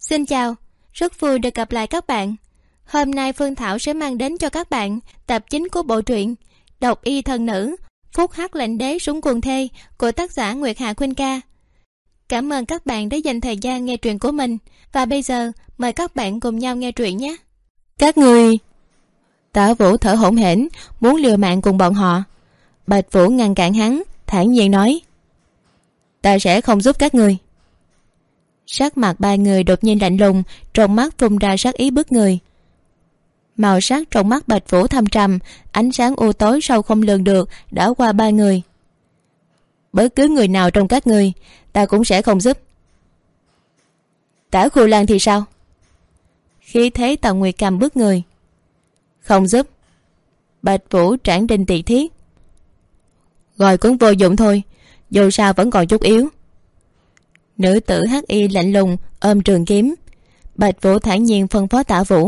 Xin chào, rất vui được gặp lại các bạn. Hôm nay Phương Thảo sẽ mang đến cho các bạn tập 9 của bộ truyện Độc Y Thần Nữ, Phúc Hắc Lệnh Đế Súng Cuồng Thê của tác giả Nguyệt Hà Khuynh Ca. Cảm ơn các bạn đã dành thời gian nghe truyện của mình. Và bây giờ mời các bạn cùng nhau nghe truyện nhé. Các ngươi... Tả Vũ thở hổn hển, muốn liều mạng cùng bọn họ. Bạch Vũ ngăn cản hắn, thản nhiên nói: Ta sẽ không giúp các ngươi. Sắc mặt ba người đột nhiên lạnh lùng, trong mắt phun ra sát ý bức người. Màu sắc trong mắt Bạch Vũ thâm trầm, ánh sáng u tối sâu không lường được đã qua ba người. Bất cứ người nào trong các ngươi, ta cũng sẽ không giúp. Tả Khu Lan thì sao? Khi thấy Tần Nguyệt Cầm bức người. Không giúp. Bạch Vũ trảng đinh tị thiết. Gọi cũng vô dụng thôi, dù sao vẫn còn chút yếu. Nữ tử hắc y lạnh lùng ôm trường kiếm. Bạch Vũ thản nhiên phân phó Tả Vũ: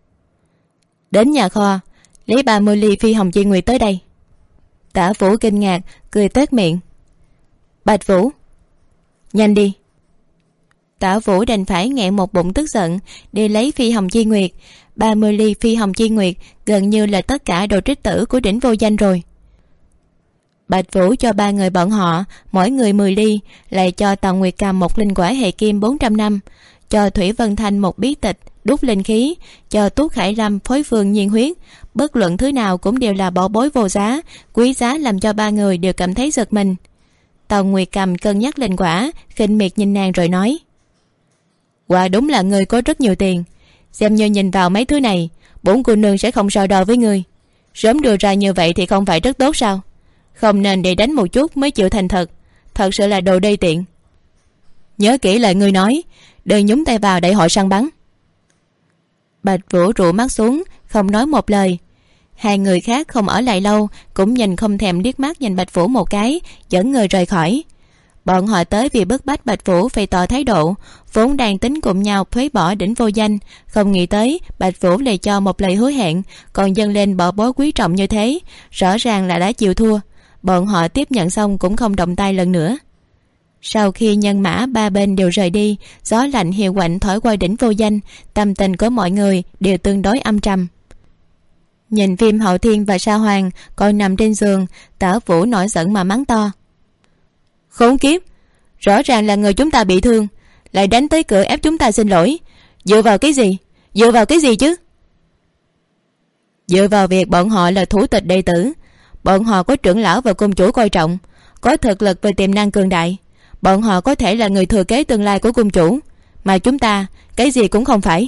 Đến nhà kho lấy 30 ly phi hồng chi nguyệt tới đây. Tả Vũ kinh ngạc cười toét miệng. Bạch Vũ, nhanh đi. Tả Vũ đành phải nghẹn một bụng tức giận đi lấy phi hồng chi nguyệt. 30 ly phi hồng chi nguyệt gần như là tất cả đồ trích tử của đỉnh vô danh rồi. Bạch Vũ cho ba người bọn họ mỗi người 10 ly, lại cho Tần Nguyệt Cầm một linh quả hệ kim 400 năm, cho Thủy Vân Thanh một bí tịch đúc linh khí, cho Tú Khải Lâm phối phương nhiên huyết. Bất luận thứ nào cũng đều là bảo bối vô giá, quý giá làm cho ba người đều cảm thấy giật mình. Tần Nguyệt Cầm cân nhắc linh quả, khinh miệt nhìn nàng rồi nói: Quả đúng là người có rất nhiều tiền. Xem như nhìn vào mấy thứ này, bổn cô nương sẽ không so đo với người. Sớm đưa ra như vậy thì không phải rất tốt sao? Không nên để đánh một chút mới chịu thành thật. Thật sự là đồ đê tiện. Nhớ kỹ lời ngươi nói, đừng nhúng tay vào đại hội săn bắn. Bạch Vũ rụ mắt xuống, không nói một lời. Hai người khác không ở lại lâu, cũng nhìn không thèm liếc mắt nhìn Bạch Vũ một cái, dẫn người rời khỏi. Bọn họ tới vì bức bách Bạch Vũ phải tỏ thái độ, vốn đang tính cùng nhau phế bỏ đỉnh vô danh, không nghĩ tới Bạch Vũ lại cho một lời hứa hẹn, còn dâng lên bảo bối quý trọng như thế, rõ ràng là đã chịu thua. Bọn họ tiếp nhận xong cũng không động tay lần nữa. Sau khi nhân mã ba bên đều rời đi, gió lạnh hiu quạnh thổi qua đỉnh vô danh, tâm tình của mọi người đều tương đối âm trầm. Nhìn Viêm Hậu Thiên và Sa Hoàng còn nằm trên giường, Tả Vũ nổi giận mà mắng to: Khốn kiếp, rõ ràng là người chúng ta bị thương, lại đánh tới cửa ép chúng ta xin lỗi. Dựa vào cái gì? Dựa vào cái gì chứ? Dựa vào việc bọn họ là thủ tịch đệ tử, bọn họ có trưởng lão và cung chủ coi trọng, có thực lực và tiềm năng cường đại. Bọn họ có thể là người thừa kế tương lai của cung chủ, mà chúng ta cái gì cũng không phải.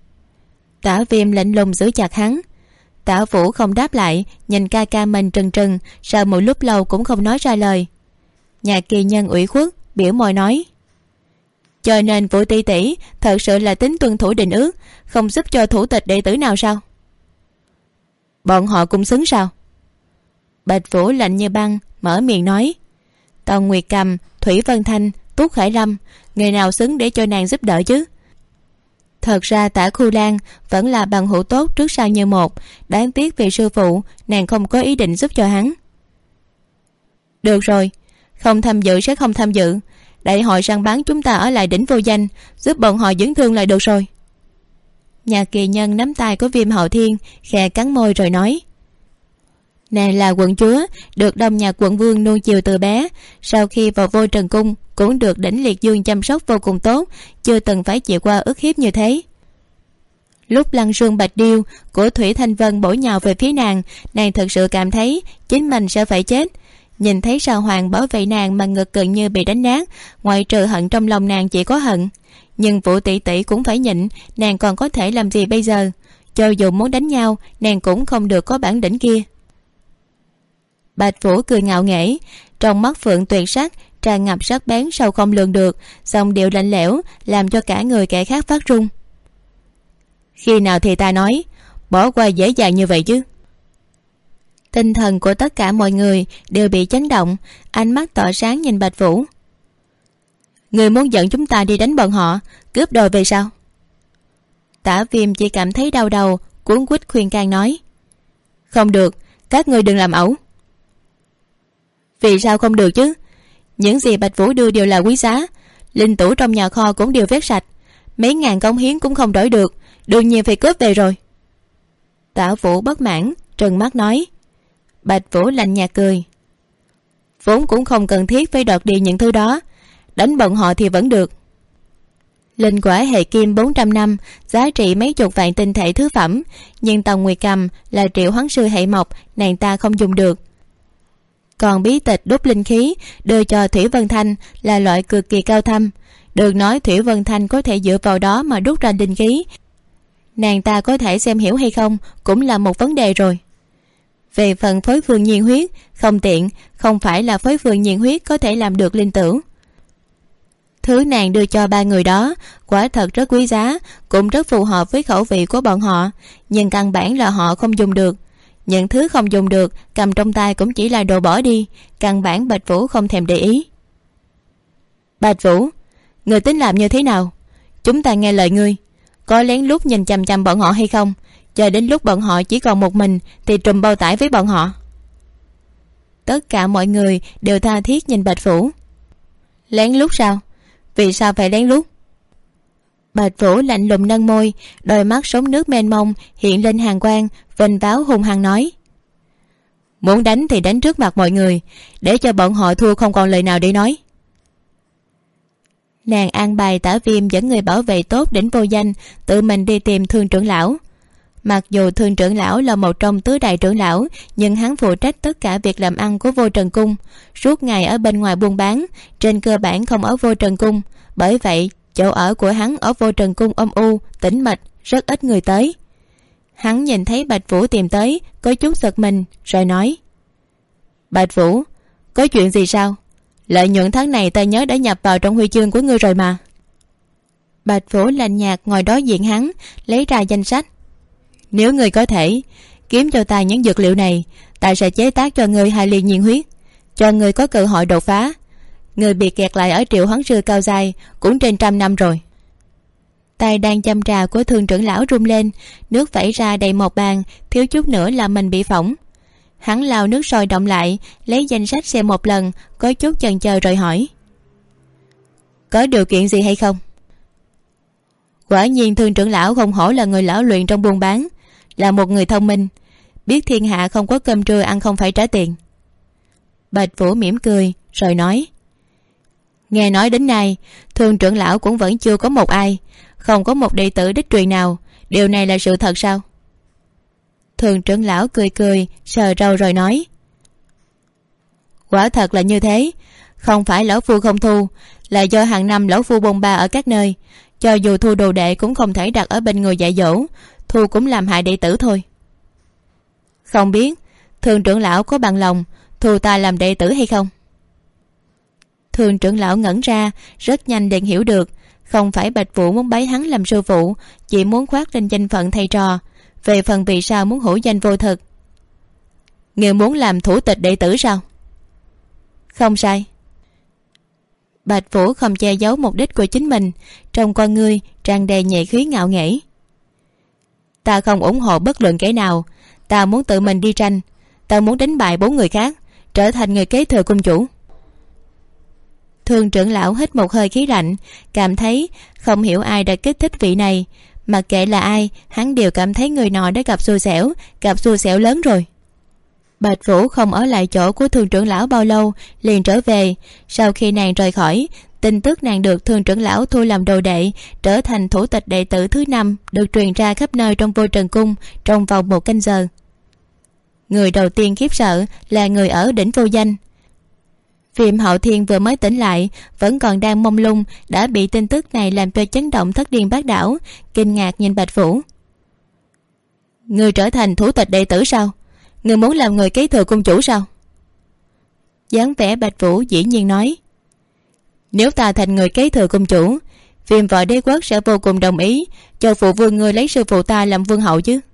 Tả Viêm lạnh lùng giữ chặt hắn. Tả Vũ không đáp lại, nhìn ca ca mình trừng trừng, sau một lúc lâu cũng không nói ra lời. Nhà Kỳ Nhân ủy khuất biểu môi nói: Cho nên Vũ tỷ tỷ thật sự là tính tuân thủ định ước, không giúp cho thủ tịch đệ tử nào sao? Bọn họ cũng xứng sao? Bạch Vũ lạnh như băng mở miệng nói: Tần Nguyệt Cầm, Thủy Vân Thanh, Tú Khải Lâm, người nào xứng để cho nàng giúp đỡ chứ? Thật ra Tả Khu Lan vẫn là bằng hữu tốt trước sau như một, đáng tiếc vì sư phụ nàng không có ý định giúp cho hắn. Được rồi, không tham dự sẽ không tham dự. Đại hội săn bắn chúng ta ở lại đỉnh vô danh, giúp bọn họ dưỡng thương lại được rồi. Nhà Kỳ Nhân nắm tay của Viêm Hậu Thiên, khẽ cắn môi rồi nói: Nàng là quận chúa, được Đông Nhạc quận vương nuông chiều từ bé, sau khi vào Vô Trần cung cũng được đỉnh Liệt Dương chăm sóc vô cùng tốt, chưa từng phải chịu qua ức hiếp như thế. Lúc Lăng Sương Bạch Điêu của Thủy Thanh Vân bổ nhào về phía nàng, nàng thật sự cảm thấy chính mình sẽ phải chết. Nhìn thấy Sa Hoàng bảo vệ nàng mà ngực gần như bị đánh nát, ngoại trừ hận trong lòng nàng chỉ có hận. Nhưng Vũ tỷ tỷ cũng phải nhịn, nàng còn có thể làm gì bây giờ? Cho dù muốn đánh nhau, nàng cũng không được có bản lĩnh kia. Bạch Vũ cười ngạo nghễ, trong mắt phượng tuyệt sắc tràn ngập sắc bén sâu không lường được, giọng điệu lạnh lẽo làm cho cả người kẻ khác phát run. Khi nào thì ta nói bỏ qua dễ dàng như vậy chứ? Tinh thần của tất cả mọi người đều bị chấn động, ánh mắt tỏa sáng nhìn Bạch Vũ. Người muốn dẫn chúng ta đi đánh bọn họ, cướp đồ về sao? Tả Viêm chỉ cảm thấy đau đầu, cuống quýt khuyên can nói: Không được, các ngươi đừng làm ẩu. Vì sao không được chứ? Những gì Bạch Vũ đưa đều là quý giá, linh tủ trong nhà kho cũng đều vét sạch, mấy ngàn cống hiến cũng không đổi được, đương nhiên phải cướp về rồi. Tả Vũ bất mãn trừng mắt nói. Bạch Vũ lạnh nhạt cười. Vốn cũng không cần thiết phải đoạt đi những thứ đó, đánh bọn họ thì vẫn được. Linh quả hệ kim 400 năm, giá trị mấy chục vạn tinh thể thứ phẩm, nhưng Tòng Nguyệt Cầm là triệu hoán sư hệ mộc, nàng ta không dùng được. Còn bí tịch đúc linh khí đưa cho Thủy Vân Thanh là loại cực kỳ cao thâm, được nói Thủy Vân Thanh có thể dựa vào đó mà đúc ra linh khí. Nàng ta có thể xem hiểu hay không cũng là một vấn đề rồi. Về phần phối phương nhiên huyết, không tiện, không phải là phối phương nhiên huyết có thể làm được linh tưởng. Thứ nàng đưa cho ba người đó quả thật rất quý giá, cũng rất phù hợp với khẩu vị của bọn họ, nhưng căn bản là họ không dùng được. Những thứ không dùng được cầm trong tay cũng chỉ là đồ bỏ đi, căn bản Bạch Vũ không thèm để ý. Bạch Vũ, người tính làm như thế nào? Chúng ta nghe lời ngươi, có lén lút nhìn chằm chằm bọn họ hay không? Chờ đến lúc bọn họ chỉ còn một mình thì trùm bao tải với bọn họ. Tất cả mọi người đều tha thiết nhìn Bạch Vũ. Lén lút sao? Vì sao phải lén lút? Bạch Vũ lạnh lùng nâng môi, đôi mắt sóng nước mênh mông hiện lên hàn quang, vênh váo hung hăng nói. Muốn đánh thì đánh trước mặt mọi người, để cho bọn họ thua không còn lời nào để nói. Nàng an bài Tả Viêm dẫn người bảo vệ tốt đỉnh vô danh tự mình đi tìm Thương trưởng lão. Mặc dù Thương trưởng lão là một trong tứ đại trưởng lão, nhưng hắn phụ trách tất cả việc làm ăn của Vô Trần Cung, suốt ngày ở bên ngoài buôn bán, trên cơ bản không ở Vô Trần Cung. Bởi vậy chỗ ở của hắn ở Vô Trần Cung âm u tĩnh mịch, rất ít người tới. Hắn nhìn thấy Bạch Vũ tìm tới, có chút giật mình rồi nói. Bạch Vũ, có chuyện gì sao? Lợi nhuận tháng này ta nhớ đã nhập vào trong huy chương của ngươi rồi mà. Bạch Vũ lạnh nhạt ngồi đối diện hắn, lấy ra danh sách. Nếu ngươi có thể kiếm cho ta những dược liệu này, ta sẽ chế tác cho ngươi 2 ly nhiên huyết, cho ngươi có cơ hội đột phá. Ngươi bị kẹt lại ở triệu hoán sư cao giai cũng trên 100 năm rồi. Tay đang châm trà của Thương trưởng lão rung lên, nước vẩy ra đầy một bàn, thiếu chút nữa là mình bị phỏng. Hắn lao nước sôi động lại, lấy danh sách xem một lần, có chút chần chờ rồi hỏi. Có điều kiện gì hay không? Quả nhiên Thương trưởng lão không hổ là người lão luyện trong buôn bán, là một người thông minh, biết thiên hạ không có cơm trưa ăn không phải trả tiền. Bạch Vũ mỉm cười rồi nói. Nghe nói đến nay Thương trưởng lão cũng vẫn chưa có một ai, không có một đệ tử đích truyền nào, điều này là sự thật sao? Thương trưởng lão cười cười sờ râu rồi nói. Quả thật là như thế, không phải lão phu không thu, là do hàng năm lão phu bôn ba ở các nơi, cho dù thu đồ đệ cũng không thể đặt ở bên người dạy dỗ, thu cũng làm hại đệ tử thôi. Không biết Thương trưởng lão có bằng lòng thu ta làm đệ tử hay không? Thương trưởng lão ngẩn ra, rất nhanh liền hiểu được, không phải Bạch Vũ muốn bái hắn làm sư phụ, chỉ muốn khoác lên danh phận thầy trò. Về phần vì sao muốn hữu danh vô thực. Người muốn làm thủ tịch đệ tử sao? Không sai. Bạch Vũ không che giấu mục đích của chính mình, trong con ngươi tràn đầy nhẹ khí ngạo nghễ. Ta không ủng hộ bất luận kẻ nào, ta muốn tự mình đi tranh, ta muốn đánh bại 4 người khác, trở thành người kế thừa cung chủ. Thương trưởng lão hít một hơi khí lạnh, cảm thấy không hiểu ai đã kích thích vị này. Mặc kệ là ai, hắn đều cảm thấy người nọ đã gặp xui xẻo lớn rồi. Bạch Vũ không ở lại chỗ của Thương trưởng lão bao lâu, liền trở về. Sau khi nàng rời khỏi, tin tức nàng được Thương trưởng lão thu làm đồ đệ, trở thành thủ tịch đệ tử thứ 5 được truyền ra khắp nơi trong Vô Trần Cung trong vòng 1 canh giờ. Người đầu tiên khiếp sợ là người ở đỉnh vô danh. Viêm Hậu Thiên vừa mới tỉnh lại, vẫn còn đang mông lung, đã bị tin tức này làm cho chấn động thất điên bát đảo, kinh ngạc nhìn Bạch Vũ. Người trở thành thủ tịch đệ tử sao? Người muốn làm người kế thừa cung chủ sao? Dáng vẻ Bạch Vũ dĩ nhiên nói. Nếu ta thành người kế thừa cung chủ, Viêm Võ Đế Quốc sẽ vô cùng đồng ý cho phụ vương người lấy sư phụ ta làm vương hậu chứ.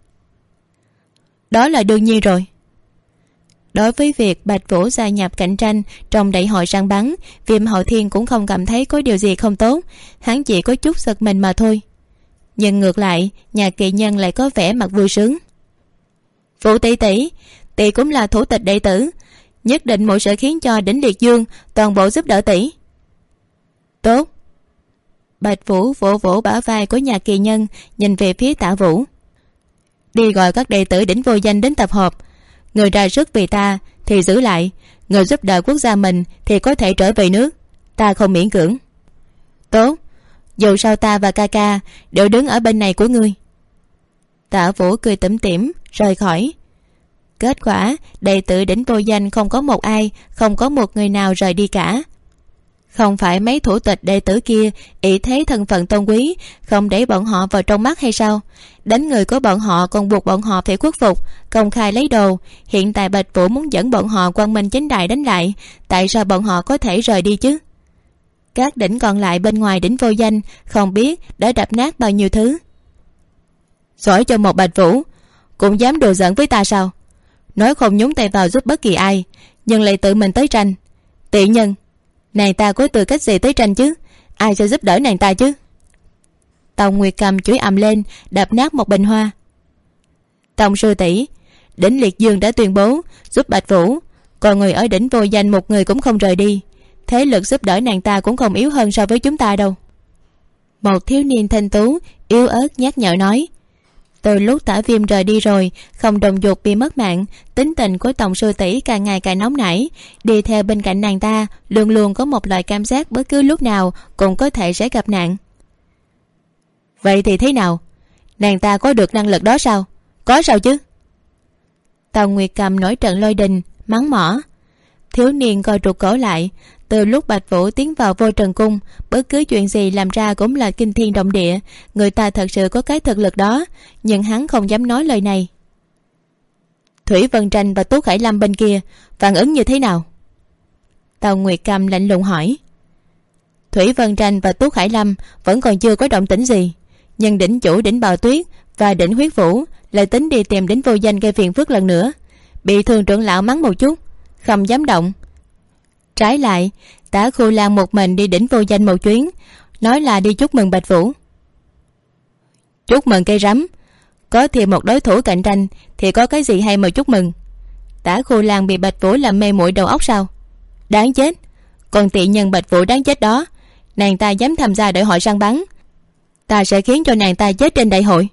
Đó là đương nhiên rồi. Đối với việc Bạch Vũ gia nhập cạnh tranh trong đại hội săn bắn, Viêm Hậu Thiên cũng không cảm thấy có điều gì không tốt, hắn chỉ có chút giật mình mà thôi. Nhưng ngược lại, nhà kỳ nhân lại có vẻ mặt vui sướng. Vũ tỷ tỷ, tỷ cũng là thủ tịch đệ tử, nhất định muội sẽ khiến cho đỉnh Liệt Dương toàn bộ giúp đỡ tỷ. Tốt. Bạch Vũ vỗ vỗ bả vai của nhà kỳ nhân, nhìn về phía Tả Vũ. Đi gọi các đệ tử đỉnh vô danh đến tập hợp. Người ra sức vì ta thì giữ lại, người giúp đỡ quốc gia mình thì có thể trở về nước. Ta không miễn cưỡng. Tốt, dù sao ta và ca ca đều đứng ở bên này của ngươi. Tả Vũ cười tủm tỉm rời khỏi. Kết quả đệ tử đỉnh vô danh không có một ai, không có một người nào rời đi cả. Không phải mấy thủ tịch đệ tử kia ỷ thế thân phận tôn quý, không để bọn họ vào trong mắt hay sao? Đánh người của bọn họ còn buộc bọn họ phải khuất phục, công khai lấy đồ. Hiện tại Bạch Vũ muốn dẫn bọn họ quang minh chính đại đánh lại, tại sao bọn họ có thể rời đi chứ? Các đỉnh còn lại bên ngoài đỉnh vô danh không biết đã đập nát bao nhiêu thứ. Giỏi cho một Bạch Vũ cũng dám đùa giỡn với ta sao? Nói không nhúng tay vào giúp bất kỳ ai, nhưng lại tự mình tới tranh. Tiện nhân, nàng ta có tư cách gì tới tranh chứ? Ai sẽ giúp đỡ nàng ta chứ? Tòng Nguyệt Cầm chửi ầm lên, đập nát một bình hoa. Tòng sư tỷ, đỉnh Liệt Dương đã tuyên bố giúp Bạch Vũ, còn người ở đỉnh vô danh một người cũng không rời đi. Thế lực giúp đỡ nàng ta cũng không yếu hơn so với chúng ta đâu. Một thiếu niên thanh tú yếu ớt nhắc nhở nói. Từ lúc Tả Viêm rời đi rồi, không đồng dục bị mất mạng, tính tình của Tòng sư tỷ càng ngày càng nóng nảy. Đi theo bên cạnh nàng ta luôn luôn có một loại cảm giác bất cứ lúc nào cũng có thể sẽ gặp nạn. Vậy thì thế nào? Nàng ta có được năng lực đó sao? Có sao chứ? Tào Nguyệt Cầm nổi trận lôi đình, mắng mỏ. Thiếu niên coi trục cổ lại. Từ lúc Bạch Vũ tiến vào Vô Trần Cung, bất cứ chuyện gì làm ra cũng là kinh thiên động địa. Người ta thật sự có cái thực lực đó, nhưng hắn không dám nói lời này. Thủy Vân Tranh và Tú Khải Lâm bên kia phản ứng như thế nào? Tào Nguyệt Cầm lạnh lùng hỏi. Thủy Vân Tranh và Tú Khải Lâm vẫn còn chưa có động tĩnh gì, nhưng đỉnh chủ đỉnh Bào Tuyết và đỉnh Huyết Vũ lại tính đi tìm đỉnh vô danh gây phiền phức lần nữa. Bị thường trưởng lão mắng một chút, không dám động. Trái lại, Tả Khu Lan một mình đi đỉnh vô danh một chuyến, nói là đi chúc mừng Bạch Vũ. Chúc mừng cây rắm, có thêm một đối thủ cạnh tranh thì có cái gì hay mà chúc mừng? Tả Khu Lan bị Bạch Vũ làm mê muội đầu óc sao? Đáng chết. Còn tiện nhân Bạch Vũ đáng chết đó, nàng ta dám tham gia đại hội săn bắn, ta sẽ khiến cho nàng ta chết trên đại hội.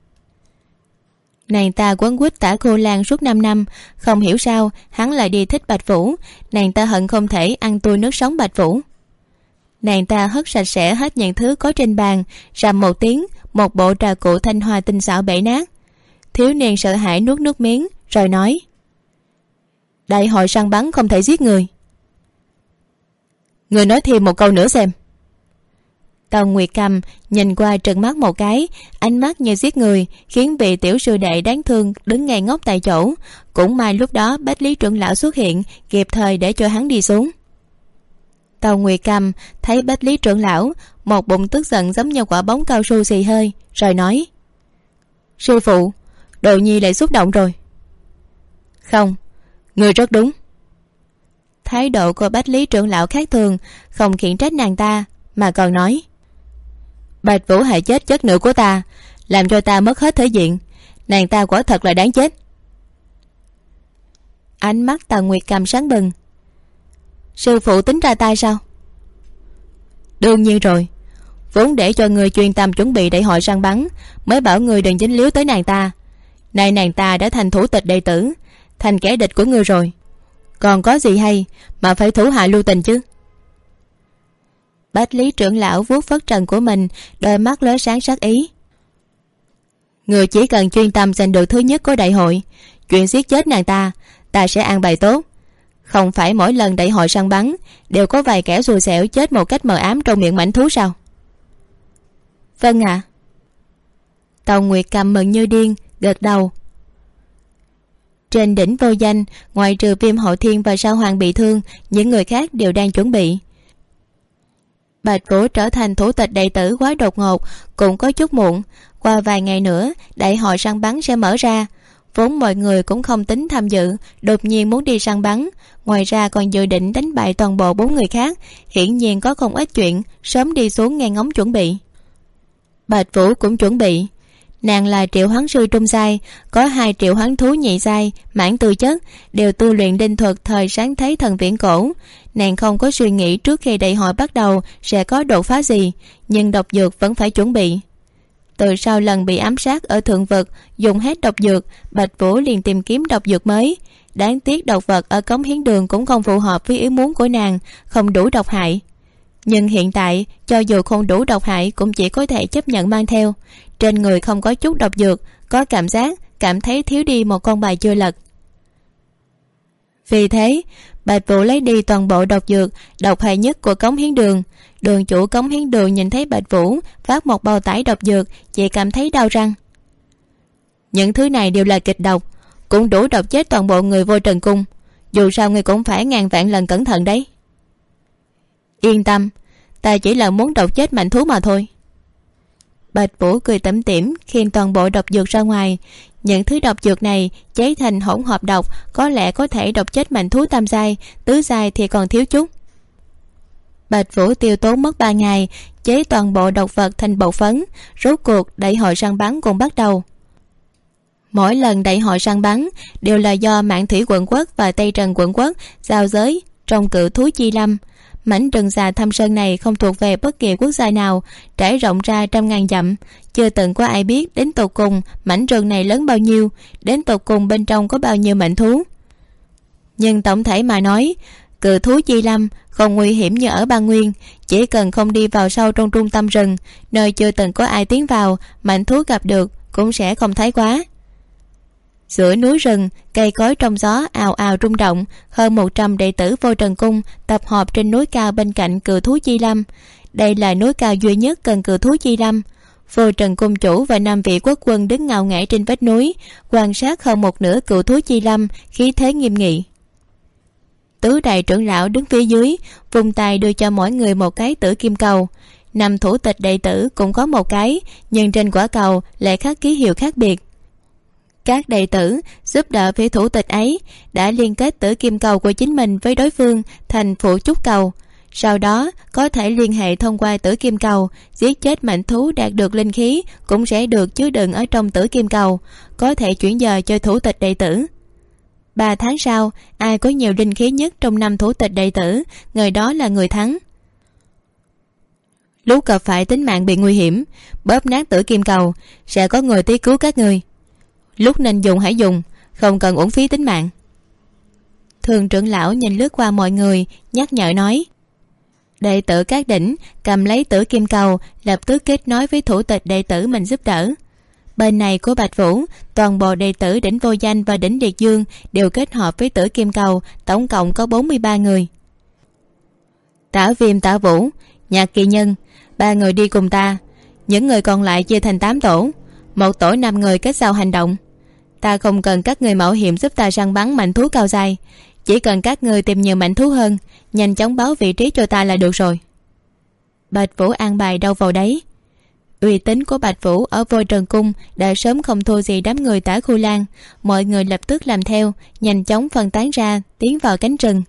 Nàng ta quấn quýt Tả Khô Lan suốt 5 năm, không hiểu sao hắn lại đi thích Bạch Vũ. Nàng ta hận không thể ăn tươi nước sống Bạch Vũ. Nàng ta hất sạch sẽ hết những thứ có trên bàn, rầm một tiếng, một bộ trà cụ thanh hoa tinh xảo bể nát. Thiếu niên sợ hãi nuốt nước miếng rồi nói. Đại hội săn bắn không thể giết người. Người nói thêm một câu nữa xem. Tào Nguyệt Cầm nhìn qua trừng mắt một cái, ánh mắt như giết người, khiến vị tiểu sư đệ đáng thương đứng ngây ngốc tại chỗ. Cũng may lúc đó Bách Lý trưởng lão xuất hiện, kịp thời để cho hắn đi xuống. Tào Nguyệt Cầm thấy Bách Lý trưởng lão, một bụng tức giận giống như quả bóng cao su xì hơi, rồi nói. Sư phụ, Đồ Nhi lại xúc động rồi. Không, người rất đúng. Thái độ của Bách Lý trưởng lão khác thường, không khiển trách nàng ta, mà còn nói. Bạch Vũ hại chết chất nữ của ta, làm cho ta mất hết thể diện. Nàng ta quả thật là đáng chết. Ánh mắt Tào Nguyệt Cầm sáng bừng. Sư phụ tính ra tay sao? Đương nhiên rồi, vốn để cho người chuyên tâm chuẩn bị đại hội săn bắn, mới bảo người đừng dính líu tới nàng ta. Nay nàng ta đã thành thủ tịch đệ tử, thành kẻ địch của ngươi rồi, còn có gì hay mà phải thủ hạ lưu tình chứ? Bách Lý trưởng lão vuốt phất trần của mình, đôi mắt lóe sáng sắc ý. Người chỉ cần chuyên tâm giành được thứ nhất của đại hội, chuyện giết chết nàng ta ta sẽ an bài tốt. Không phải mỗi lần đại hội săn bắn đều có vài kẻ xui xẻo chết một cách mờ ám trong miệng mãnh thú sao? Vâng ạ. Tào Nguyệt Cầm mừng như điên, gật đầu. Trên đỉnh vô danh, ngoại trừ Viêm Hậu Thiên và Sao Hoàng bị thương, những người khác đều đang chuẩn bị. Bạch Vũ trở thành thủ tịch đệ tử quá đột ngột, cũng có chút muộn. Qua vài ngày nữa đại hội săn bắn sẽ mở ra. Vốn mọi người cũng không tính tham dự, đột nhiên muốn đi săn bắn, ngoài ra còn dự định đánh bại toàn bộ 4 người khác. Hiển nhiên có không ít chuyện, sớm đi xuống nghe ngóng chuẩn bị. Bạch Vũ cũng chuẩn bị. Nàng là triệu hoán sư trung giai, có 2 triệu hoán thú nhị giai mãn tư chất, đều tu luyện linh thuật thời sáng thế thần viễn cổ. Nàng không có suy nghĩ trước khi đại hội bắt đầu sẽ có đột phá gì, nhưng độc dược vẫn phải chuẩn bị. Từ sau lần bị ám sát ở thượng vực dùng hết độc dược, Bạch Vũ liền tìm kiếm độc dược mới. Đáng tiếc độc vật ở cống hiến đường cũng không phù hợp với ý muốn của nàng, không đủ độc hại. Nhưng hiện tại cho dù không đủ độc hại cũng chỉ có thể chấp nhận mang theo. Trên người không có chút độc dược, có cảm thấy thiếu đi một con bài chưa lật. Vì thế Bạch Vũ lấy đi toàn bộ độc dược độc hại nhất của cống hiến đường. Đường chủ cống hiến đường nhìn thấy Bạch Vũ phát một bao tải độc dược, chỉ cảm thấy đau răng. Những thứ này đều là kịch độc, cũng đủ độc chết toàn bộ người Vô Trần Cung. Dù sao người cũng phải ngàn vạn lần cẩn thận đấy. Yên tâm, ta chỉ là muốn độc chết mạnh thú mà thôi. Bạch Vũ cười tủm tỉm khiêng toàn bộ độc dược ra ngoài. Những thứ độc dược này chế thành hỗn hợp độc, có lẽ có thể độc chết mạnh thú tam giai, tứ giai thì còn thiếu chút. Bạch Vũ tiêu tốn mất 3 ngày chế toàn bộ độc vật thành bột phấn. Rốt cuộc đại hội săn bắn cũng bắt đầu. Mỗi lần đại hội săn bắn đều là do Mạn Thủy quận quốc và Tây Trần quận quốc giao giới trong Cự Thú Chi Lâm. Mảnh rừng già thâm sơn này không thuộc về bất kỳ quốc gia nào, trải rộng ra trăm ngàn dặm. Chưa từng có ai biết đến tột cùng mảnh rừng này lớn bao nhiêu, đến tột cùng bên trong có bao nhiêu mảnh thú. Nhưng tổng thể mà nói, Cự Thú Chi Lâm không nguy hiểm như ở Bang Nguyên. Chỉ cần không đi vào sâu trong trung tâm rừng, nơi chưa từng có ai tiến vào, mảnh thú gặp được cũng sẽ không thái quá. Giữa núi rừng, cây cối trong gió ào ào rung động. Hơn 100 đệ tử Vô Trần Cung tập hợp trên núi cao bên cạnh Cự Thú Chi Lâm. Đây là núi cao duy nhất gần Cự Thú Chi Lâm. Vô Trần Cung chủ và 5 vị quốc quân đứng ngạo nghễ trên vách núi, quan sát hơn một nửa Cự Thú Chi Lâm, khí thế nghiêm nghị. Tứ đại trưởng lão đứng phía dưới, vung tay đưa cho mỗi người một cái tử kim cầu. 5 thủ tịch đệ tử cũng có một cái, nhưng trên quả cầu lại khắc ký hiệu khác biệt. Các đệ tử giúp đỡ phía thủ tịch ấy đã liên kết tử kim cầu của chính mình với đối phương thành phụ trúc cầu. Sau đó có thể liên hệ thông qua tử kim cầu, giết chết mãnh thú đạt được linh khí cũng sẽ được chứa đựng ở trong tử kim cầu, có thể chuyển dời cho thủ tịch đệ tử. 3 tháng sau, ai có nhiều linh khí nhất trong 5 thủ tịch đệ tử, người đó là người thắng. Lúc gặp phải tính mạng bị nguy hiểm, bóp nát tử kim cầu, sẽ có người tới cứu các người. Lúc nên dùng hãy dùng, không cần uổng phí tính mạng. Thường trưởng lão nhìn lướt qua mọi người, nhắc nhở nói. Đệ tử các đỉnh cầm lấy tử kim cầu, lập tức kết nối với thủ tịch đệ tử mình giúp đỡ. Bên này của Bạch Vũ, toàn bộ đệ tử đỉnh Vô Danh và đỉnh Liệt Dương đều kết hợp với tử kim cầu, tổng cộng có 43 người. Tả Viêm, Tả Vũ, Nhạc Kỳ Nhân, 3 người đi cùng ta. Những người còn lại chia thành 8 tổ, một tổ 5 người kết giao hành động. Ta không cần các người mạo hiểm giúp ta săn bắn mạnh thú cao dài, chỉ cần các người tìm nhiều mạnh thú hơn, nhanh chóng báo vị trí cho ta là được rồi. Bạch Vũ an bài đâu vào đấy. Uy tín của Bạch Vũ ở Vô Trần Cung đã sớm không thua gì đám người Tả Khu Lan. Mọi người lập tức làm theo, nhanh chóng phân tán ra, tiến vào cánh rừng.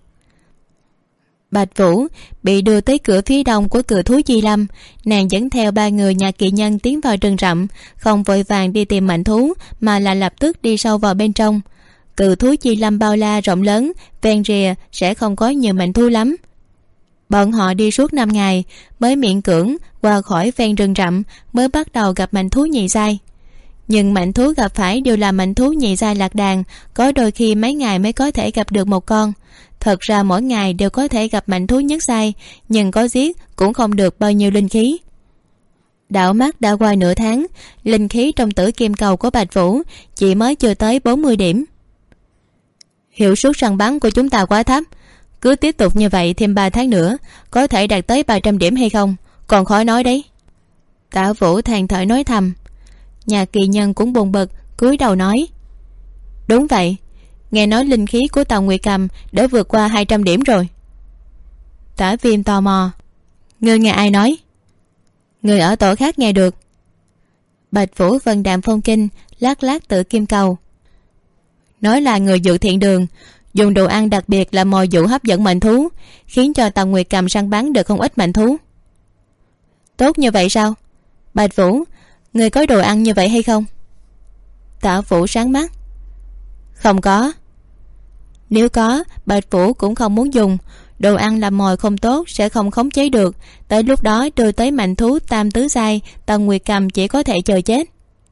Bạch Vũ bị đưa tới cửa phía đông của Cự Thú Chi Lâm. Nàng dẫn theo 3 người Nhạc Kỵ Nhân tiến vào rừng rậm, không vội vàng đi tìm mạnh thú mà là lập tức đi sâu vào bên trong. Cự Thú Chi Lâm bao la rộng lớn, ven rìa sẽ không có nhiều mạnh thú lắm. Bọn họ đi suốt 5 ngày mới miễn cưỡng qua khỏi ven rừng rậm, mới bắt đầu gặp mạnh thú nhị giai. Nhưng mạnh thú gặp phải đều là mạnh thú nhị giai lạc đàn, có đôi khi mấy ngày mới có thể gặp được một con. Thật ra mỗi ngày đều có thể gặp mạnh thú nhất giai, nhưng có giết cũng không được bao nhiêu linh khí. Đảo mắt đã qua nửa tháng, linh khí trong tử kim cầu của Bạch Vũ chỉ mới chưa tới 40 điểm. Hiệu suất săn bắn của chúng ta quá thấp, cứ tiếp tục như vậy thêm 3 tháng nữa có thể đạt tới 300 điểm hay không còn khó nói đấy. Tả Vũ than thở nói thầm. Nhà Kỳ Nhân cũng buồn bực, cúi đầu nói. Đúng vậy, nghe nói linh khí của Tàu Nguyệt Cầm đã vượt qua 200 điểm rồi. Tả Viêm tò mò. Ngươi nghe ai nói? Người ở tổ khác nghe được. Bạch Vũ vân đạm phong kinh, lát lát tự kim cầu. Nói là người dự thiện đường dùng đồ ăn đặc biệt là mồi dụ hấp dẫn mạnh thú, khiến cho Tàu Nguyệt Cầm săn bắn được không ít mạnh thú. Tốt như vậy sao? Bạch Vũ, Người có đồ ăn như vậy hay không? Tả Vũ sáng mắt. Không có. Nếu có, Bạch Vũ cũng không muốn dùng. Đồ ăn làm mồi không tốt, sẽ không khống chế được. Tới lúc đó đưa tới mạnh thú tam tứ giai, Tần Nguyệt Cầm chỉ có thể chờ chết.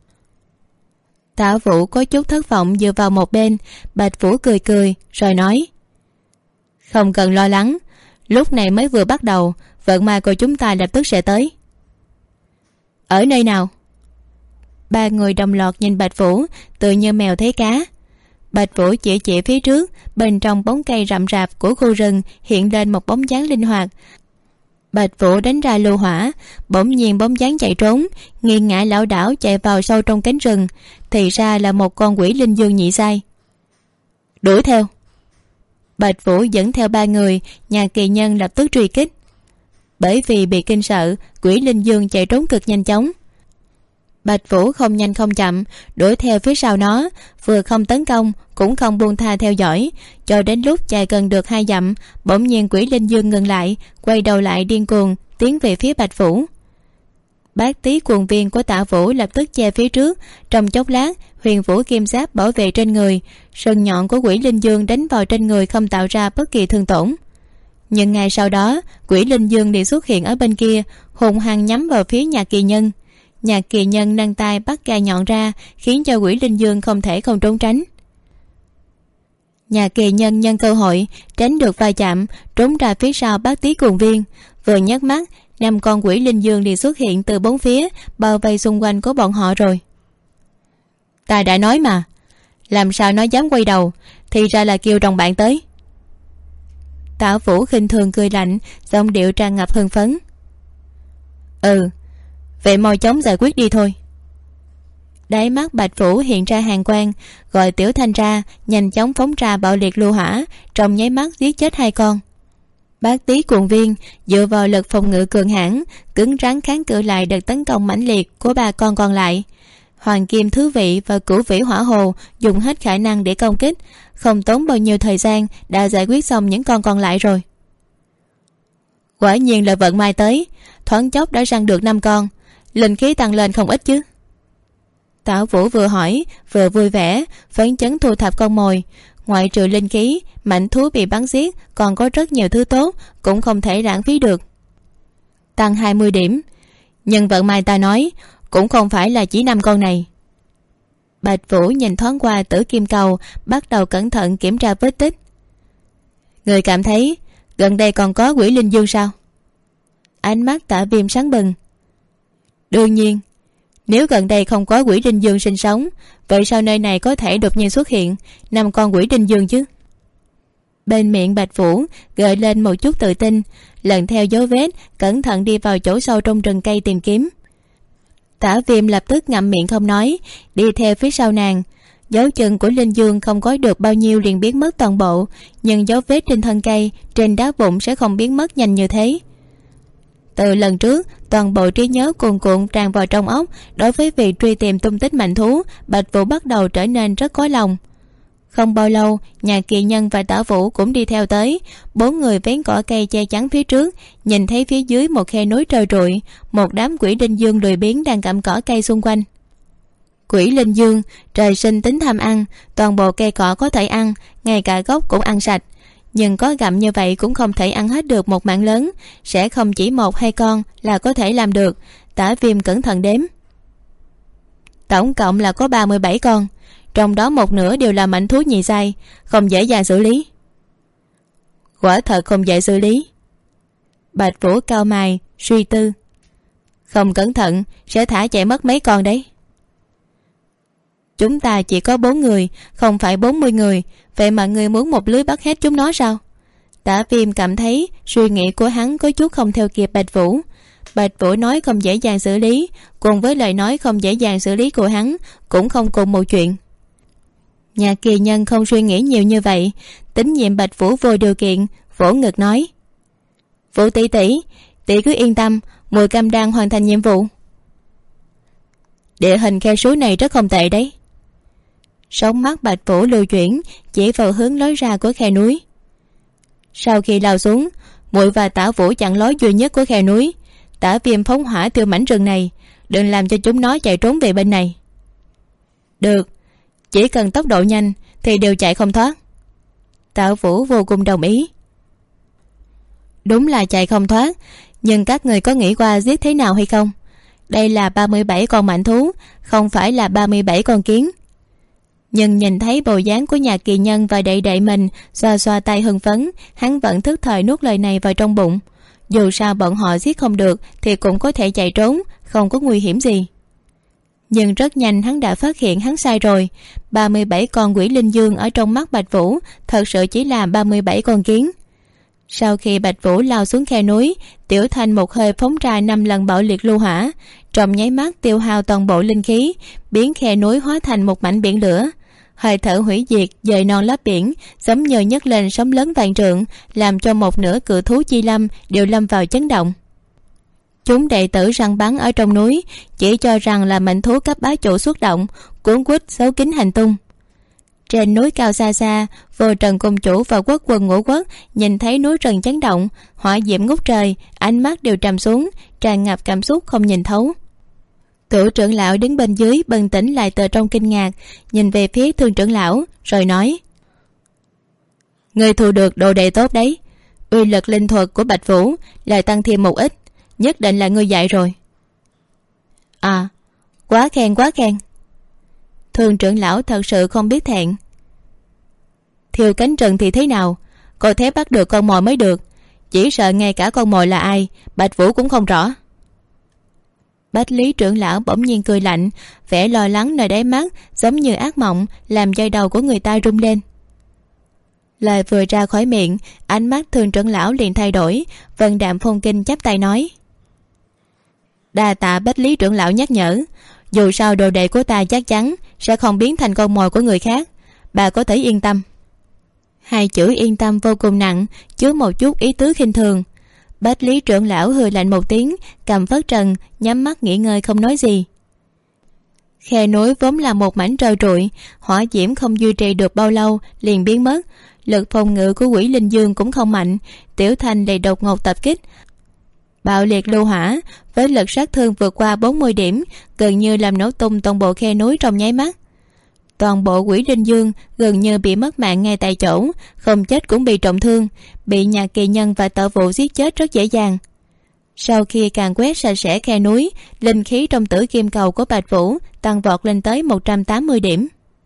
Tả Vũ có chút thất vọng dựa vào một bên. Bạch Vũ cười cười rồi nói: Không cần lo lắng, lúc này mới vừa bắt đầu, vận may của chúng ta lập tức sẽ tới. Ở nơi nào? Ba người đồng loạt nhìn Bạch Vũ, tự như mèo thấy cá. Bạch Vũ chỉ phía trước, bên trong bóng cây rậm rạp của khu rừng hiện lên một bóng dáng linh hoạt. Bạch Vũ đánh ra lưu hỏa, bỗng nhiên bóng dáng chạy trốn, nghiêng ngã lảo đảo chạy vào sâu trong cánh rừng, thì ra là một con quỷ linh dương nhị giai. Đuổi theo. Bạch Vũ dẫn theo ba người, nhà kỳ nhân lập tức truy kích. Bởi vì bị kinh sợ, quỷ linh dương chạy trốn cực nhanh chóng. Bạch Vũ không nhanh không chậm đuổi theo phía sau nó, vừa không tấn công cũng không buông tha theo dõi, cho đến lúc chạy gần được 2 dặm, bỗng nhiên quỷ linh dương ngừng lại, quay đầu lại điên cuồng tiến về phía Bạch Vũ. Bát tí cuồng viên của Tạ Vũ lập tức che phía trước, trong chốc lát huyền vũ kim giáp bảo vệ trên người, sừng nhọn của quỷ linh dương đánh vào trên người không tạo ra bất kỳ thương tổn. Nhưng ngày sau đó quỷ linh dương liền xuất hiện ở bên kia, hùng hăng nhắm vào phía nhà kỳ nhân. Nhà kỳ nhân nâng tay bắt gai nhọn ra, khiến cho quỷ linh dương không thể không trốn tránh. Nhà kỳ nhân nhân cơ hội tránh được va chạm, trốn ra phía sau bát tí cuồng viên. Vừa nhấc mắt, 5 con quỷ linh dương liền xuất hiện từ bốn phía, bao vây xung quanh của bọn họ rồi. Ta đã nói mà, làm sao nó dám quay đầu, thì ra là kêu đồng bạn tới. Tả Vũ khinh thường cười lạnh, giọng điệu tràn ngập hưng phấn. Vậy mau chóng giải quyết đi thôi. Đáy mắt Bạch Vũ hiện ra hàn quang, gọi Tiểu Thanh ra, nhanh chóng phóng ra bạo liệt lưu hỏa, trong nháy mắt giết chết 2 con. Bát tí cuồng viên dựa vào lực phòng ngự cường hãn, cứng rắn kháng cự lại đợt tấn công mãnh liệt của 3 con còn lại. Hoàng kim thứ vị và cửu vĩ hỏa hồ dùng hết khả năng để công kích, không tốn bao nhiêu thời gian đã giải quyết xong những con còn lại rồi. Quả nhiên là vận may tới, thoáng chốc đã săn được 5 con, linh khí tăng lên không ít chứ. Tả Vũ vừa hỏi vừa vui vẻ, phấn chấn thu thập con mồi. Ngoại trừ linh khí, mãnh thú bị bắn giết còn có rất nhiều thứ tốt, cũng không thể lãng phí được. Tăng 20 điểm. Nhưng vận may ta nói cũng không phải là chỉ 5 con này. Bạch Vũ nhìn thoáng qua tử kim cầu, bắt đầu cẩn thận kiểm tra vết tích. Người cảm thấy gần đây còn có quỷ linh dương sao? Ánh mắt Tạ Viêm sáng bừng. Đương nhiên, nếu gần đây không có quỷ linh dương sinh sống, vậy sao nơi này có thể đột nhiên xuất hiện 5 con quỷ linh dương chứ? Bên miệng Bạch Vũ gợi lên một chút tự tin, lần theo dấu vết cẩn thận đi vào chỗ sâu trong rừng cây tìm kiếm. Tả Viêm lập tức ngậm miệng không nói, đi theo phía sau nàng. Dấu chân của linh dương không có được bao nhiêu liền biến mất toàn bộ, nhưng dấu vết trên thân cây, trên đá vụn sẽ không biến mất nhanh như thế. Từ lần trước, toàn bộ trí nhớ cuồn cuộn tràn vào trong óc. Đối với việc truy tìm tung tích mạnh thú, Bạch Vũ bắt đầu trở nên rất có lòng. Không bao lâu, nhà kỳ nhân và Tả Vũ cũng đi theo tới. 4 người vén cỏ cây che chắn phía trước, nhìn thấy phía dưới một khe núi trơ trụi, một đám quỷ linh dương lười biếng đang gặm cỏ cây xung quanh. Quỷ linh dương trời sinh tính tham ăn, toàn bộ cây cỏ có thể ăn, ngay cả gốc cũng ăn sạch. Nhưng có gặm như vậy cũng không thể ăn hết được một mảng lớn, sẽ không chỉ 1-2 con là có thể làm được. Tả Viêm cẩn thận đếm, tổng cộng là có 37 con, trong đó một nửa đều là mãnh thú nhị giai, không dễ dàng xử lý. Quả thật không dễ xử lý. Bạch Vũ cau mày suy tư, không cẩn thận sẽ thả chạy mất mấy con đấy. Chúng ta chỉ có 4 người, không phải 40 người, vậy mà ngươi muốn một lưới bắt hết chúng nó sao? Tả Viêm cảm thấy suy nghĩ của hắn có chút không theo kịp Bạch Vũ. Bạch Vũ nói không dễ dàng xử lý, cùng với lời nói không dễ dàng xử lý của hắn cũng không cùng một chuyện. Nhà kỳ nhân không suy nghĩ nhiều như vậy, tín nhiệm Bạch Vũ vô điều kiện, vỗ ngực nói: Vũ tỷ tỷ, tỷ cứ yên tâm, Mùi Cam đang hoàn thành nhiệm vụ. Địa hình khe suối này rất không tệ đấy. Sóng mắt Bạch Vũ lưu chuyển, chỉ vào hướng lối ra của khe núi. Sau khi lao xuống, Muội và Tả Vũ chặn lối duy nhất của khe núi. Tả Viêm phóng hỏa tiêu mảnh rừng này, đừng làm cho chúng nó chạy trốn về bên này. Được, chỉ cần tốc độ nhanh thì đều chạy không thoát. Tạ Vũ vô cùng đồng ý. Đúng là chạy không thoát, nhưng các người có nghĩ qua giết thế nào hay không? Đây là 37 con mãnh thú, không phải là 37 con kiến. Nhưng nhìn thấy bộ dáng của nhà kỳ nhân và đệ đệ mình xoa xoa tay hưng phấn, hắn vẫn thức thời nuốt lời này vào trong bụng. Dù sao bọn họ giết không được thì cũng có thể chạy trốn, không có nguy hiểm gì. Nhưng rất nhanh hắn đã phát hiện hắn sai rồi. 37 con quỷ linh dương ở trong mắt Bạch Vũ thật sự chỉ là 37 con kiến. Sau khi Bạch Vũ lao xuống khe núi, Tiểu Thanh một hơi phóng ra 5 lần bạo liệt lưu hỏa, trong nháy mắt tiêu hao toàn bộ linh khí, biến khe núi hóa thành một mảnh biển lửa. Hơi thở hủy diệt dời non lấp biển, giống như nhấc lên sóng lớn vạn trượng, làm cho một nửa cự thú chi lâm đều lâm vào chấn động. Chúng đệ tử săn bắn ở trong núi chỉ cho rằng là mệnh thú cấp bá chủ xuất động, cuốn quýt giấu kín hành tung. Trên núi cao xa xa, Vô Trần Cung chủ và quốc quân Ngũ Quốc nhìn thấy núi rừng chấn động, hỏa diễm ngút trời, ánh mắt đều trầm xuống, tràn ngập cảm xúc không nhìn thấu. Cửu trưởng lão đứng bên dưới bừng tỉnh lại từ trong kinh ngạc, nhìn về phía Thương trưởng lão rồi nói: Người thu được đồ đệ tốt đấy, uy lực linh thuật của Bạch Vũ lại tăng thêm một ít, nhất định là ngươi dạy rồi. À, quá khen quá khen. Thương trưởng lão thật sự không biết thẹn. Thiêu cánh rừng thì thế nào, có thể bắt được con mồi mới được, chỉ sợ ngay cả con mồi là ai Bạch Vũ cũng không rõ. Bách Lý trưởng lão bỗng nhiên cười lạnh, vẻ lo lắng nơi đáy mắt giống như ác mộng, làm dây đầu của người ta rung lên. Lời vừa ra khỏi miệng, ánh mắt Thương trưởng lão liền thay đổi, vân đạm phong kinh chắp tay nói: Đa tạ Bách Lý trưởng lão nhắc nhở, dù sao đồ đệ của ta chắc chắn sẽ không biến thành con mồi của người khác, bà có thể yên tâm. Hai chữ yên tâm vô cùng nặng, chứa một chút ý tứ khinh thường. Bách Lý trưởng lão hừ lạnh một tiếng, cầm phất trần, nhắm mắt nghỉ ngơi không nói gì. Khe núi vốn là một mảnh trơ trụi, hỏa diễm không duy trì được bao lâu liền biến mất. Lực phòng ngự của quỷ linh dương cũng không mạnh, Tiểu Thanh lại đột ngột tập kích. Bạo liệt lưu hỏa với lực sát thương vượt qua 40 điểm, gần như làm nổ tung toàn bộ khe núi trong nháy mắt. Toàn bộ quỷ linh dương gần như bị mất mạng ngay tại chỗ, không chết cũng bị trọng thương, bị nhà kỳ nhân và Tạ Vũ giết chết rất dễ dàng. Sau khi càn quét sạch sẽ khe núi, linh khí trong tử kim cầu của Bạch Vũ tăng vọt lên tới 180 điểm.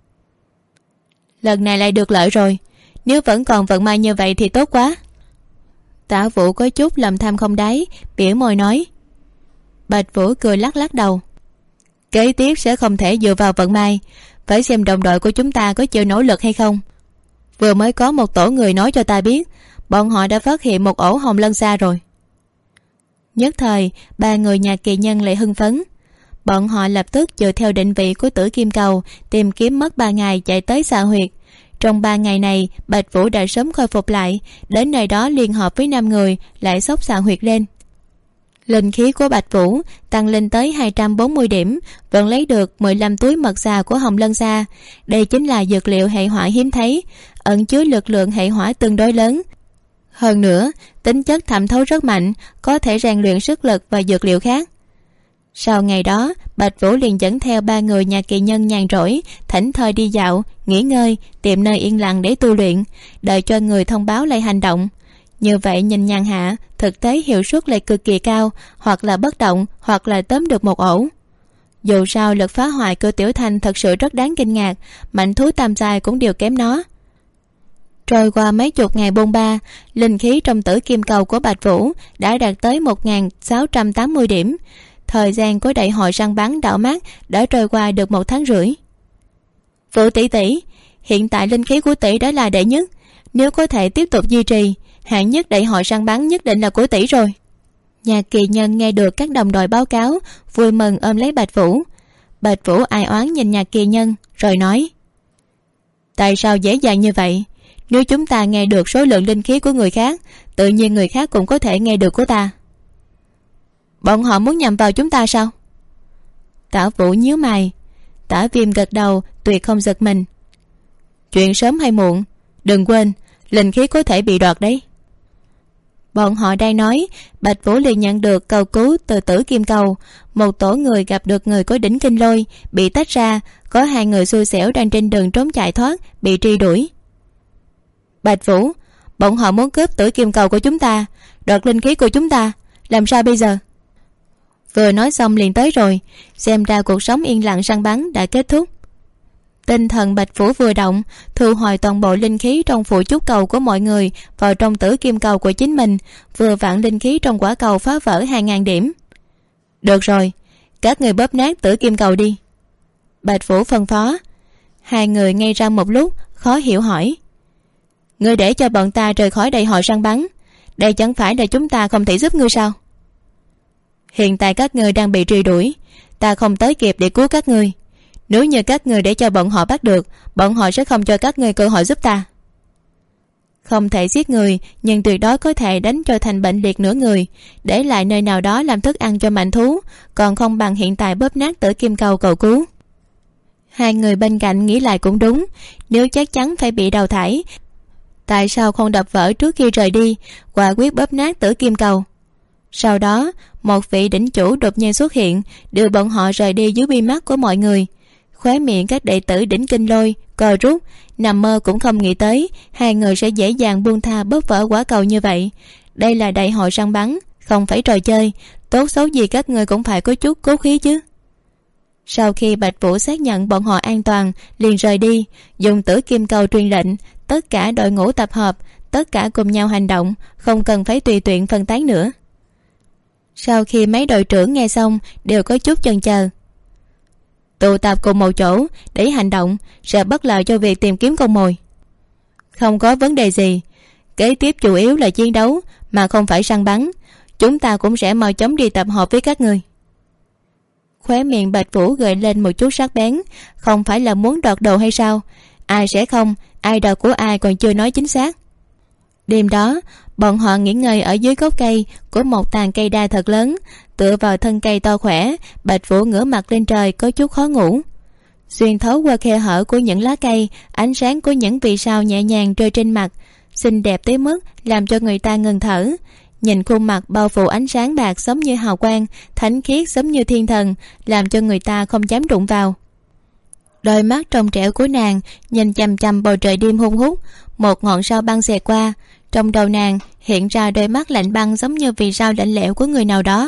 Lần này lại được lợi rồi, nếu vẫn còn vận may như vậy thì tốt quá. Tạ Vũ có chút lòng tham không đáy, biểu môi nói. Bạch Vũ cười lắc lắc đầu. Kế tiếp sẽ không thể dựa vào vận may, phải xem đồng đội của chúng ta có chịu nỗ lực hay không. Vừa mới có một tổ người nói cho ta biết bọn họ đã phát hiện một ổ hồng lân xa rồi. Nhất thời 3 người nhà kỳ nhân lại hưng phấn. Bọn họ lập tức dựa theo định vị của tử kim cầu tìm kiếm mất 3 ngày chạy tới xà huyệt. Trong 3 ngày này Bạch Vũ đã sớm khôi phục lại, đến nơi đó liên hợp với 5 người lại xốc xà huyệt lên. Linh khí của Bạch Vũ tăng lên tới 240 điểm, vẫn lấy được 15 túi mật xà của hồng lân xa. Đây chính là dược liệu hệ hỏa hiếm thấy, ẩn chứa lực lượng hệ hỏa tương đối lớn. Hơn nữa tính chất thẩm thấu rất mạnh, có thể rèn luyện sức lực và dược liệu khác. Sau ngày đó Bạch Vũ liền dẫn theo 3 người nhà kỳ nhân nhàn rỗi thảnh thơi đi dạo, nghỉ ngơi, tìm nơi yên lặng để tu luyện, đợi cho người thông báo lại hành động. Như vậy nhìn nhàn hạ, thực tế hiệu suất lại cực kỳ cao, hoặc là bất động hoặc là tóm được một ổ. Dù sao lực phá hoại của Tiểu Thanh thật sự rất đáng kinh ngạc, mạnh thú tam giai cũng đều kém nó. Trôi qua mấy chục ngày bôn ba, linh khí trong tử kim cầu của Bạch Vũ đã đạt tới 1680 điểm. Thời gian của đại hội săn bắn đảo mắt đã trôi qua được 1 tháng rưỡi. Vũ tỷ tỷ, hiện tại linh khí của tỷ đã là đệ nhất, nếu có thể tiếp tục duy trì, hạng nhất đại hội săn bắn nhất định là của tỷ rồi. Nhà kỳ nhân nghe được các đồng đội báo cáo, vui mừng ôm lấy Bạch Vũ. Bạch Vũ ai oán nhìn nhà kỳ nhân rồi nói: Tại sao dễ dàng như vậy? Nếu chúng ta nghe được số lượng linh khí của người khác, tự nhiên người khác cũng có thể nghe được của ta. Bọn họ muốn nhằm vào chúng ta sao? Tả Vũ nhíu mày. Tả Viêm gật đầu, tuyệt không giật mình. Chuyện sớm hay muộn, đừng quên linh khí có thể bị đoạt đấy. Bọn họ đang nói, Bạch Vũ liền nhận được cầu cứu từ Tử Kim Cầu. Một tổ người gặp được người có đỉnh Kinh Lôi, bị tách ra. Có 2 người xui xẻo đang trên đường trốn chạy thoát, bị truy đuổi. Bạch Vũ, bọn họ muốn cướp Tử Kim Cầu của chúng ta, đoạt linh khí của chúng ta, làm sao bây giờ? Vừa nói xong liền tới rồi. Xem ra cuộc sống yên lặng săn bắn đã kết thúc. Tinh thần Bạch Vũ vừa động, thu hồi toàn bộ linh khí trong phụ trúc cầu của mọi người vào trong Tử Kim Cầu của chính mình. Vừa vặn linh khí trong quả cầu phá vỡ 2.000 điểm. Được rồi, các người bóp nát Tử Kim Cầu đi, Bạch Vũ phân phó. 2 người ngây ra một lúc, khó hiểu hỏi: ngươi để cho bọn ta rời khỏi đại hội săn bắn, đây chẳng phải là chúng ta không thể giúp ngươi sao? Hiện tại các ngươi đang bị truy đuổi, ta không tới kịp để cứu các ngươi. Nếu như các ngươi để cho bọn họ bắt được, bọn họ sẽ không cho các ngươi cơ hội giúp ta. Không thể giết người, nhưng tuyệt đối có thể đánh cho thành bệnh liệt nửa người, để lại nơi nào đó làm thức ăn cho mạnh thú, còn không bằng hiện tại bóp nát Tử Kim Cầu cầu cứu. 2 người bên cạnh nghĩ lại cũng đúng, nếu chắc chắn phải bị đào thải, tại sao không đập vỡ trước khi rời đi, quả quyết bóp nát Tử Kim Cầu. Sau đó, một vị đỉnh chủ đột nhiên xuất hiện, đưa bọn họ rời đi dưới mi mắt của mọi người. Khóe miệng các đệ tử đỉnh Kinh Lôi co rút, nằm mơ cũng không nghĩ tới 2 người sẽ dễ dàng buông tha bóp vỡ quả cầu như vậy. Đây là đại hội săn bắn, không phải trò chơi, tốt xấu gì các ngươi cũng phải có chút cố khí chứ. Sau khi Bạch Vũ xác nhận bọn họ an toàn, liền rời đi, dùng Tử Kim Cầu truyền lệnh, tất cả đội ngũ tập hợp, tất cả cùng nhau hành động, không cần phải tùy tiện phân tán nữa. Sau khi mấy đội trưởng nghe xong, đều có chút chần chờ. Tụ tập cùng một chỗ để hành động sẽ bất lợi cho việc tìm kiếm con mồi. Không có vấn đề gì, kế tiếp chủ yếu là chiến đấu mà không phải săn bắn. Chúng ta cũng sẽ mau chóng đi tập hợp với các người. Khóe miệng Bạch Vũ gợi lên một chút sắc bén. Không phải là muốn đoạt đồ hay sao? Ai sẽ không, ai đoạt của ai còn chưa nói chính xác. Đêm đó, bọn họ nghỉ ngơi ở dưới gốc cây của một tàn cây đa thật lớn. Tựa vào thân cây to khỏe, Bạch Vũ ngửa mặt lên trời có chút khó ngủ. Xuyên thấu qua khe hở của những lá cây, ánh sáng của những vì sao nhẹ nhàng rơi trên mặt, xinh đẹp tới mức làm cho người ta ngừng thở. Nhìn khuôn mặt bao phủ ánh sáng bạc giống như hào quang, thánh khiết giống như thiên thần, làm cho người ta không dám đụng vào. Đôi mắt trong trẻo của nàng nhìn chằm chằm bầu trời đêm hun hút. Một ngọn sao băng xẹt qua, trong đầu nàng hiện ra đôi mắt lạnh băng giống như vì sao lạnh lẽo của người nào đó.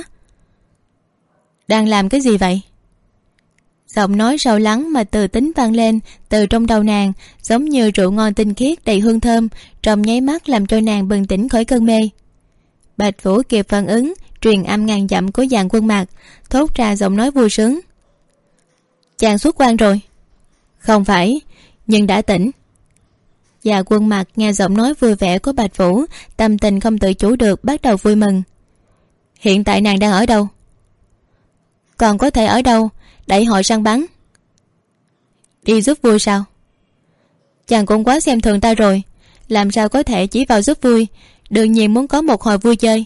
Đang làm cái gì vậy? Giọng nói sâu lắng mà từ tính vang lên từ trong đầu nàng, giống như rượu ngon tinh khiết đầy hương thơm, trong nháy mắt làm cho nàng bừng tỉnh khỏi cơn mê. Bạch Vũ kịp phản ứng, truyền âm ngàn dặm của Dàn Quân Mạc, thốt ra giọng nói vui sướng: chàng xuất quan rồi. Không phải, nhưng đã tỉnh. Dàn Quân Mạc nghe giọng nói vui vẻ của Bạch Vũ, tâm tình không tự chủ được bắt đầu vui mừng. Hiện tại nàng đang ở đâu? Còn có thể ở đâu? Đại hội săn bắn. Đi giúp vui sao? Chàng cũng quá xem thường ta rồi, làm sao có thể chỉ vào giúp vui, đương nhiên muốn có một hồi vui chơi.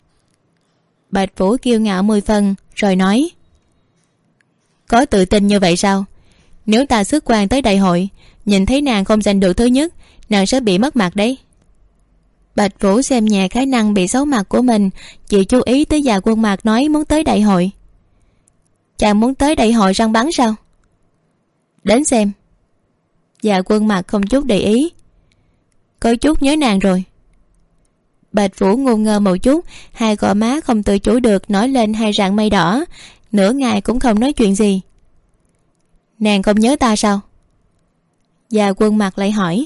Bạch Vũ kiêu ngạo 10 phần rồi nói: có tự tin như vậy sao? Nếu ta xuất quan tới đại hội, nhìn thấy nàng không giành được thứ nhất, nàng sẽ bị mất mặt đấy. Bạch Vũ xem nhẹ khả năng bị xấu mặt của mình, chỉ chú ý tới Dàn Quân Mạc nói muốn tới đại hội. Chàng muốn tới đại hội săn bắn sao? Đến xem. Dàn Quân Mạc không chút để ý. Có chút nhớ nàng rồi. Bạch Vũ ngu ngơ một chút, 2 gò má không tự chủ được nổi lên 2 rạng mây đỏ, nửa ngày cũng không nói chuyện gì. Nàng không nhớ ta sao? Dàn Quân Mạc lại hỏi.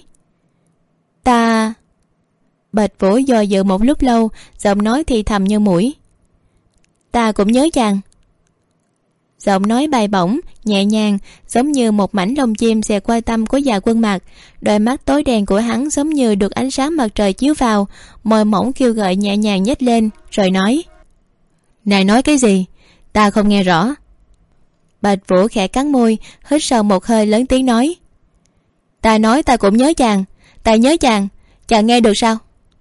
Ta... Bạch Vũ do dự một lúc lâu, giọng nói thì thầm như mũi. Ta cũng nhớ chàng. Giọng nói bay bổng, nhẹ nhàng, giống như một mảnh lông chim xẹt qua tâm của Dàn Quân Mạc. Đôi mắt tối đen của hắn giống như được ánh sáng mặt trời chiếu vào, môi mỏng kêu gợi nhẹ nhàng nhếch lên, rồi nói: nàng nói cái gì? Ta không nghe rõ. Bạch Vũ khẽ cắn môi, hít sâu một hơi, lớn tiếng nói: ta nói ta cũng nhớ chàng, ta nhớ chàng, chàng nghe được sao?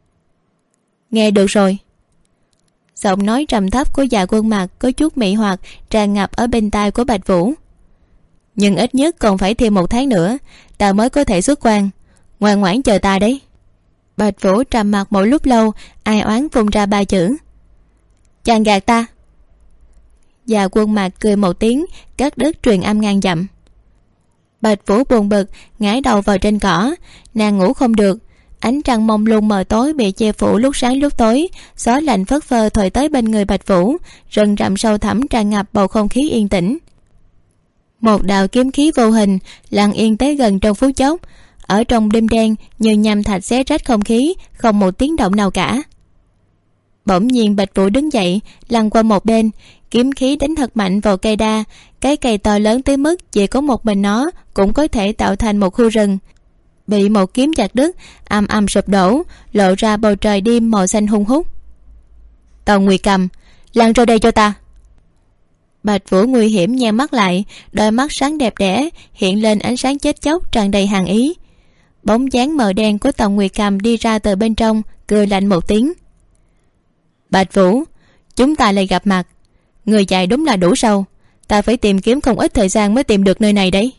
Nghe được rồi. Giọng nói trầm thấp của Dàn Quân Mạc có chút mị hoặc tràn ngập ở bên tai của Bạch Vũ. Nhưng ít nhất còn phải thêm 1 tháng nữa, ta mới có thể xuất quan. Ngoan ngoãn chờ ta đấy. Bạch Vũ trầm mặc một lúc lâu, ai oán phun ra 3 chữ: chàng gạt ta. Dạ Quân Mạc cười một tiếng, cắt đứt truyền âm ngàn dặm. Bạch Vũ buồn bực ngã đầu vào trên cỏ. Nàng ngủ không được. Ánh trăng mông lung mờ tối bị che phủ lúc sáng lúc tối. Gió lạnh phất phơ thổi tới bên người Bạch Vũ. Rừng rậm sâu thẳm tràn ngập bầu không khí yên tĩnh. Một đạo kiếm khí vô hình lặng yên tới gần trong phút chốc. Ở trong đêm đen như nham thạch xé rách không khí, không một tiếng động nào cả. Bỗng nhiên Bạch Vũ đứng dậy, lăn qua một bên. Kiếm khí đánh thật mạnh vào cây đa. Cái cây to lớn tới mức chỉ có một mình nó cũng có thể tạo thành một khu rừng, bị một kiếm chặt đứt, ầm ầm sụp đổ, lộ ra bầu trời đêm màu xanh hun hút. Tàu Nguyệt Cầm, lăn ra đây cho ta. Bạch Vũ nguy hiểm nheo mắt lại, đôi mắt sáng đẹp đẽ hiện lên ánh sáng chết chóc tràn đầy hàn ý. Bóng dáng mờ đen của Tàu Nguyệt Cầm đi ra từ bên trong, cười lạnh một tiếng. Bạch Vũ, chúng ta lại gặp mặt. Người chạy đúng là đủ sâu. Ta phải tìm kiếm không ít thời gian mới tìm được nơi này đấy.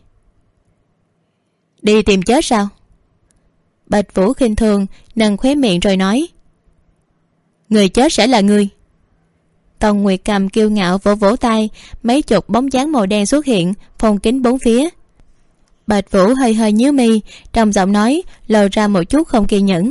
Đi tìm chết sao? Bạch Vũ khinh thường nâng khóe miệng rồi nói. Người chết sẽ là ngươi. Tòng Nguyệt Cầm kiêu ngạo vỗ vỗ tay. Mấy chục bóng dáng màu đen xuất hiện, phong kín bốn phía. Bạch Vũ hơi hơi nhíu mi, trong giọng nói lộ ra một chút không kiên nhẫn.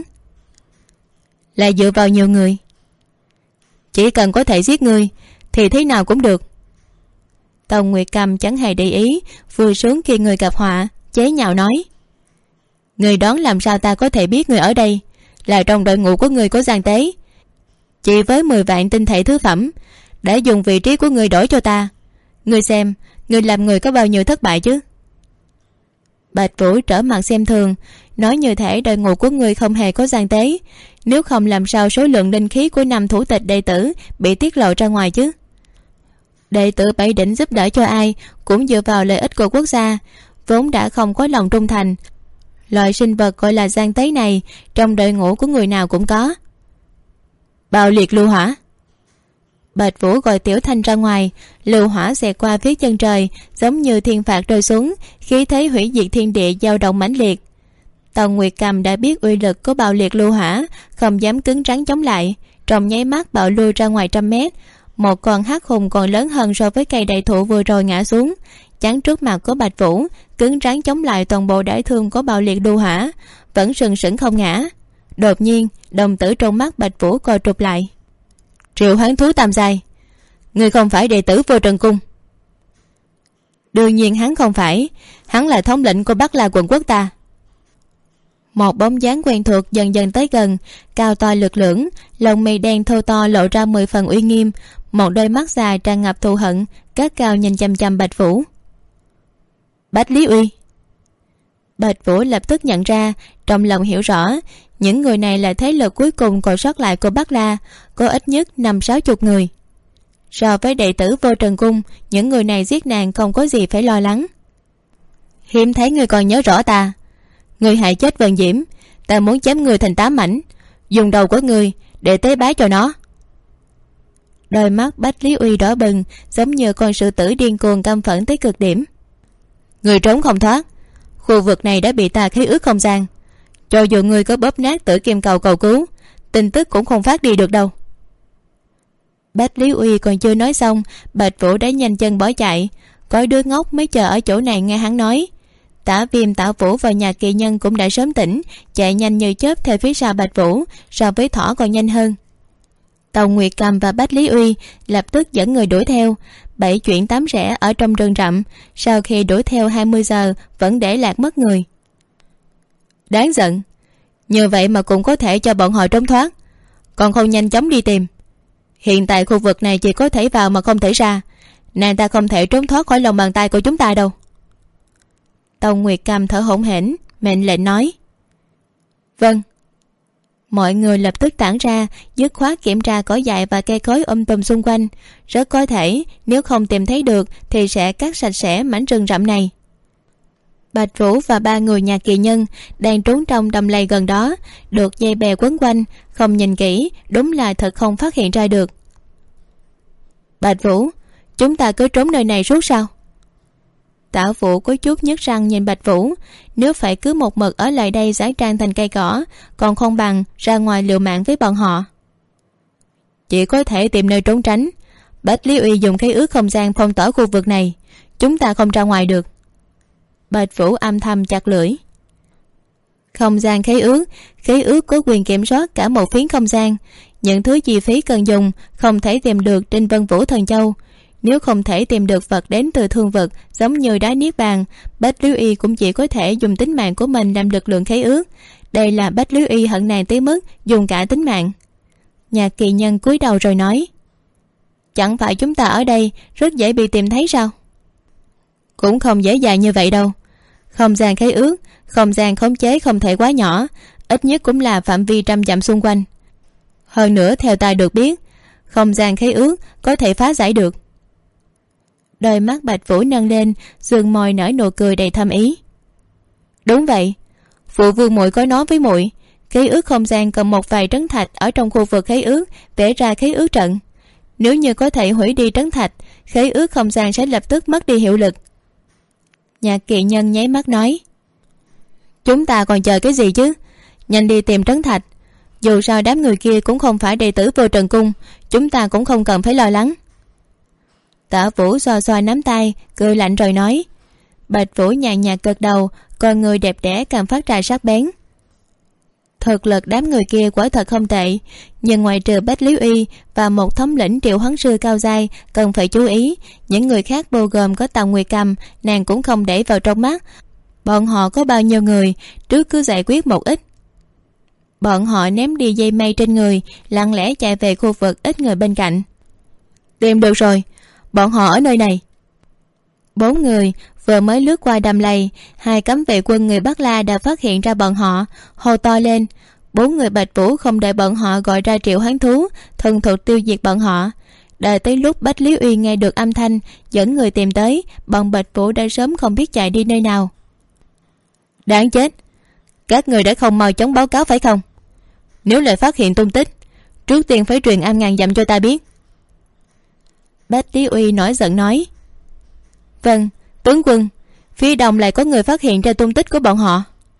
Là dựa vào nhiều người. Chỉ cần có thể giết ngươi thì thế nào cũng được. Tòng Nguyệt Cầm chẳng hề để ý, vừa xuống khi người gặp họa, chế nhạo nói. Người đoán làm sao ta có thể biết người ở đây? Là trong đội ngũ của người có gian tế. Chỉ với 10 vạn tinh thể thứ phẩm đã dùng vị trí của người đổi cho ta. Người xem, người làm người có bao nhiêu thất bại chứ? Bạch Vũ trở mặt xem thường, nói như thể đội ngũ của người không hề có gian tế. Nếu không làm sao số lượng linh khí của 5 thủ tịch đệ tử bị tiết lộ ra ngoài chứ? Đệ tử Bảy Đỉnh giúp đỡ cho ai cũng dựa vào lợi ích của quốc gia, vốn đã không có lòng trung thành. Loại sinh vật gọi là gian tế này trong đội ngũ của người nào cũng có. Bạo liệt lưu hỏa. Bạch Vũ gọi Tiểu Thanh ra ngoài. Lưu hỏa xẹt qua phía chân trời, giống như thiên phạt rơi xuống, khí thế hủy diệt thiên địa dao động mãnh liệt. Tòng Nguyệt Cầm đã biết uy lực của bạo liệt lưu hỏa, không dám cứng rắn chống lại, trong nháy mắt bạo lui ra ngoài 100 mét. Một con hắc hùng còn lớn hơn so với cây đại thụ vừa rồi ngã xuống, chắn trước mặt của Bạch Vũ, cứng rắn chống lại toàn bộ đả thương của bạo liệt lưu hỏa, vẫn sừng sững không ngã. Đột nhiên đồng tử trong mắt Bạch Vũ co rụt lại. Triệu hoán thú tam giai, người không phải đệ tử Vô Trần Cung? Đương nhiên hắn không phải, hắn là thống lĩnh của Bắc La quận quốc ta. Một bóng dáng quen thuộc dần dần tới gần, cao to lực lưỡng, lông mi đen thô to lộ ra 10 phần uy nghiêm, một đôi mắt dài tràn ngập thù hận, cát cao nhìn chằm chằm Bạch Vũ. Bách Lý Uy. Bạch Vũ lập tức nhận ra, trong lòng hiểu rõ, những người này là thế lực cuối cùng còn sót lại của Bắc La, có ít nhất 50-60 người. So với đệ tử Vô Trần Cung, những người này giết nàng không có gì phải lo lắng. Hiếm thấy người còn nhớ rõ ta. Người hại chết Vân Diễm, ta muốn chém người thành 8 mảnh, dùng đầu của người để tế bái cho nó. Đôi mắt Bách Lý Uy đỏ bừng, giống như con sư tử điên cuồng căm phẫn tới cực điểm. Người trốn không thoát, khu vực này đã bị ta khế ước không gian. Cho dù người có bóp nát Tử Kim Cầu cầu cứu, tin tức cũng không phát đi được đâu. Bách Lý Uy còn chưa nói xong, Bạch Vũ đã nhanh chân bỏ chạy. Có đứa ngốc mới chờ ở chỗ này nghe hắn nói. Tả Viêm, Tả Vũ và nhà kỳ nhân cũng đã sớm tỉnh, chạy nhanh như chớp theo phía sau Bạch Vũ, so với thỏ còn nhanh hơn. Tàu Nguyệt Cầm và Bách Lý Uy lập tức dẫn người đuổi theo. 7 chuyện 8 rẽ ở trong rừng rậm, sau khi đuổi theo 20 giờ vẫn để lạc mất người. Đáng giận, như vậy mà cũng có thể cho bọn họ trốn thoát, còn không nhanh chóng đi tìm. Hiện tại khu vực này chỉ có thể vào mà không thể ra, nàng ta không thể trốn thoát khỏi lòng bàn tay của chúng ta đâu. Tàu Nguyệt Cầm thở hổn hển, mệnh lệnh nói. Vâng. Mọi người lập tức tản ra, dứt khoát kiểm tra cỏ dại và cây cối tùm xung quanh. Rất có thể nếu không tìm thấy được thì sẽ cắt sạch sẽ mảnh rừng rậm này. Bạch Vũ và 3 người nhà kỳ nhân đang trốn trong đầm lầy gần đó, được dây bè quấn quanh, không nhìn kỹ đúng là thật không phát hiện ra được. Bạch Vũ, chúng ta cứ trốn nơi này suốt sao? Tả Vũ có chút nhếch răng nhìn Bạch Vũ. Nếu phải cứ một mực ở lại đây giải trang thành cây cỏ, còn không bằng ra ngoài liều mạng với bọn họ. Chỉ có thể tìm nơi trốn tránh. Bách Lý Uy dùng khế ước không gian phong tỏa khu vực này, chúng ta không ra ngoài được. Bạch Vũ âm thầm chặt lưỡi. Không gian khế ước có quyền kiểm soát cả một phiến không gian. Những thứ chi phí cần dùng không thể tìm được trên Vân Vũ Thần Châu. Nếu không thể tìm được vật đến từ thương vực giống như đá niết bàn, Bách Lý Uy cũng chỉ có thể dùng tính mạng của mình làm lực lượng khế ước. Đây là Bách Lý Uy hận nàng tới mức dùng cả tính mạng. Nhạc Kỳ Nhân cúi đầu rồi nói: Chẳng phải chúng ta ở đây rất dễ bị tìm thấy sao? Cũng không dễ dàng như vậy đâu. Không gian khế ước, không gian khống chế không thể quá nhỏ, ít nhất cũng là phạm vi 100 dặm xung quanh. Hơn nữa theo ta được biết, không gian khế ước có thể phá giải được. Đôi mắt Bạch Vũ nâng lên, sườn môi nở nụ cười đầy thâm ý. Đúng vậy, phụ vương muội có nói với muội, khế ước không gian cần một vài trấn thạch ở trong khu vực khế ước vẽ ra khế ước trận. Nếu như có thể hủy đi trấn thạch, khế ước không gian sẽ lập tức mất đi hiệu lực. Nhạc Kỳ Nhân nháy mắt nói: Chúng ta còn chờ cái gì chứ? Nhanh đi tìm trấn thạch. Dù sao đám người kia cũng không phải đệ tử Vô Trần Cung, chúng ta cũng không cần phải lo lắng. Tả Vũ xoa xoa nắm tay, cười lạnh rồi nói. Bạch Vũ nhàn nhạt gật đầu, con người đẹp đẽ càng phát ra sắc bén. Thực lực đám người kia quả thật không tệ, nhưng ngoài trừ Bách Lý Uy và một thống lĩnh triệu hoán sư cao giai cần phải chú ý, những người khác bao gồm có Tào Nguyệt Cầm, nàng cũng không để vào trong mắt. Bọn họ có bao nhiêu người, trước cứ giải quyết một ít. Bọn họ ném đi dây mây trên người, lặng lẽ chạy về khu vực ít người bên cạnh. Tìm được rồi, bọn họ ở nơi này. 4 người vừa mới lướt qua đầm lầy, 2 cấm vệ quân người Bắc La đã phát hiện ra bọn họ, hô to lên. 4 người Bạch Vũ không đợi bọn họ gọi ra triệu hoán thú, thuần thục tiêu diệt bọn họ. Đợi tới lúc Bách Lý Uy nghe được âm thanh dẫn người tìm tới, bọn Bạch Vũ đã sớm không biết chạy đi nơi nào. Đáng chết, các người đã không mau chóng báo cáo phải không? Nếu lại phát hiện tung tích, trước tiên phải truyền âm ngàn dặm cho ta biết. Bách Lý Uy nổi giận nói. Vâng, tướng quân, phía đông lại có người phát hiện ra tung tích của bọn họ.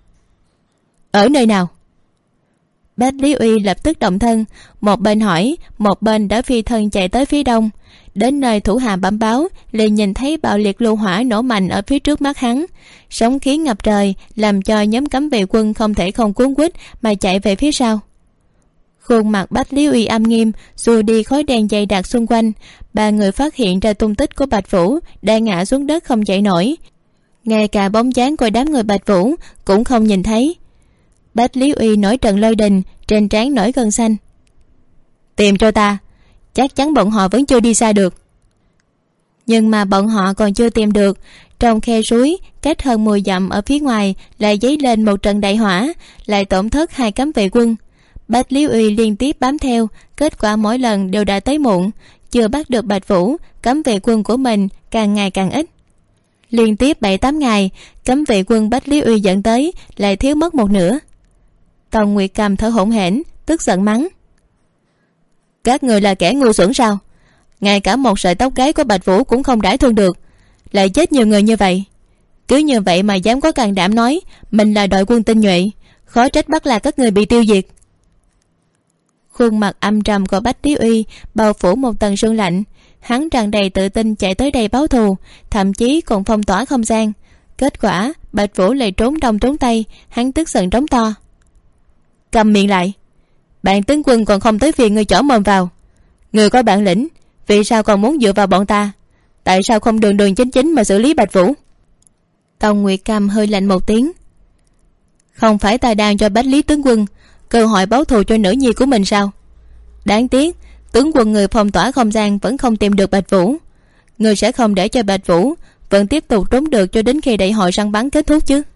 Ở nơi nào? Bách Lý Uy lập tức động thân, một bên hỏi, một bên đã phi thân chạy tới phía đông. Đến nơi thủ hạ bẩm báo, liền nhìn thấy bạo liệt lưu hỏa nổ mạnh ở phía trước mắt hắn, sóng khí ngập trời, làm cho nhóm cấm vệ quân không thể không cuốn quýt mà chạy về phía sau. Khuôn mặt Bách Lý Uy âm nghiêm, xua đi khói đen dày đặc xung quanh. 3 người phát hiện ra tung tích của Bạch Vũ đang ngã xuống đất không dậy nổi, ngay cả bóng dáng của đám người Bạch Vũ cũng không nhìn thấy. Bách Lý Uy nổi trận lôi đình, trên trán nổi gân xanh. Tìm cho ta, chắc chắn bọn họ vẫn chưa đi xa được. Nhưng mà bọn họ còn chưa tìm được, trong khe suối cách hơn 10 dặm ở phía ngoài lại dấy lên một trận đại hỏa, lại tổn thất 2 cấm vệ quân. Bách Lý Uy liên tiếp bám theo, kết quả mỗi lần đều đã tới muộn, chưa bắt được Bạch Vũ, cấm vệ quân của mình càng ngày càng ít. Liên tiếp 7-8 ngày, cấm vệ quân Bách Lý Uy dẫn tới lại thiếu mất một nửa. Tào Nguyệt Cầm thở hổn hển, tức giận mắng. Các người là kẻ ngu xuẩn sao? Ngay cả một sợi tóc gáy của Bạch Vũ cũng không đãi thương được, lại chết nhiều người như vậy. Cứ như vậy mà dám có can đảm nói mình là đội quân tinh nhuệ, khó trách bắt là các người bị tiêu diệt. Khuôn mặt âm trầm của Bách Lý Uy bao phủ một tầng sương lạnh. Hắn tràn đầy tự tin chạy tới đây báo thù, thậm chí còn phong tỏa không gian. Kết quả Bạch Vũ lại trốn đông trốn tây. Hắn tức giận trống to. Cầm miệng lại, bạn tướng quân còn không tới phiền người chỏ mồm vào. Người có bản lĩnh, vì sao còn muốn dựa vào bọn ta? Tại sao không đường đường chính chính mà xử lý Bạch Vũ? Tào Nguyệt Cầm hơi lạnh một tiếng. Không phải ta đang cho Bách Lý tướng quân cơ hội báo thù cho nữ nhi của mình sao? Đáng tiếc tướng quân người phong tỏa không gian vẫn không tìm được Bạch Vũ. Người sẽ không để cho Bạch Vũ vẫn tiếp tục trốn được cho đến khi đại hội săn bắn kết thúc chứ?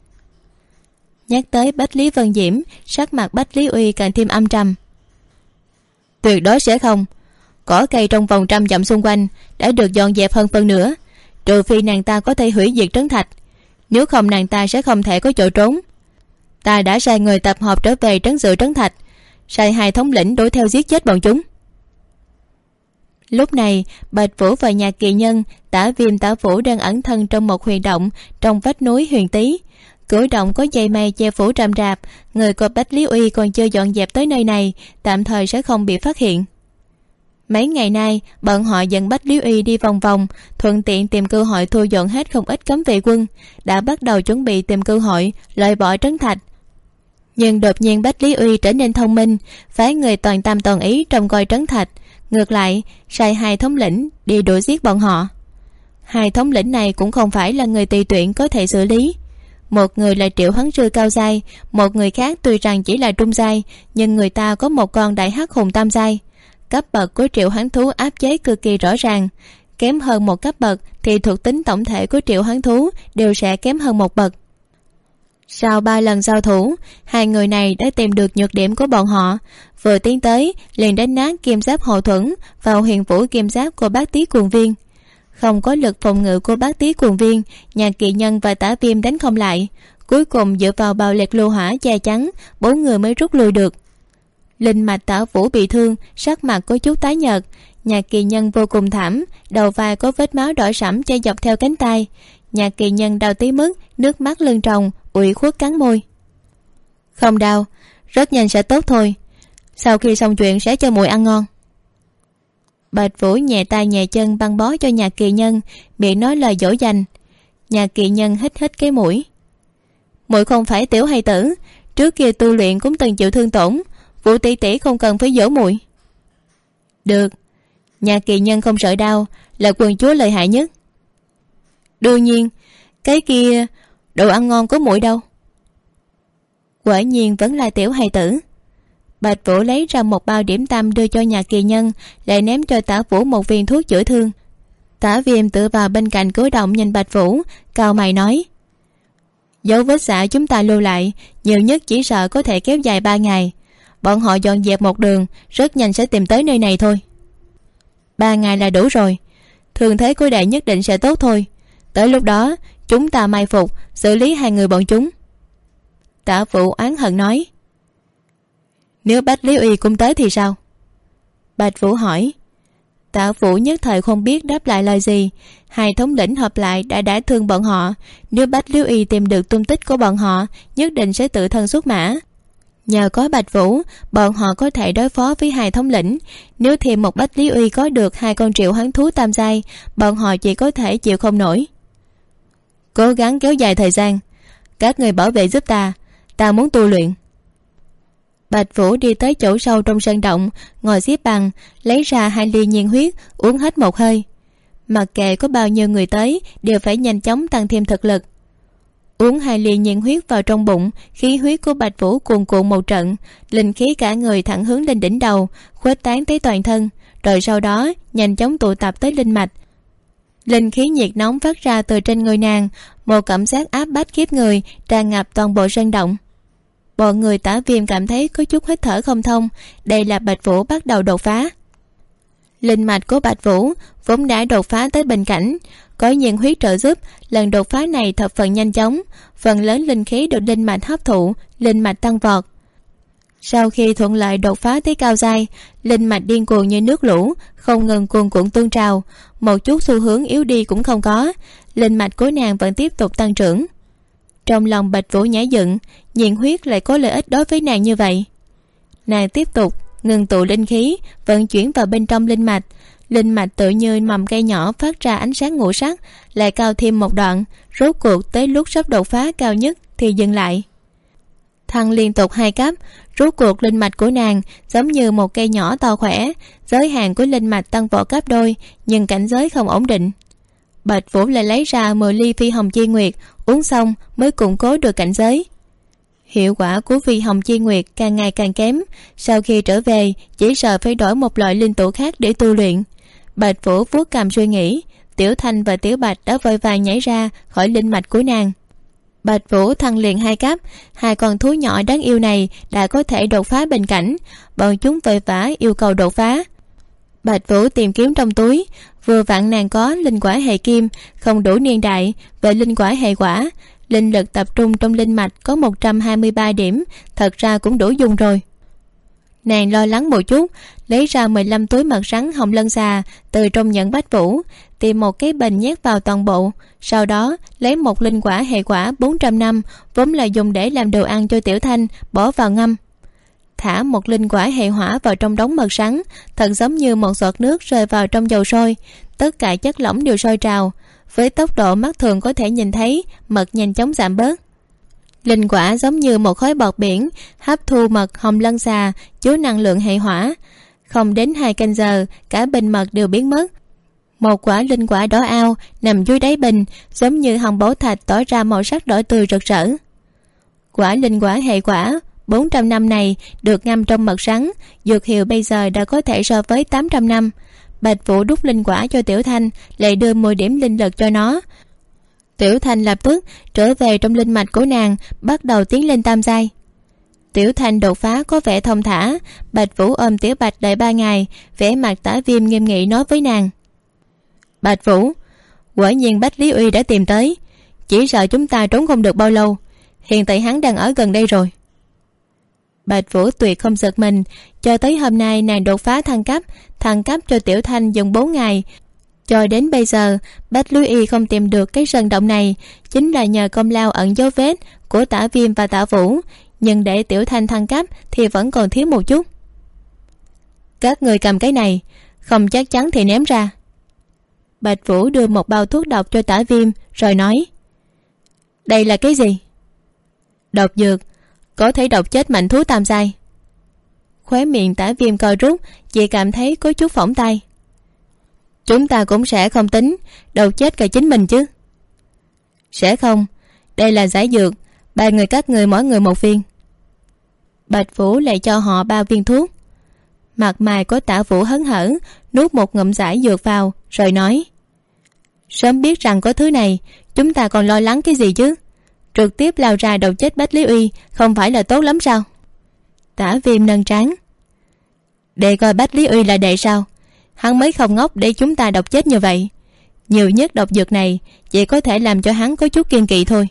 Nhắc tới Bách Lý Vân Diễm, sắc mặt Bách Lý Uy càng thêm âm trầm. Tuyệt đối sẽ không. Cỏ cây trong vòng 100 dặm xung quanh đã được dọn dẹp hơn phân nửa, trừ phi nàng ta có thể hủy diệt trấn thạch, nếu không nàng ta sẽ không thể có chỗ trốn. Ta đã sai người tập hợp trở về trấn sự trấn thạch, sai 2 thống lĩnh đuổi theo giết chết bọn chúng. Lúc này Bạch Vũ và Nhạc Kỳ Nhân, Tả Viêm, Tả Vũ đang ẩn thân trong một huyền động trong vách núi Huyền Tý. Cửa động có dây mây che phủ rậm rạp, người của Bách Lý Uy còn chưa dọn dẹp tới nơi này, tạm thời sẽ không bị phát hiện. Mấy ngày nay bọn họ dẫn Bách Lý Uy đi vòng vòng, thuận tiện tìm cơ hội thu dọn hết không ít cấm vệ quân, đã bắt đầu chuẩn bị tìm cơ hội loại bỏ Trấn Thạch. Nhưng đột nhiên Bách Lý Uy trở nên thông minh, phái người toàn tâm toàn ý trông coi Trấn Thạch, ngược lại sai hai thống lĩnh đi đuổi giết bọn họ. Hai thống lĩnh này cũng không phải là người tùy tiện có thể xử lý. Một người là Triệu Hoán Sư cao giai, một người khác tuy rằng chỉ là trung giai, nhưng người ta có một con đại hắc hùng tam giai. Cấp bậc của Triệu Hoán Thú áp chế cực kỳ rõ ràng, kém hơn một cấp bậc thì thuộc tính tổng thể của Triệu Hoán Thú đều sẽ kém hơn một bậc. Sau 3 lần giao thủ, hai người này đã tìm được nhược điểm của bọn họ, vừa tiến tới liền đánh nát kim giáp hộ thuẫn vào huyền vũ kim giáp của Bát Tý Cuồng Viên. Không có lực phòng ngự của Bát Tý Cuồng Viên, Nhạc Kỳ Nhân và Tả Viêm đánh không lại, cuối cùng dựa vào bạo liệt lưu hỏa che chắn, 4 người mới rút lui được. Linh mạch Tả Vũ bị thương, sắc mặt có chút tái nhợt. Nhạc Kỳ Nhân vô cùng thảm, đầu vai có vết máu đỏ sẫm chảy dọc theo cánh tay. Nhạc Kỳ Nhân đau tí mức, nước mắt lưng tròng, ủy khuất cắn môi. Không đau, rất nhanh sẽ tốt thôi, sau khi xong chuyện sẽ cho muội ăn ngon. Bạch Vũ nhẹ tay nhẹ chân băng bó cho Nhạc Kỳ Nhân, miệng nói lời dỗ dành. Nhạc Kỳ Nhân hít hít cái mũi. Muội không phải tiểu hài tử, trước kia tu luyện cũng từng chịu thương tổn, Vũ tỷ tỷ không cần phải dỗ muội. Được, Nhạc Kỳ Nhân không sợ đau, là quần chúa lợi hại nhất. Đương nhiên, cái kia đồ ăn ngon của muội đâu? Quả nhiên vẫn là tiểu hài tử. Bạch Vũ lấy ra một bao điểm tâm đưa cho Nhạc Kỳ Nhân, lại ném cho Tả Vũ một viên thuốc chữa thương. Tả Viêm tựa vào bên cạnh cửa động nhìn Bạch Vũ, cau mày nói: dấu vết xạ chúng ta lưu lại nhiều nhất chỉ sợ có thể kéo dài 3 ngày. Bọn họ dọn dẹp một đường, rất nhanh sẽ tìm tới nơi này thôi. 3 ngày là đủ rồi, thương thế của đệ nhất định sẽ tốt thôi. Tới lúc đó chúng ta mai phục xử lý hai người bọn chúng. Tả Vũ oán hận nói: nếu Bách Lý Uy cũng tới thì sao? Bạch Vũ hỏi. Tả Vũ nhất thời không biết đáp lại lời gì. Hai thống lĩnh hợp lại đã thương bọn họ, nếu Bách Lý Uy tìm được tung tích của bọn họ nhất định sẽ tự thân xuất mã. Nhờ có Bạch Vũ, bọn họ có thể đối phó với hai thống lĩnh. Nếu thêm một Bách Lý Uy có được 2 con Triệu Hoán Thú tam giai, bọn họ chỉ có thể chịu không nổi. Cố gắng kéo dài thời gian, các người bảo vệ giúp ta muốn tu luyện. Bạch Vũ đi tới chỗ sâu trong sơn động, ngồi xếp bằng, lấy ra 2 ly nhiên huyết, uống hết một hơi. Mặc kệ có bao nhiêu người tới, đều phải nhanh chóng tăng thêm thực lực. Uống 2 ly nhiên huyết vào trong bụng, khí huyết của Bạch Vũ cuồn cuộn một trận, linh khí cả người thẳng hướng lên đỉnh đầu, khuếch tán tới toàn thân, rồi sau đó nhanh chóng tụ tập tới linh mạch. Linh khí nhiệt nóng phát ra từ trên người nàng, một cảm giác áp bách khiếp người tràn ngập toàn bộ sơn động. Bọn người Tả Viêm cảm thấy có chút hít thở không thông, đây là Bạch Vũ bắt đầu đột phá. Linh mạch của Bạch Vũ vốn đã đột phá tới bình cảnh, có nhiên huyết trợ giúp, lần đột phá này thập phần nhanh chóng, phần lớn linh khí được linh mạch hấp thụ, linh mạch tăng vọt. Sau khi thuận lợi đột phá tới cao giai, linh mạch điên cuồng như nước lũ, không ngừng cuồn cuộn tuôn trào, một chút xu hướng yếu đi cũng không có, linh mạch của nàng vẫn tiếp tục tăng trưởng. Trong lòng Bạch Vũ nhảy dựng, nhiên huyết lại có lợi ích đối với nàng như vậy. Nàng tiếp tục ngừng tụ linh khí, vận chuyển vào bên trong linh mạch. Linh mạch tự như mầm cây nhỏ phát ra ánh sáng ngũ sắc, lại cao thêm một đoạn, rốt cuộc tới lúc sắp đột phá cao nhất thì dừng lại. Thăng liên tục 2 cấp, rốt cuộc linh mạch của nàng giống như một cây nhỏ to khỏe, giới hạn của linh mạch tăng vọt gấp đôi, nhưng cảnh giới không ổn định. Bạch Vũ lại lấy ra 10 ly phi hồng chi nguyệt, uống xong mới củng cố được cảnh giới. Hiệu quả của phi hồng chi nguyệt càng ngày càng kém, sau khi trở về chỉ sợ phải đổi một loại linh tụ khác để tu luyện. Bạch Vũ vuốt cằm suy nghĩ, Tiểu Thanh và Tiểu Bạch đã vội vàng nhảy ra khỏi linh mạch của nàng. Bạch Vũ thăng liền 2 cấp, 2 con thú nhỏ đáng yêu này đã có thể đột phá bình cảnh, bọn chúng vội vã yêu cầu đột phá. Bạch Vũ tìm kiếm trong túi, vừa vặn nàng có linh quả hệ kim, không đủ niên đại, về linh quả hệ quả, linh lực tập trung trong linh mạch có 123 điểm, thật ra cũng đủ dùng rồi. Nàng lo lắng một chút, lấy ra 15 túi mật rắn hồng lân xà từ trong nhẫn Bách Vũ, tìm một cái bình nhét vào toàn bộ. Sau đó lấy một linh quả hệ quả 400 năm vốn là dùng để làm đồ ăn cho Tiểu Thanh, bỏ vào ngâm. Thả một linh quả hệ hỏa vào trong đống mật rắn, thật giống như một giọt nước rơi vào trong dầu sôi. Tất cả chất lỏng đều sôi trào. Với tốc độ mắt thường có thể nhìn thấy, mật nhanh chóng giảm bớt. Linh quả giống như một khối bọt biển hấp thu mật hồng lân xà chứa năng lượng hệ hỏa. Không đến 2 canh giờ, cả bình mật đều biến mất. Một quả linh quả đỏ ao nằm dưới đáy bình, giống như hồng bảo thạch tỏ ra màu sắc đỏ tươi rực rỡ. Quả linh quả hệ quả 400 năm này được ngâm trong mật rắn, dược hiệu bây giờ đã có thể so với 800 năm. Bạch Vũ đút linh quả cho Tiểu Thanh, lại đưa 10 điểm linh lực cho nó. Tiểu Thanh lập tức trở về trong linh mạch của nàng, bắt đầu tiến lên tam giai. Tiểu Thanh đột phá có vẻ thông thả. Bạch Vũ ôm Tiểu Bạch đợi 3 ngày, vẻ mặt Tả Viêm nghiêm nghị nói với nàng: Bạch Vũ, quả nhiên Bách Lý Uy đã tìm tới, chỉ sợ chúng ta trốn không được bao lâu. Hiện tại hắn đang ở gần đây rồi. Bạch Vũ tuyệt không giật mình. Cho tới hôm nay nàng đột phá thăng cấp cho Tiểu Thanh dùng 4 ngày. Cho đến bây giờ Bách Lý Y không tìm được cái sơn động này, chính là nhờ công lao ẩn dấu vết của Tả Viêm và Tả Vũ. Nhưng để Tiểu Thanh thăng cấp thì vẫn còn thiếu một chút. Các người cầm cái này, không chắc chắn thì ném ra. Bạch Vũ đưa một bao thuốc độc cho Tả Viêm rồi nói: Đây là cái gì? Độc dược, có thể độc chết mạnh thú tam giai. Khóe miệng Tả Viêm co rút, chỉ cảm thấy có chút phỏng tay. Chúng ta cũng sẽ không tính độc chết cả chính mình chứ? Sẽ không, đây là giải dược, 3 người các người mỗi người 1 viên. Bạch Vũ lại cho họ 3 viên thuốc. Mặt mày của Tả Vũ hớn hở, nuốt một ngụm giải dược vào rồi nói: Sớm biết rằng có thứ này, chúng ta còn lo lắng cái gì chứ? Trực tiếp lao ra độc chết Bách Lý Uy không phải là tốt lắm sao? Tả Viêm nâng trán: Để coi Bách Lý Uy là đệ sao? Hắn mới không ngốc để chúng ta độc chết như vậy. Nhiều nhất độc dược này chỉ có thể làm cho hắn có chút kiên kỵ thôi.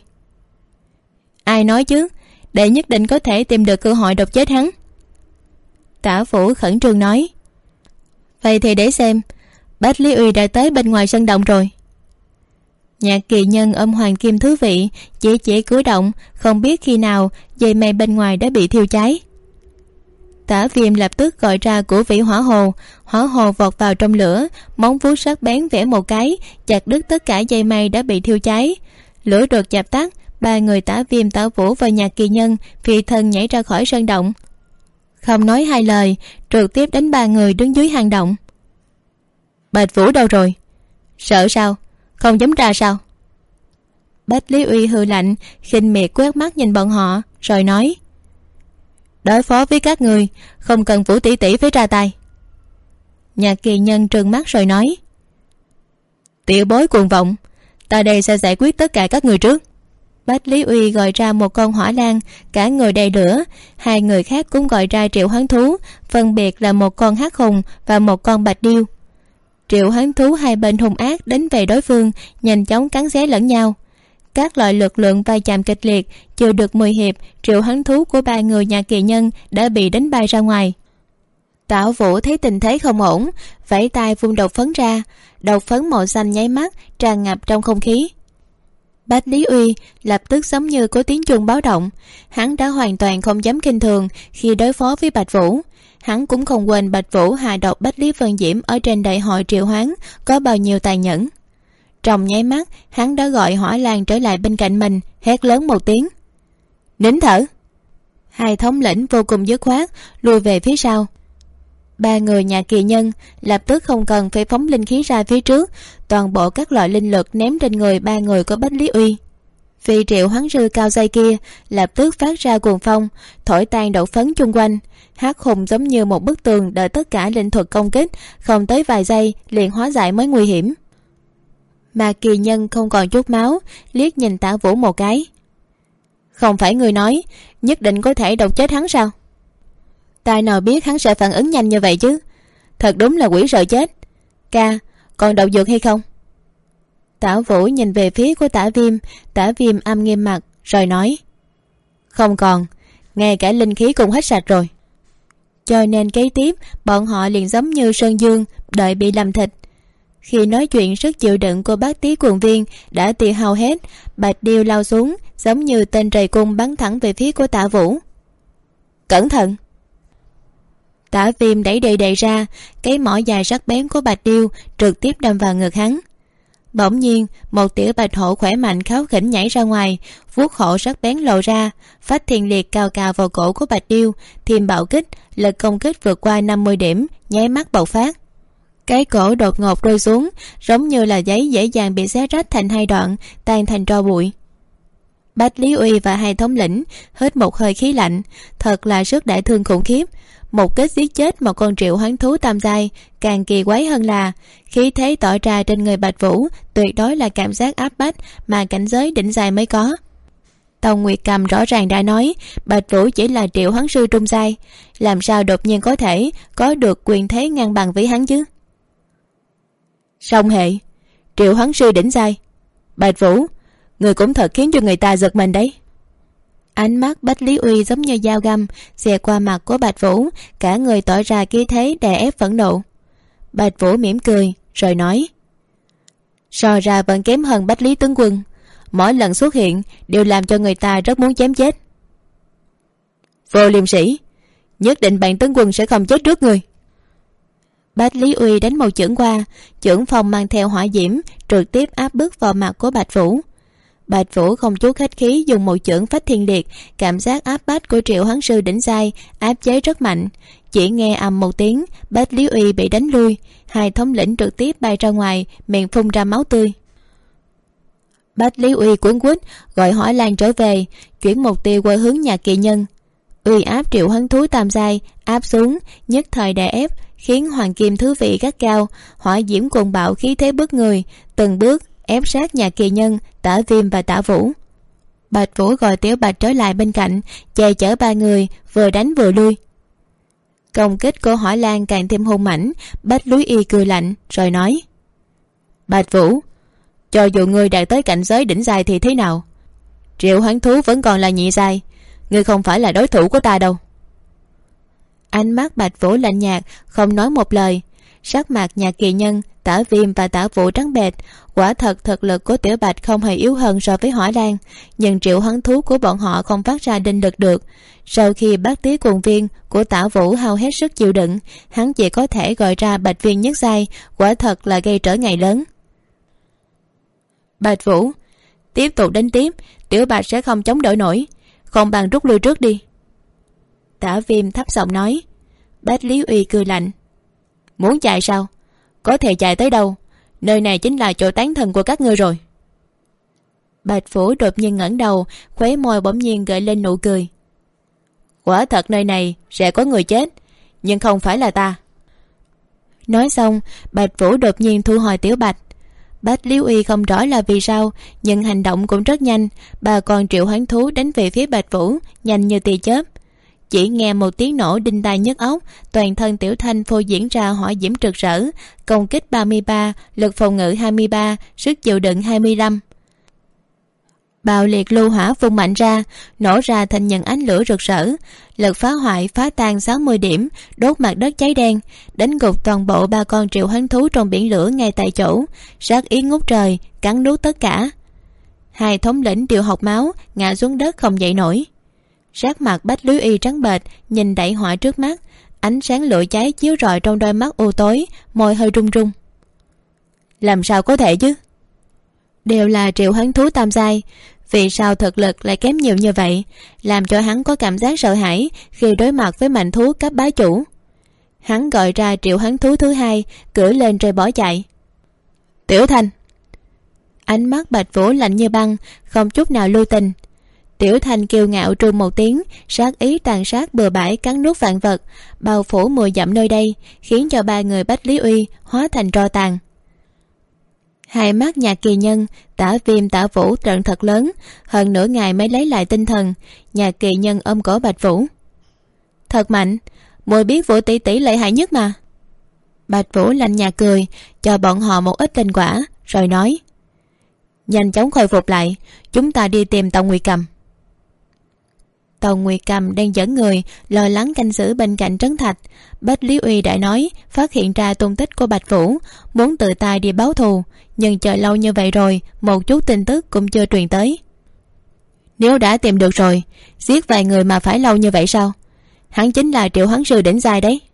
Ai nói chứ, đệ nhất định có thể tìm được cơ hội độc chết hắn. Tả Vũ khẩn trương nói: Vậy thì để xem, Bách Lý Uy đã tới bên ngoài sân động rồi. Nhạc Kỳ Nhân ôm hoàng kim thú vị, chỉ cử động, không biết khi nào dây mây bên ngoài đã bị thiêu cháy. Tả Viêm lập tức gọi ra của vị hỏa hồ vọt vào trong lửa, móng vuốt sắc bén vẽ một cái, chặt đứt tất cả dây mây đã bị thiêu cháy. Lửa đột dập tắt, 3 người Tả Viêm, Tả Vũ và Nhạc Kỳ Nhân phi thân nhảy ra khỏi sơn động, không nói 2 lời, trực tiếp đánh 3 người đứng dưới hang động. Bạch Vũ đâu rồi? Sợ sao? Không dám ra sao? Bách Lý Uy hừ lạnh, khinh miệt quét mắt nhìn bọn họ rồi nói: Đối phó với các người không cần Vũ tỷ tỷ phải ra tay. Nhạc Kỳ Nhân trừng mắt rồi nói: Tiểu bối cuồng vọng, ta đây sẽ giải quyết tất cả các người trước. Bách Lý Uy gọi ra một con hỏa lan, cả người đầy lửa. 2 người khác cũng gọi ra triệu hoán thú, phân biệt là một con hắc hùng và một con bạch điêu. Triệu hoán thú hai bên hung ác đánh về đối phương, nhanh chóng cắn xé lẫn nhau. Các loại lực lượng va chạm kịch liệt, chưa được 10 hiệp, triệu hoán thú của 3 người Nhạc Kỳ Nhân đã bị đánh bay ra ngoài. Tả Vũ thấy tình thế không ổn, vẫy tay vung độc phấn ra, độc phấn màu xanh nháy mắt tràn ngập trong không khí. Bách Lý Uy lập tức giống như có tiếng chuông báo động. Hắn đã hoàn toàn không dám kinh thường khi đối phó với Bạch Vũ. Hắn cũng không quên Bạch Vũ hạ độc Bách Lý Vân Diễm ở trên đại hội triệu hoán có bao nhiêu tàn nhẫn. Trong nháy mắt, hắn đã gọi hỏa lan trở lại bên cạnh mình, hét lớn một tiếng: Nín thở! 2 thống lĩnh vô cùng dứt khoát lùi về phía sau. 3 người Nhạc Kỳ Nhân lập tức không cần phải phóng linh khí ra phía trước, toàn bộ các loại linh lực ném trên người 3 người của Bách Lý Uy. Vị triệu hoán sư cao dây kia lập tức phát ra cuồng phong, thổi tan đậu phấn chung quanh. Hắc hùng giống như một bức tường đợi tất cả linh thuật công kích, không tới vài giây liền hóa giải mới nguy hiểm. Mà Kỳ Nhân không còn chút máu, liếc nhìn Tả Vũ một cái: Không phải người nói nhất định có thể độc chết hắn sao? Ta nào biết hắn sẽ phản ứng nhanh như vậy chứ. Thật đúng là quỷ sợ chết. Ca, còn độc dược hay không? Tả Vũ nhìn về phía của Tả Viêm. Tả Viêm âm nghiêm mặt rồi nói: Không còn, ngay cả linh khí cũng hết sạch rồi. cho nên kế tiếp bọn họ liền giống như sơn dương đợi bị làm thịt. Khi nói chuyện, sức chịu đựng của bác tí quần viên đã tiêu hao hết. Bạch Điêu lao xuống giống như tên rầy cung bắn thẳng về phía của Tả Vũ. Cẩn thận! Tả Viêm đẩy đầy ra, cái mỏ dài sắc bén của Bạch Điêu trực tiếp đâm vào ngực hắn. Bỗng nhiên một tiểu bạch hổ khỏe mạnh kháu khỉnh nhảy ra ngoài, vuốt hổ sắc bén lộ ra, phách thiên liệt cào cào vào cổ của Bạch Điêu, thêm bạo kích, lực công kích vượt qua 50 điểm, nháy mắt bộc phát. Cái cổ đột ngột rơi xuống, giống như là giấy dễ dàng bị xé rách thành hai đoạn, tan thành tro bụi. Bách Lý Uy và hai thống lĩnh hít một hơi khí lạnh, thật là sức đại thương khủng khiếp. Một kích giết chết một con triệu hoán thú tam giai, càng kỳ quái hơn là khí thế tỏ ra trên người Bạch Vũ tuyệt đối là cảm giác áp bách mà cảnh giới đỉnh giai mới có. Tông Nguyệt Cầm rõ ràng đã nói Bạch Vũ chỉ là triệu hoán sư trung giai, làm sao đột nhiên có thể có được quyền thế ngang bằng với hắn chứ? Song hệ, triệu hoán sư đỉnh giai, Bạch Vũ, người cũng thật khiến cho người ta giật mình đấy. Ánh mắt Bách Lý Uy giống như dao găm xẹt qua mặt của Bạch Vũ, cả người tỏ ra khí thế đè ép phẫn nộ. Bạch Vũ mỉm cười rồi nói: so ra vẫn kém hơn Bách Lý tướng quân, mỗi lần xuất hiện đều làm cho người ta rất muốn chém chết. Vô liêm sĩ, nhất định bản tướng quân sẽ không chết trước người. Bách Lý Uy đánh một chưởng qua, chưởng phong mang theo hỏa diễm trực tiếp áp bức vào mặt của Bạch Vũ. Bạch Vũ không chút khách khí dùng một chưởng phách thiên liệt, cảm giác áp bách của triệu hoán sư đỉnh giai áp chế rất mạnh. Chỉ nghe ầm một tiếng, Bách Lý Uy bị đánh lui, hai thống lĩnh trực tiếp bay ra ngoài, miệng phun ra máu tươi. Bách Lý Uy cuống quýt gọi Hỏa Lan trở về, chuyển mục tiêu qua hướng nhà Kỳ Nhân. Uy áp triệu hoán thú tam giai áp xuống, nhất thời đè ép, khiến hoàng kim thứ vị gắt cao, hỏa diễm cuồng bạo khí thế bức người, từng bước ép sát nhà Kỳ Nhân, Tả Viêm và Tả Vũ. Bạch Vũ gọi Tiểu Bạch trở lại bên cạnh, che chở ba người, vừa đánh vừa lui. Công kích của Hỏa Lan càng thêm hung mãnh. Bách Lý Uy cười lạnh rồi nói: Bạch Vũ, cho dù ngươi đạt tới cảnh giới đỉnh giai thì thế nào, triệu hoán thú vẫn còn là nhị giai, ngươi không phải là đối thủ của ta đâu. Ánh mắt Bạch Vũ lạnh nhạt, không nói một lời. Sắc mặt nhà Kỳ Nhân, Tả Viêm và Tả Vũ trắng bệch. Quả thật thực lực của Tiểu Bạch không hề yếu hơn so với Hỏa Lan, nhưng triệu hoán thú của bọn họ không phát ra đinh lực được. Sau khi bát tí quần viên của Tả Vũ hao hết sức chịu đựng, hắn chỉ có thể gọi ra bạch viên nhất giai, quả thật là gây trở ngại lớn. Bạch Vũ, tiếp tục đánh tiếp, Tiểu Bạch sẽ không chống đỡ nổi, không bằng rút lui trước đi. Tả Viêm thấp giọng nói. Bách Lý Uy cười lạnh: muốn chạy sao? Có thể chạy tới đâu? Nơi này chính là chỗ tán thần của các ngươi rồi. Bạch Vũ đột nhiên ngẩng đầu, khóe môi bỗng nhiên gợi lên nụ cười. Quả thật nơi này sẽ có người chết, nhưng không phải là ta. Nói xong, Bạch Vũ đột nhiên thu hồi Tiểu Bạch. Bách Lý Uy không rõ là vì sao, nhưng hành động cũng rất nhanh. Ba con triệu hoán thú đánh về phía Bạch Vũ nhanh như tia chớp. Chỉ nghe một tiếng nổ đinh tai nhức óc, toàn thân Tiểu Thanh phô diễn ra hỏa diễm rực rỡ, công kích 33, lực phòng ngự 23, sức chịu đựng 25. Bạo liệt lưu hỏa phun mạnh ra, nổ ra thành những ánh lửa rực rỡ, lực phá hoại phá tan 60 điểm, đốt mặt đất cháy đen, đánh gục toàn bộ ba con triệu hoán thú trong biển lửa ngay tại chỗ, sát ý ngút trời, cắn nuốt tất cả. Hai thống lĩnh đều hộc máu, ngã xuống đất không dậy nổi. Sắc mặt Bách Lý Uy trắng bệch, nhìn đẩy hỏa trước mắt, ánh sáng lửa cháy chiếu rọi trong đôi mắt u tối, môi hơi run run. Làm sao có thể chứ? Đều là triệu hoán thú tam giai, vì sao thực lực lại kém nhiều như vậy, làm cho hắn có cảm giác sợ hãi khi đối mặt với mạnh thú cấp bá chủ. Hắn gọi ra triệu hoán thú thứ hai, cưỡi lên rồi bỏ chạy. Tiểu Thanh. Ánh mắt Bạch Vũ lạnh như băng, không chút nào lưu tình. Tiểu Thanh kiêu ngạo tru một tiếng, sát ý tàn sát bừa bãi cắn nuốt vạn vật, bao phủ 10 dặm nơi đây, khiến cho ba người Bách Lý Uy hóa thành tro tàn. Hai mắt nhà Kỳ Nhân, Tả Viêm, Tả Vũ trợn thật lớn, hơn nửa ngày mới lấy lại tinh thần. Nhà Kỳ Nhân ôm cổ Bạch Vũ. Thật mạnh, muội biết Vũ tỷ tỷ lợi hại nhất mà. Bạch Vũ lạnh nhạt cười, cho bọn họ một ít linh quả, rồi nói: nhanh chóng khôi phục lại, chúng ta đi tìm Tông Nguyệt Cầm. Tàu Nguyệt Cầm đang dẫn người lo lắng canh giữ bên cạnh trấn thạch. Bách Lý Uy đã nói phát hiện ra tung tích của Bạch Vũ, muốn tự tay đi báo thù, nhưng chờ lâu như vậy rồi một chút tin tức cũng chưa truyền tới. Nếu đã tìm được rồi, giết vài người mà phải lâu như vậy sao? Hắn chính là Triệu Hoán Sư đỉnh giai đấy.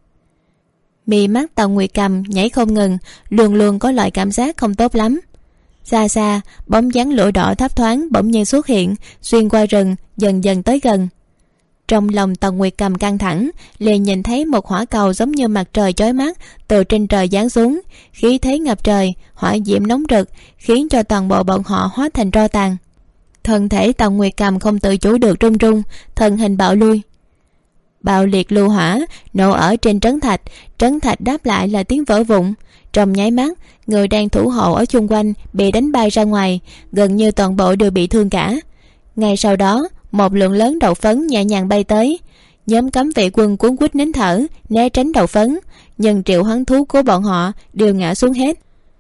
Mí mắt Tàu Nguyệt Cầm nhảy không ngừng, luôn luôn có loại cảm giác không tốt lắm. Xa xa, bóng dáng lụa đỏ thấp thoáng bỗng nhiên xuất hiện, xuyên qua rừng, dần dần tới gần. Trong lòng Tàu Nguyệt Cầm căng thẳng, liền nhìn thấy một hỏa cầu giống như mặt trời chói mắt từ trên trời giáng xuống, khí thế ngập trời, hỏa diễm nóng rực, khiến cho toàn bộ bọn họ hóa thành tro tàn. Thân thể Tàu Nguyệt Cầm không tự chủ được run run, thân hình bạo lui. Bạo liệt lưu hỏa nổ ở trên trấn thạch đáp lại là tiếng vỡ vụn. Trong nháy mắt, người đang thủ hộ ở chung quanh bị đánh bay ra ngoài, gần như toàn bộ đều bị thương cả. Ngay sau đó, một lượng lớn đậu phấn nhẹ nhàng bay tới. Nhóm cấm vệ quân cuốn quýt nín thở né tránh đậu phấn, nhưng triệu hoán thú của bọn họ đều ngã xuống hết.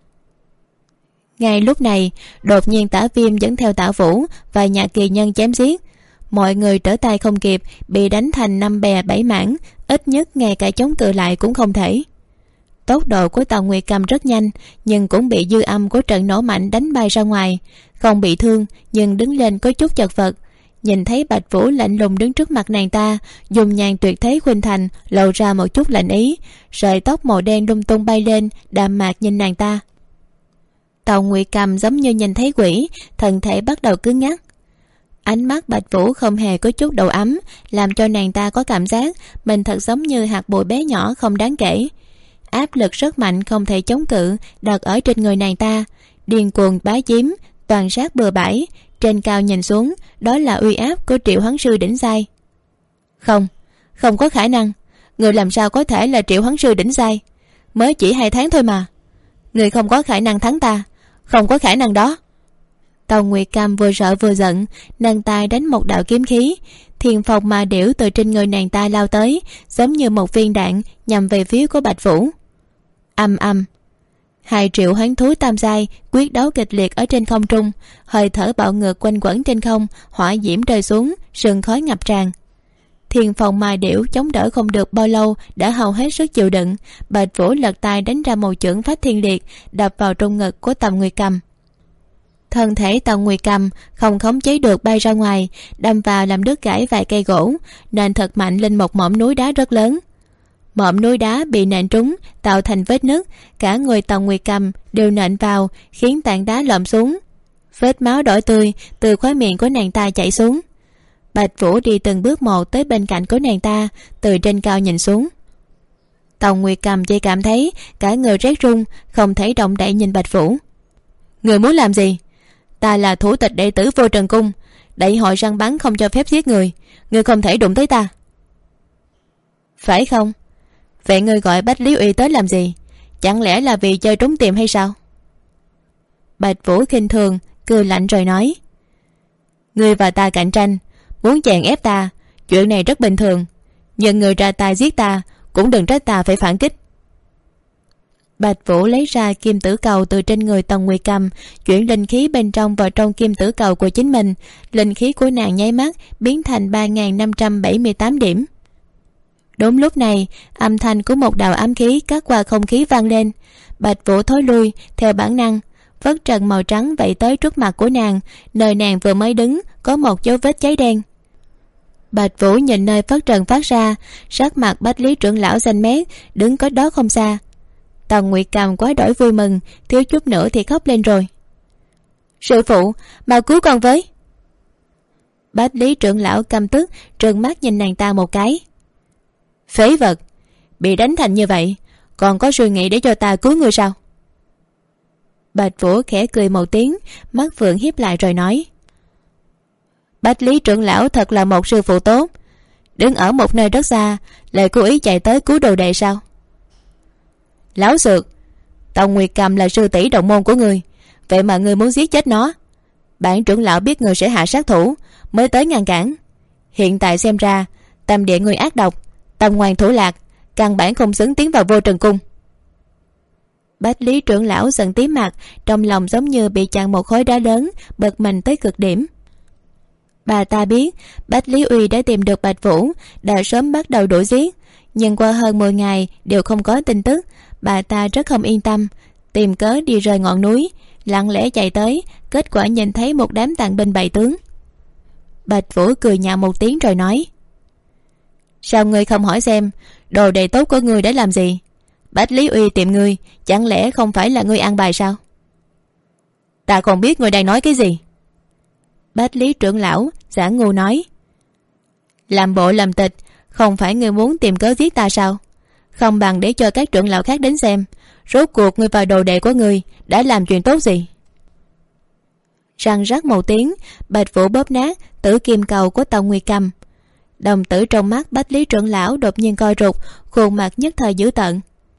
Ngay lúc này, đột nhiên Tả Viêm dẫn theo Tả Vũ và nhà kỳ nhân chém giết. Mọi người trở tay không kịp, bị đánh thành 5 bè 7 mảng, ít nhất ngay cả chống cự lại cũng không thể. Tốc độ của Tàu Nguyệt Cầm rất nhanh, nhưng cũng bị dư âm của trận nổ mạnh đánh bay ra ngoài. Không bị thương, nhưng đứng lên có chút chật vật. Nhìn thấy Bạch Vũ lạnh lùng đứng trước mặt nàng ta, dùng nhàn tuyệt thế khuynh thành lộ ra một chút lạnh ý, sợi tóc màu đen lung tung bay lên, đạm mạc nhìn nàng ta. Tàu Nguyệt Cầm giống như nhìn thấy quỷ, thân thể bắt đầu cứng ngắc. Ánh mắt Bạch Vũ không hề có chút độ ấm, làm cho nàng ta có cảm giác mình thật giống như hạt bụi bé nhỏ không đáng kể. Áp lực rất mạnh không thể chống cự đặt ở trên người nàng ta, điên cuồng bá chiếm, toàn sát bừa bãi. Trên cao nhìn xuống, đó là uy áp của Triệu Hoán Sư đỉnh giai. Không có khả năng. Người làm sao có thể là Triệu Hoán Sư đỉnh giai? Mới chỉ 2 tháng thôi mà. Người không có khả năng thắng ta, không có khả năng đó. Tàu Nguyệt Cầm vừa sợ vừa giận, nâng tay đánh một đạo kiếm khí. Thiền Phong Ma Điểu từ trên người nàng ta lao tới, giống như một viên đạn nhằm về phía của Bạch Vũ. Âm âm, 2 triệu hoán thú tam giai quyết đấu kịch liệt ở trên không trung, hơi thở bạo ngược quanh quẩn trên không, hỏa diễm rơi xuống, sương khói ngập tràn. Thiền Phong Ma Điểu chống đỡ không được bao lâu đã hầu hết sức chịu đựng. Bạch Vũ lật tay đánh ra một chưởng phách thiên liệt, đập vào trong ngực của Tàu Nguyệt Cầm. Thân thể Tàu Nguyệt Cầm không khống chế được bay ra ngoài, đâm vào làm đứt gãy vài cây gỗ, nện thật mạnh lên một mỏm núi đá rất lớn. Mỏm núi đá bị nện trúng, tạo thành vết nứt, cả người Tàu Nguyệt Cầm đều nện vào, khiến tảng đá lom xuống. Vết máu đỏ tươi từ khóe miệng của nàng ta chảy xuống. Bạch Vũ đi từng bước một tới bên cạnh của nàng ta, từ trên cao nhìn xuống. Tàu Nguyệt Cầm chỉ cảm thấy cả người rét run, không thể động đậy nhìn Bạch Vũ. Người muốn làm gì? Ta là thủ tịch đệ tử Vô Trần Cung, đại hội săn bắn không cho phép giết người, ngươi không thể đụng tới ta. Phải không? Vậy ngươi gọi Bách Lý Uy tới làm gì? Chẳng lẽ là vì chơi trốn tìm hay sao? Bạch Vũ khinh thường cười lạnh rồi nói: Ngươi và ta cạnh tranh, muốn chèn ép ta, chuyện này rất bình thường, nhưng người ra tay giết ta cũng đừng trách ta phải phản kích. Bạch Vũ lấy ra kim tử cầu từ trên người Tàu Nguyệt Cầm, chuyển linh khí bên trong vào trong kim tử cầu của chính mình. Linh khí của nàng nháy mắt biến thành 3.578 điểm. Đúng lúc này, âm thanh của một đạo ám khí cắt qua không khí vang lên. Bạch Vũ thối lui theo bản năng, phất trần màu trắng vẫy tới trước mặt của nàng, nơi nàng vừa mới đứng có một dấu vết cháy đen. Bạch Vũ nhìn nơi phất trần phát ra, sắc mặt Bách Lý trưởng lão xanh mét, đứng cách đó không xa. Tàu Nguyệt Cầm quá đổi vui mừng, thiếu chút nữa thì khóc lên rồi. Sư phụ, mau cứu con với. Bách Lý trưởng lão căm tức trừng mắt nhìn nàng ta một cái. Phế vật, bị đánh thành như vậy còn có suy nghĩ để cho ta cứu người sao? Bạch Vũ khẽ cười một tiếng, mắt phượng hiếp lại rồi nói: Bách Lý trưởng lão thật là một sư phụ tốt, đứng ở một nơi rất xa lại cố ý chạy tới cứu đồ đệ sao? Láo xược, Tàu Nguyệt Cầm là sư tỷ đồng môn của ngươi, vậy mà ngươi muốn giết chết nó. Bản trưởng lão biết ngươi sẽ hạ sát thủ mới tới ngăn cản. Hiện tại xem ra tâm địa ngươi ác độc, tâm ngoan thủ lạc, căn bản không xứng tiến vào Vô Trần Cung. Bách Lý trưởng lão giận tím mặt, trong lòng giống như bị chặn một khối đá lớn, bực mình tới cực điểm. Bà ta biết Bách Lý Uy đã tìm được Bạch Vũ, đã sớm bắt đầu đuổi giết, nhưng qua hơn 10 ngày đều không có tin tức. Bà ta rất không yên tâm, tìm cớ đi rời ngọn núi, lặng lẽ chạy tới, kết quả nhìn thấy một đám tàn binh bại tướng. Bạch Vũ cười nhạo một tiếng rồi nói: sao ngươi không hỏi xem đồ đệ tốt của ngươi đã làm gì? Bách Lý Uy tìm ngươi, chẳng lẽ không phải là ngươi an bài sao? Ta không biết ngươi đang nói cái gì. Bách Lý trưởng lão giả ngu nói: làm bộ làm tịch, không phải ngươi muốn tìm cớ giết ta sao? Không bằng để cho các trưởng lão khác đến xem, rốt cuộc ngươi và đồ đệ của ngươi đã làm chuyện tốt gì. Răng rắc một tiếng, Bạch Vũ bóp nát tử kim cầu của Tông Nguy Cầm. Đồng tử trong mắt Bách Lý trưởng lão đột nhiên co rụt, khuôn mặt nhất thời dữ tợn.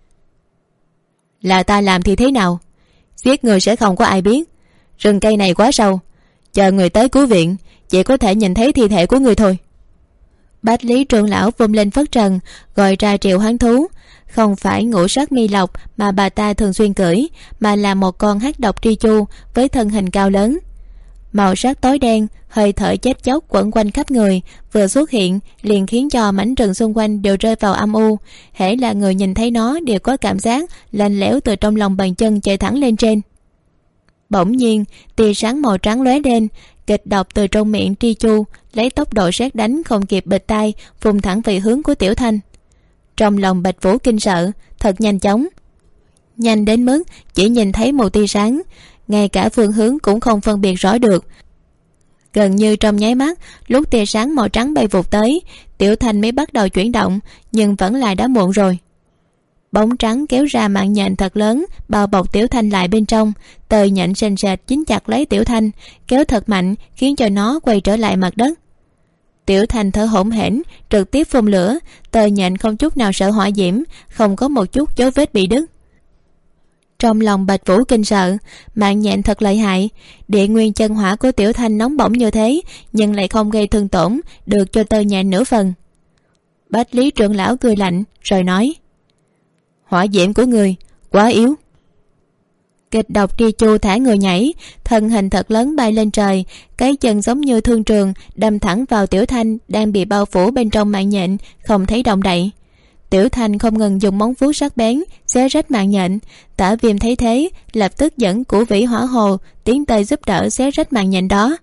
là ta làm thì thế nào? Giết người sẽ không có ai biết, rừng cây này quá sâu, chờ người tới cứu viện chỉ có thể nhìn thấy thi thể của người thôi. Bách Lý trưởng lão vung lên phất trần, gọi ra triệu hoán thú. Không phải ngũ sắc mi lộc mà bà ta thường xuyên cưỡi, mà là một con hắc độc tri chu với thân hình cao lớn, màu sắc tối đen, hơi thở chết chóc quẩn quanh khắp người. Vừa xuất hiện liền khiến cho mảnh rừng xung quanh đều rơi vào âm u. hễ là người nhìn thấy nó đều có cảm giác lạnh lẽo từ trong lòng bàn chân chạy thẳng lên trên. Bỗng nhiên tia sáng màu trắng lóe lên, kịch độc từ trong miệng tri chu lấy tốc độ sét đánh không kịp bịch tai phun thẳng về hướng của Tiểu Thanh. Trong lòng Bạch Vũ kinh sợ, thật nhanh chóng, nhanh đến mức chỉ nhìn thấy một tia sáng, ngay cả phương hướng cũng không phân biệt rõ được. Gần như trong nháy mắt, lúc tia sáng màu trắng bay vụt tới, Tiểu Thanh mới bắt đầu chuyển động, nhưng vẫn là đã muộn rồi. Bóng trắng kéo ra mạng nhện thật lớn bao bọc Tiểu Thanh lại bên trong, tờ nhện sền sệt dính chặt lấy Tiểu Thanh, kéo thật mạnh khiến cho nó quay trở lại mặt đất. Tiểu Thanh thở hổn hển, trực tiếp phun lửa, tờ nhện không chút nào sợ hỏa diễm, không có một chút dấu vết bị đứt. Trong lòng Bạch Vũ kinh sợ, mạng nhện thật lợi hại, địa nguyên chân hỏa của Tiểu Thanh nóng bỏng như thế nhưng lại không gây thương tổn được cho tơ nhện nửa phần. Bách Lý trưởng lão cười lạnh rồi nói: hỏa diễm của người quá yếu. Kịch độc tri chu thả người nhảy, thân hình thật lớn bay lên trời, cái chân giống như thương trường đâm thẳng vào Tiểu Thanh đang bị bao phủ bên trong mạng nhện, không thấy động đậy. Tiểu Thanh không ngừng dùng móng vuốt sắc bén xé rách mạng nhện. Tả Viêm thấy thế lập tức dẫn Cửu Vĩ Hỏa Hồ tiến tới giúp đỡ xé rách mạng nhện đó.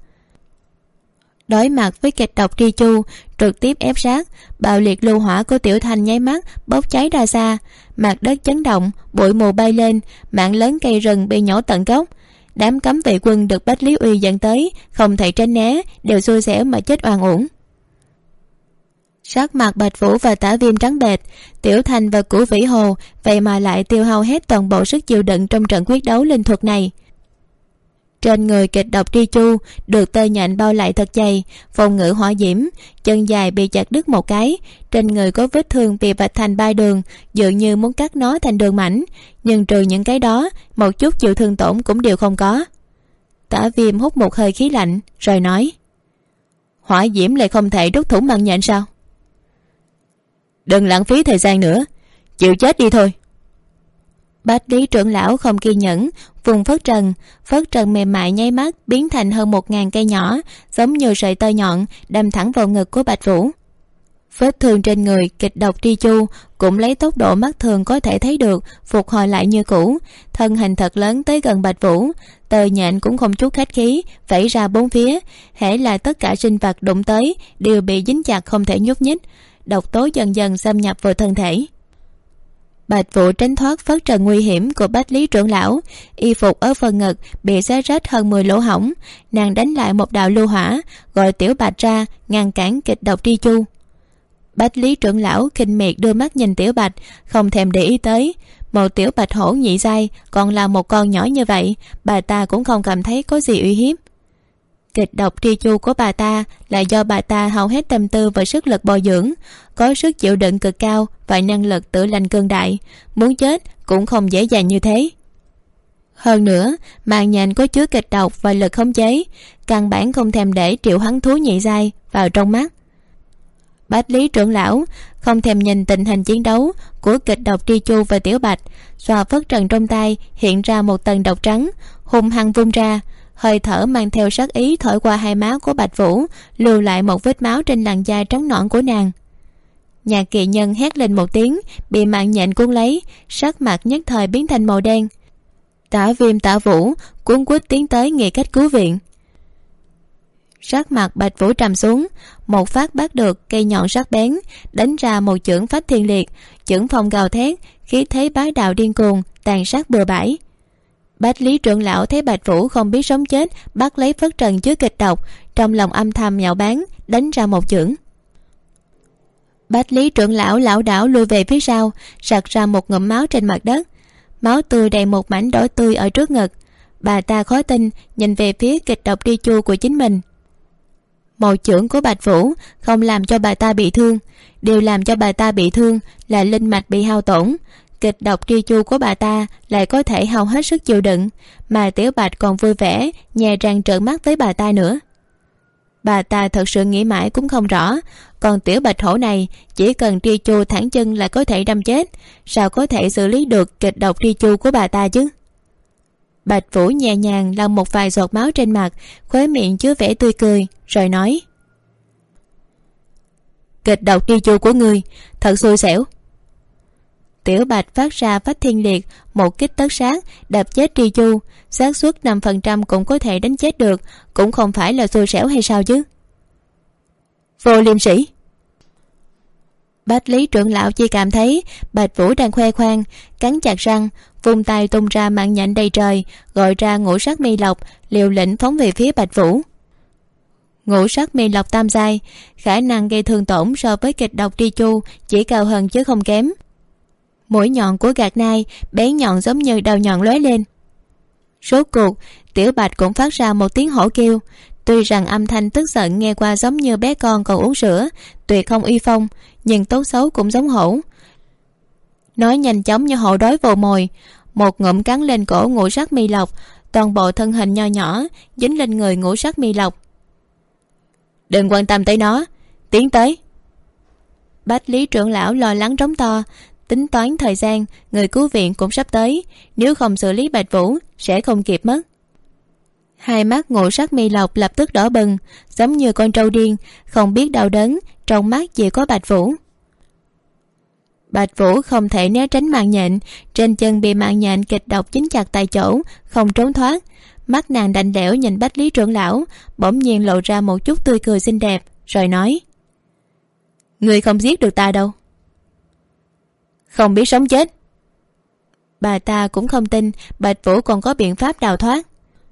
Đối mặt với kịch độc tri chu trực tiếp ép sát, bạo liệt lưu hỏa của Tiểu Thanh nháy mắt bốc cháy ra xa, mặt đất chấn động, bụi mù bay lên, mảng lớn cây rừng bị nhổ tận gốc. Đám cấm vệ quân được Bách Lý Uy dẫn tới không thể tránh né, đều xui xẻo mà chết oan uổng. Sắc mặt Bạch Vũ và Tả Viêm trắng bệch, Tiểu Thanh và Cửu Vĩ Hồ vậy mà lại tiêu hao hết toàn bộ sức chịu đựng trong trận quyết đấu linh thuật này. Trên người kịch độc tri chu được tơ nhện bao lại thật dày, phòng ngự hỏa diễm, chân dài bị chặt đứt một cái, trên người có vết thương bị vạch thành 3 đường, dường như muốn cắt nó thành đường mảnh, nhưng trừ những cái đó, một chút chịu thương tổn cũng đều không có. Tả Viêm hút một hơi khí lạnh rồi nói: hỏa diễm lại không thể đốt thủng mạng nhện sao? Đừng lãng phí thời gian nữa, chịu chết đi thôi. Bách Lý trưởng lão không kiên nhẫn, vùng phất trần mềm mại nháy mắt biến thành hơn 1000 cây nhỏ, giống như sợi tơ nhọn đâm thẳng vào ngực của Bạch Vũ. Vết thương trên người kịch độc tri chu cũng lấy tốc độ mắt thường có thể thấy được phục hồi lại như cũ. Thân hình thật lớn tới gần Bạch Vũ, tơ nhện cũng không chút khách khí vẫy ra bốn phía, hễ là tất cả sinh vật đụng tới đều bị dính chặt không thể nhúc nhích, độc tố dần dần xâm nhập vào thân thể. Bạch Vũ tránh thoát phất trần nguy hiểm của Bách Lý trưởng lão, y phục ở phần ngực bị xé rách hơn 10 lỗ hổng, nàng đánh lại một đạo lưu hỏa, gọi Tiểu Bạch ra ngăn cản kịch độc tri chu. Bách Lý trưởng lão khinh miệt đưa mắt nhìn Tiểu Bạch, không thèm để ý tới. Một tiểu bạch hổ nhị giai còn là một con nhỏ như vậy, bà ta cũng không cảm thấy có gì uy hiếp. Kịch độc tri chu của bà ta là do bà ta hao hết tâm tư và sức lực bồi dưỡng, có sức chịu đựng cực cao và năng lực tự lành cường đại, muốn chết cũng không dễ dàng như thế. Hơn nữa, màng nhện có chứa kịch độc và lực khống chế, căn bản không thèm để triệu hoán thú nhị giai vào trong mắt. Bách Lý trưởng lão không thèm nhìn tình hình chiến đấu của kịch độc tri chu và Tiểu Bạch, xoa phất trần trong tay hiện ra một tầng độc trắng, hung hăng vung ra, hơi thở mang theo sát ý thổi qua hai má của Bạch Vũ, lưu lại một vết máu trên làn da trắng nõn của nàng. Nhạc Kỳ Nhân hét lên một tiếng, bị mạng nhện cuốn lấy, sắc mặt nhất thời biến thành màu đen. Tả Viêm, Tả Vũ cuống quýt tiến tới nghĩ cách cứu viện. Sắc mặt Bạch Vũ trầm xuống, một phát bắt được cây nhọn sắc bén, đánh ra một chưởng phách thiên liệt, chưởng phong gào thét, khí thế bá đạo điên cuồng, tàn sát bừa bãi. Bách Lý trưởng lão thấy Bạch Vũ không biết sống chết, bắt lấy phất trần chứa kịch độc, trong lòng âm thầm nhạo báng, đánh ra một chưởng. Bách Lý trưởng lão lảo đảo lùi về phía sau, sặc ra một ngụm máu trên mặt đất, máu tươi đầy một mảnh đỏ tươi ở trước ngực. Bà ta khó tin nhìn về phía kịch độc tri chu của chính mình. Một chưởng của Bạch Vũ không làm cho bà ta bị thương, điều làm cho bà ta bị thương là linh mạch bị hao tổn. Kịch độc tri chu của bà ta lại có thể hao hết sức chịu đựng, mà Tiểu Bạch còn vui vẻ nhè răng trợn mắt với bà ta nữa. Bà ta thật sự nghĩ mãi cũng không rõ, còn Tiểu Bạch Hổ này chỉ cần tri chu thẳng chân là có thể đâm chết, sao có thể xử lý được kịch độc tri chu của bà ta chứ? Bạch Vũ nhẹ nhàng lau một vài giọt máu trên mặt, khóe miệng chứa vẻ tươi cười, rồi nói: kịch độc tri chu của ngươi thật xui xẻo. Tiểu Bạch phát ra phách thiên liệt, một kích tất sát đập chết tri chu, xác suất 5% cũng có thể đánh chết được, cũng không phải là xui xẻo hay sao chứ? Vô liêm sĩ! Bách Lý trưởng lão chỉ cảm thấy Bạch Vũ đang khoe khoang, cắn chặt răng, vung tay tung ra mạng nhện đầy trời, gọi ra ngũ sắc mi lộc, liều lĩnh phóng về phía Bạch Vũ. Ngũ sắc mi lộc tam giai, khả năng gây thương tổn so với kịch độc tri chu chỉ cao hơn chứ không kém. Mũi nhọn của gạt nai bén nhọn giống như đầu nhọn lóe lên. Rốt cuộc Tiểu Bạch cũng phát ra một tiếng hổ kêu, tuy rằng âm thanh tức giận nghe qua giống như bé con còn uống sữa, tuyệt không uy phong, nhưng tốt xấu cũng giống hổ. Nói nhanh chóng như hổ đói vồ mồi, một ngụm cắn lên cổ ngũ sắc mi lộc, toàn bộ thân hình nho nhỏ dính lên người ngũ sắc mi lộc. Đừng quan tâm tới nó, tiến tới! Bách Lý trưởng lão lo lắng trống to, tính toán thời gian người cứu viện cũng sắp tới, nếu không xử lý Bạch Vũ sẽ không kịp mất. Hai mắt ngũ sắc mi lộc lập tức đỏ bừng, giống như con trâu điên, không biết đau đớn, trong mắt chỉ có Bạch Vũ. Bạch Vũ không thể né tránh mạng nhện, trên chân bị mạng nhện kịch độc dính chặt tại chỗ, không trốn thoát. Mắt nàng đạnh đẽo nhìn Bách Lý trưởng lão, bỗng nhiên lộ ra một chút tươi cười xinh đẹp, rồi nói: ngươi không giết được ta đâu. Không biết sống chết. Bà ta cũng không tin Bạch Vũ còn có biện pháp đào thoát.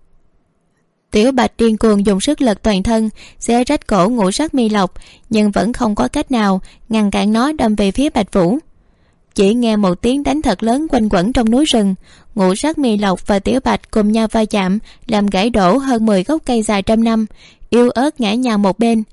Tiểu Bạch điên cuồng dùng sức lực toàn thân xé rách cổ ngũ sắc mi lộc, nhưng vẫn không có cách nào ngăn cản nó đâm về phía Bạch Vũ. Chỉ nghe một tiếng đánh thật lớn quanh quẩn trong núi rừng, ngũ sắc mi lộc và Tiểu Bạch cùng nhau va chạm, làm gãy đổ hơn 10 gốc cây dài trăm năm, yếu ớt ngã nhào một bên.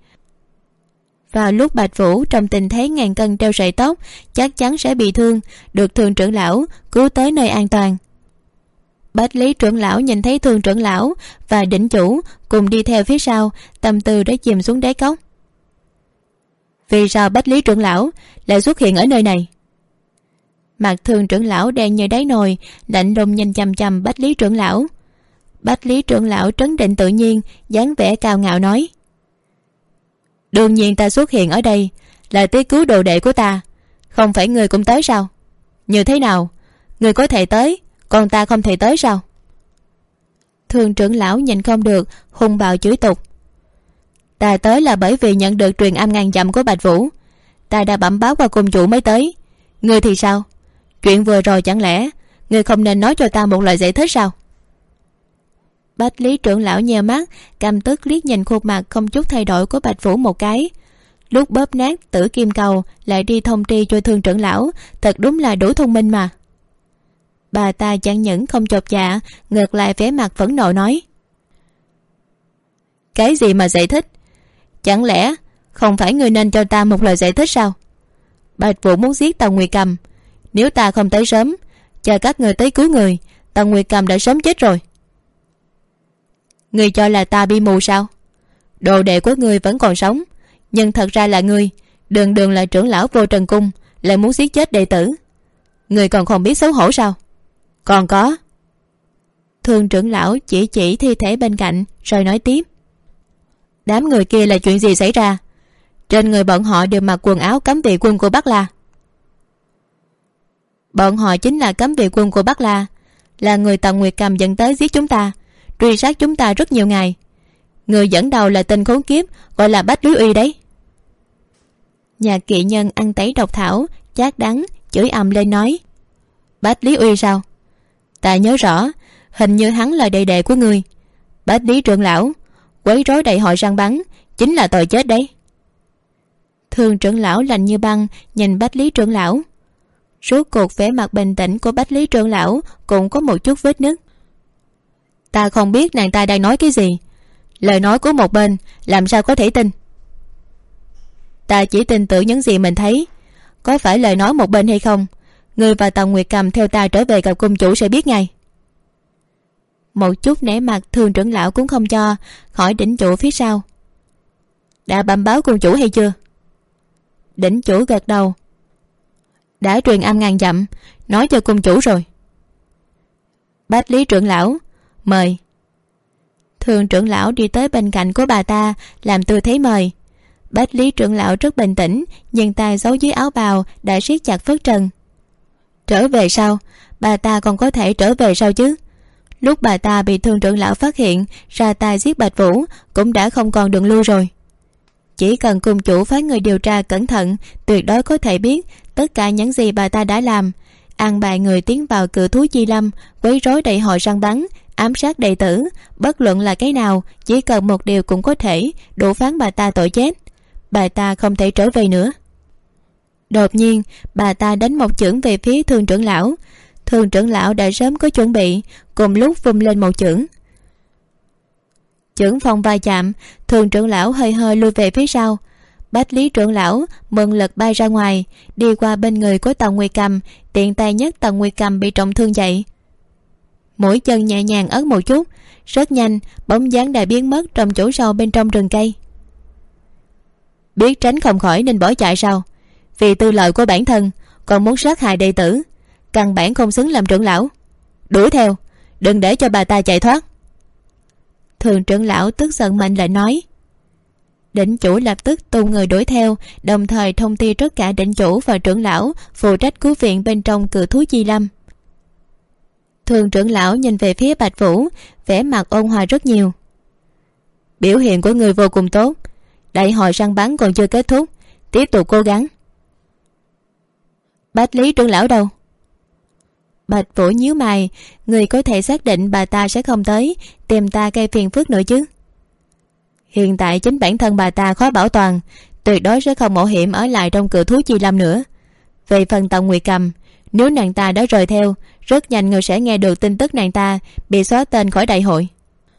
Vào lúc Bạch Vũ trong tình thế ngàn cân treo sợi tóc, chắc chắn sẽ bị thương, được Thường trưởng lão cứu tới nơi an toàn. Bách Lý trưởng lão nhìn thấy Thường trưởng lão và đỉnh chủ cùng đi theo phía sau, tâm tư đã chìm xuống đáy cốc. Vì sao Bách Lý trưởng lão lại xuất hiện ở nơi này? Mặt Thường trưởng lão đen như đáy nồi, lạnh lùng nhìn chằm chằm Bách Lý trưởng lão. Bách Lý trưởng lão trấn định tự nhiên, dáng vẻ cao ngạo nói: đương nhiên ta xuất hiện ở đây là tới cứu đồ đệ của ta, không phải người cũng tới sao? Như thế nào, người có thể tới, còn ta không thể tới sao? Thường trưởng lão nhìn không được, hung bạo chửi tục: ta tới là bởi vì nhận được truyền âm ngàn dặm của Bạch Vũ, ta đã bẩm báo qua cung chủ mới tới. Ngươi thì sao? Chuyện vừa rồi chẳng lẽ ngươi không nên nói cho ta một lời giải thích sao? Bách Lý trưởng lão nheo mắt, căm tức liếc nhìn khuôn mặt không chút thay đổi của Bạch Vũ một cái. Lúc bóp nát tử kim cầu lại đi thông tri cho Thường trưởng lão, thật đúng là đủ thông minh mà. Bà ta chẳng những không chột dạ, ngược lại vẻ mặt phẫn nộ nói: cái gì mà giải thích? Chẳng lẽ không phải ngươi nên cho ta một lời giải thích sao? Bạch Vũ muốn giết Tần Nguyệt Cầm, nếu ta không tới sớm, chờ các người tới cứu người, Tần Nguyệt Cầm đã sớm chết rồi. Ngươi cho là ta bi mù sao? Đồ đệ của ngươi vẫn còn sống, nhưng thật ra là ngươi đường đường là trưởng lão Vô Trần Cung, lại muốn giết chết đệ tử. Ngươi còn không biết xấu hổ sao? Còn có. Thường trưởng lão chỉ thi thể bên cạnh rồi nói tiếp: đám người kia là chuyện gì xảy ra? Trên người bọn họ đều mặc quần áo cấm vệ quân của Bắc La. Bọn họ chính là cấm vệ quân của Bắc La, là người Tần Nguyệt Cầm dẫn tới giết chúng ta, truy sát chúng ta rất nhiều ngày. Người dẫn đầu là tên khốn kiếp gọi là Bách Lý Uy đấy. Nhà kỵ nhân ăn tấy độc thảo chát đắng chửi ầm lên nói: Bách Lý Uy sao? Ta nhớ rõ, hình như hắn là đệ đệ của ngươi. Bách Lý trưởng lão quấy rối đại hội săn bắn chính là tội chết đấy. Thường trưởng lão lạnh như băng nhìn Bách Lý trưởng lão. Rốt cuộc vẻ mặt bình tĩnh của Bách Lý trưởng lão cũng có một chút vết nứt. Ta không biết nàng ta đang nói cái gì. Lời nói của một bên làm sao có thể tin? Ta chỉ tin tưởng những gì mình thấy. Có phải lời nói một bên hay không, ngươi và Tần Nguyệt Cầm theo ta trở về gặp cung chủ sẽ biết ngay. Một chút nể mặt thường trưởng lão cũng không cho, hỏi đỉnh chủ phía sau: đã bẩm báo cung chủ hay chưa? Đỉnh chủ gật đầu: đã truyền âm ngàn dặm, nói cho cung chủ rồi. Bách Lý trưởng lão mời. Thường trưởng lão đi tới bên cạnh của bà ta làm tư thế mời. Bách Lý trưởng lão rất bình tĩnh, nhưng tay giấu dưới áo bào đã siết chặt phất trần. Trở về sao? Bà ta còn có thể trở về sao chứ? Lúc bà ta bị thường trưởng lão phát hiện ra tay giết Bạch Vũ cũng đã không còn đường lui rồi. Chỉ cần cung chủ phái người điều tra cẩn thận, tuyệt đối có thể biết tất cả những gì bà ta đã làm. An bài người tiến vào Cự Thú Chi Lâm, quấy rối đại hội săn bắn, ám sát đệ tử, bất luận là cái nào, chỉ cần một điều cũng có thể đủ phán bà ta tội chết. Bà ta không thể trở về nữa. Đột nhiên bà ta đánh một chưởng về phía thường trưởng lão. Thường trưởng lão đã sớm có chuẩn bị, cùng lúc vung lên một chưởng. Chưởng phong va chạm, thường trưởng lão hơi hơi lui về phía sau. Bách Lý trưởng lão mượn lực bay ra ngoài, đi qua bên người của Tần Nguyệt Cầm, tiện tay nhấc Tần Nguyệt Cầm bị trọng thương dậy. Mũi chân nhẹ nhàng ấn một chút, rất nhanh bóng dáng đã biến mất trong chỗ sâu bên trong rừng cây. Biết tránh không khỏi nên bỏ chạy sao? Vì tư lợi của bản thân còn muốn sát hại đệ tử, căn bản không xứng làm trưởng lão. Đuổi theo, đừng để cho bà ta chạy thoát. Thường trưởng lão tức giận mệnh lệnh nói. Đỉnh chủ lập tức tung người đuổi theo, đồng thời thông tin tất cả đỉnh chủ và trưởng lão phụ trách cứu viện bên trong Cự Thú Chi Lâm. Thường trưởng lão nhìn về phía Bạch Vũ, vẻ mặt ôn hòa rất nhiều. Biểu hiện của người vô cùng tốt, đại hội săn bắn còn chưa kết thúc, tiếp tục cố gắng. Bách Lý trưởng lão đâu? Bạch Vũ nhíu mày, người có thể xác định bà ta sẽ không tới tìm ta gây phiền phức nữa chứ? Hiện tại chính bản thân bà ta khó bảo toàn, tuyệt đối sẽ không mạo hiểm ở lại trong Cự Thú Chi Lâm nữa. Về phần Tần Nguyệt Cầm, nếu nàng ta đã rời theo, rất nhanh người sẽ nghe được tin tức nàng ta bị xóa tên khỏi đại hội.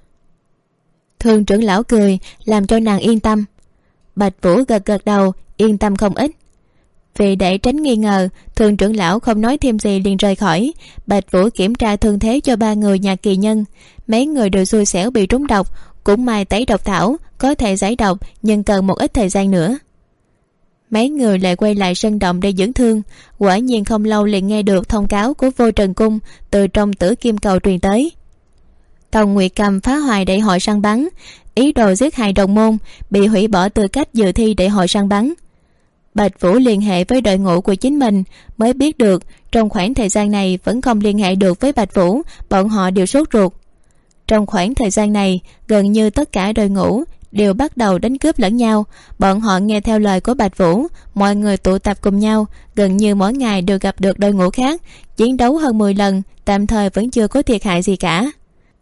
Thường trưởng lão cười làm cho nàng yên tâm. Bạch Vũ gật gật đầu, yên tâm không ít. Vì để tránh nghi ngờ, thường trưởng lão không nói thêm gì liền rời khỏi. Bạch Vũ kiểm tra thương thế cho 3 người nhà kỳ nhân. Mấy người đều xui xẻo bị trúng độc, cũng may tẩy độc thảo có thể giải độc, nhưng cần một ít thời gian nữa. Mấy người lại quay lại sân động để dưỡng thương. Quả nhiên không lâu liền nghe được thông cáo của Vô Trần Cung từ trong Tử Kim Cầu truyền tới. Tần Nguyệt Cầm phá hoại đại hội săn bắn, ý đồ giết hại đồng môn, bị hủy bỏ tư cách dự thi đại hội săn bắn. Bạch Vũ liên hệ với đội ngũ của chính mình, mới biết được trong khoảng thời gian này vẫn không liên hệ được với Bạch Vũ, bọn họ đều sốt ruột. Trong khoảng thời gian này, gần như tất cả đội ngũ đều bắt đầu đánh cướp lẫn nhau. Bọn họ nghe theo lời của Bạch Vũ, mọi người tụ tập cùng nhau, gần như mỗi ngày đều gặp được đội ngũ khác, chiến đấu hơn 10 lần, tạm thời vẫn chưa có thiệt hại gì cả.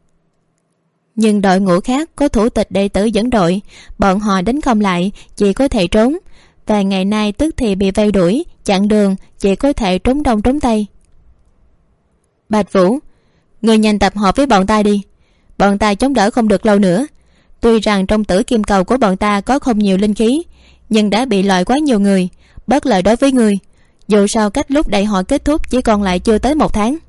Nhưng đội ngũ khác có thủ tịch đệ tử dẫn đội, bọn họ đánh không lại, chỉ có thể trốn. Vài ngày nay tức thì bị vây đuổi, chặn đường, chỉ có thể trốn đông trốn tây. Bạch Vũ, người nhanh tập hợp với bọn ta đi. Bọn ta chống đỡ không được lâu nữa. Tuy rằng trong Tử Kim Cầu của bọn ta có không nhiều linh khí, nhưng đã bị loại quá nhiều người, bất lợi đối với người. Dù sao cách lúc đại hội kết thúc chỉ còn lại chưa tới 1 tháng.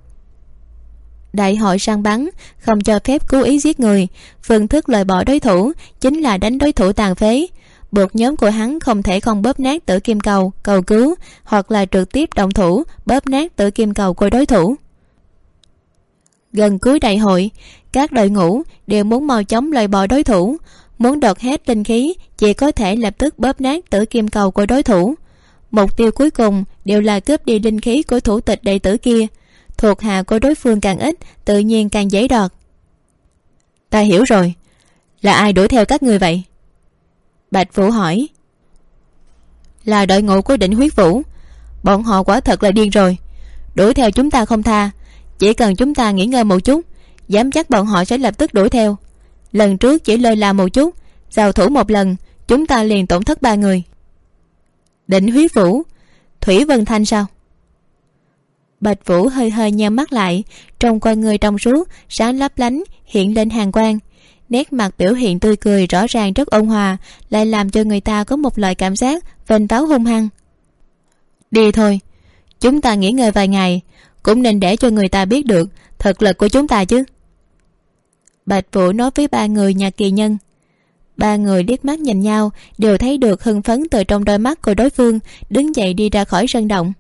Đại hội săn bắn không cho phép cố ý giết người. Phương thức loại bỏ đối thủ chính là đánh đối thủ tàn phế, buộc nhóm của hắn không thể không bóp nát Tử Kim Cầu cầu cứu, hoặc là trực tiếp động thủ bóp nát Tử Kim Cầu của đối thủ. Gần cuối đại hội, các đội ngũ đều muốn mau chóng loại bỏ đối thủ, muốn đoạt hết linh khí chỉ có thể lập tức bóp nát tử kim cầu của đối thủ. Mục tiêu cuối cùng đều là cướp đi linh khí của thủ tịch đệ tử kia. Thuộc hạ của đối phương càng ít, tự nhiên càng dễ đoạt. Ta hiểu rồi. Là ai đuổi theo các ngươi vậy? Bạch Vũ hỏi. Là đội ngũ của Đỉnh Huyết Vũ. Bọn họ quả thật là điên rồi, đuổi theo chúng ta không tha. Chỉ cần chúng ta nghỉ ngơi một chút, dám chắc bọn họ sẽ lập tức đuổi theo. Lần trước chỉ lơi là một chút, giao thủ một lần chúng ta liền tổn thất 3 người. Đỉnh Huyết Vũ, Thủy Vân Thanh sao? Bạch Vũ hơi hơi nheo mắt lại, trong con người trong suốt sáng lấp lánh hiện lên hàn quang. Nét mặt biểu hiện tươi cười rõ ràng rất ôn hòa, lại làm cho người ta có một loại cảm giác vênh váo hung hăng. Đi thôi, chúng ta nghỉ ngơi vài ngày, cũng nên để cho người ta biết được thực lực của chúng ta chứ. Bạch Vũ nói với 3 người nhà kỳ nhân. 3 người liếc mắt nhìn nhau, đều thấy được hưng phấn từ trong đôi mắt của đối phương, đứng dậy đi ra khỏi sân động.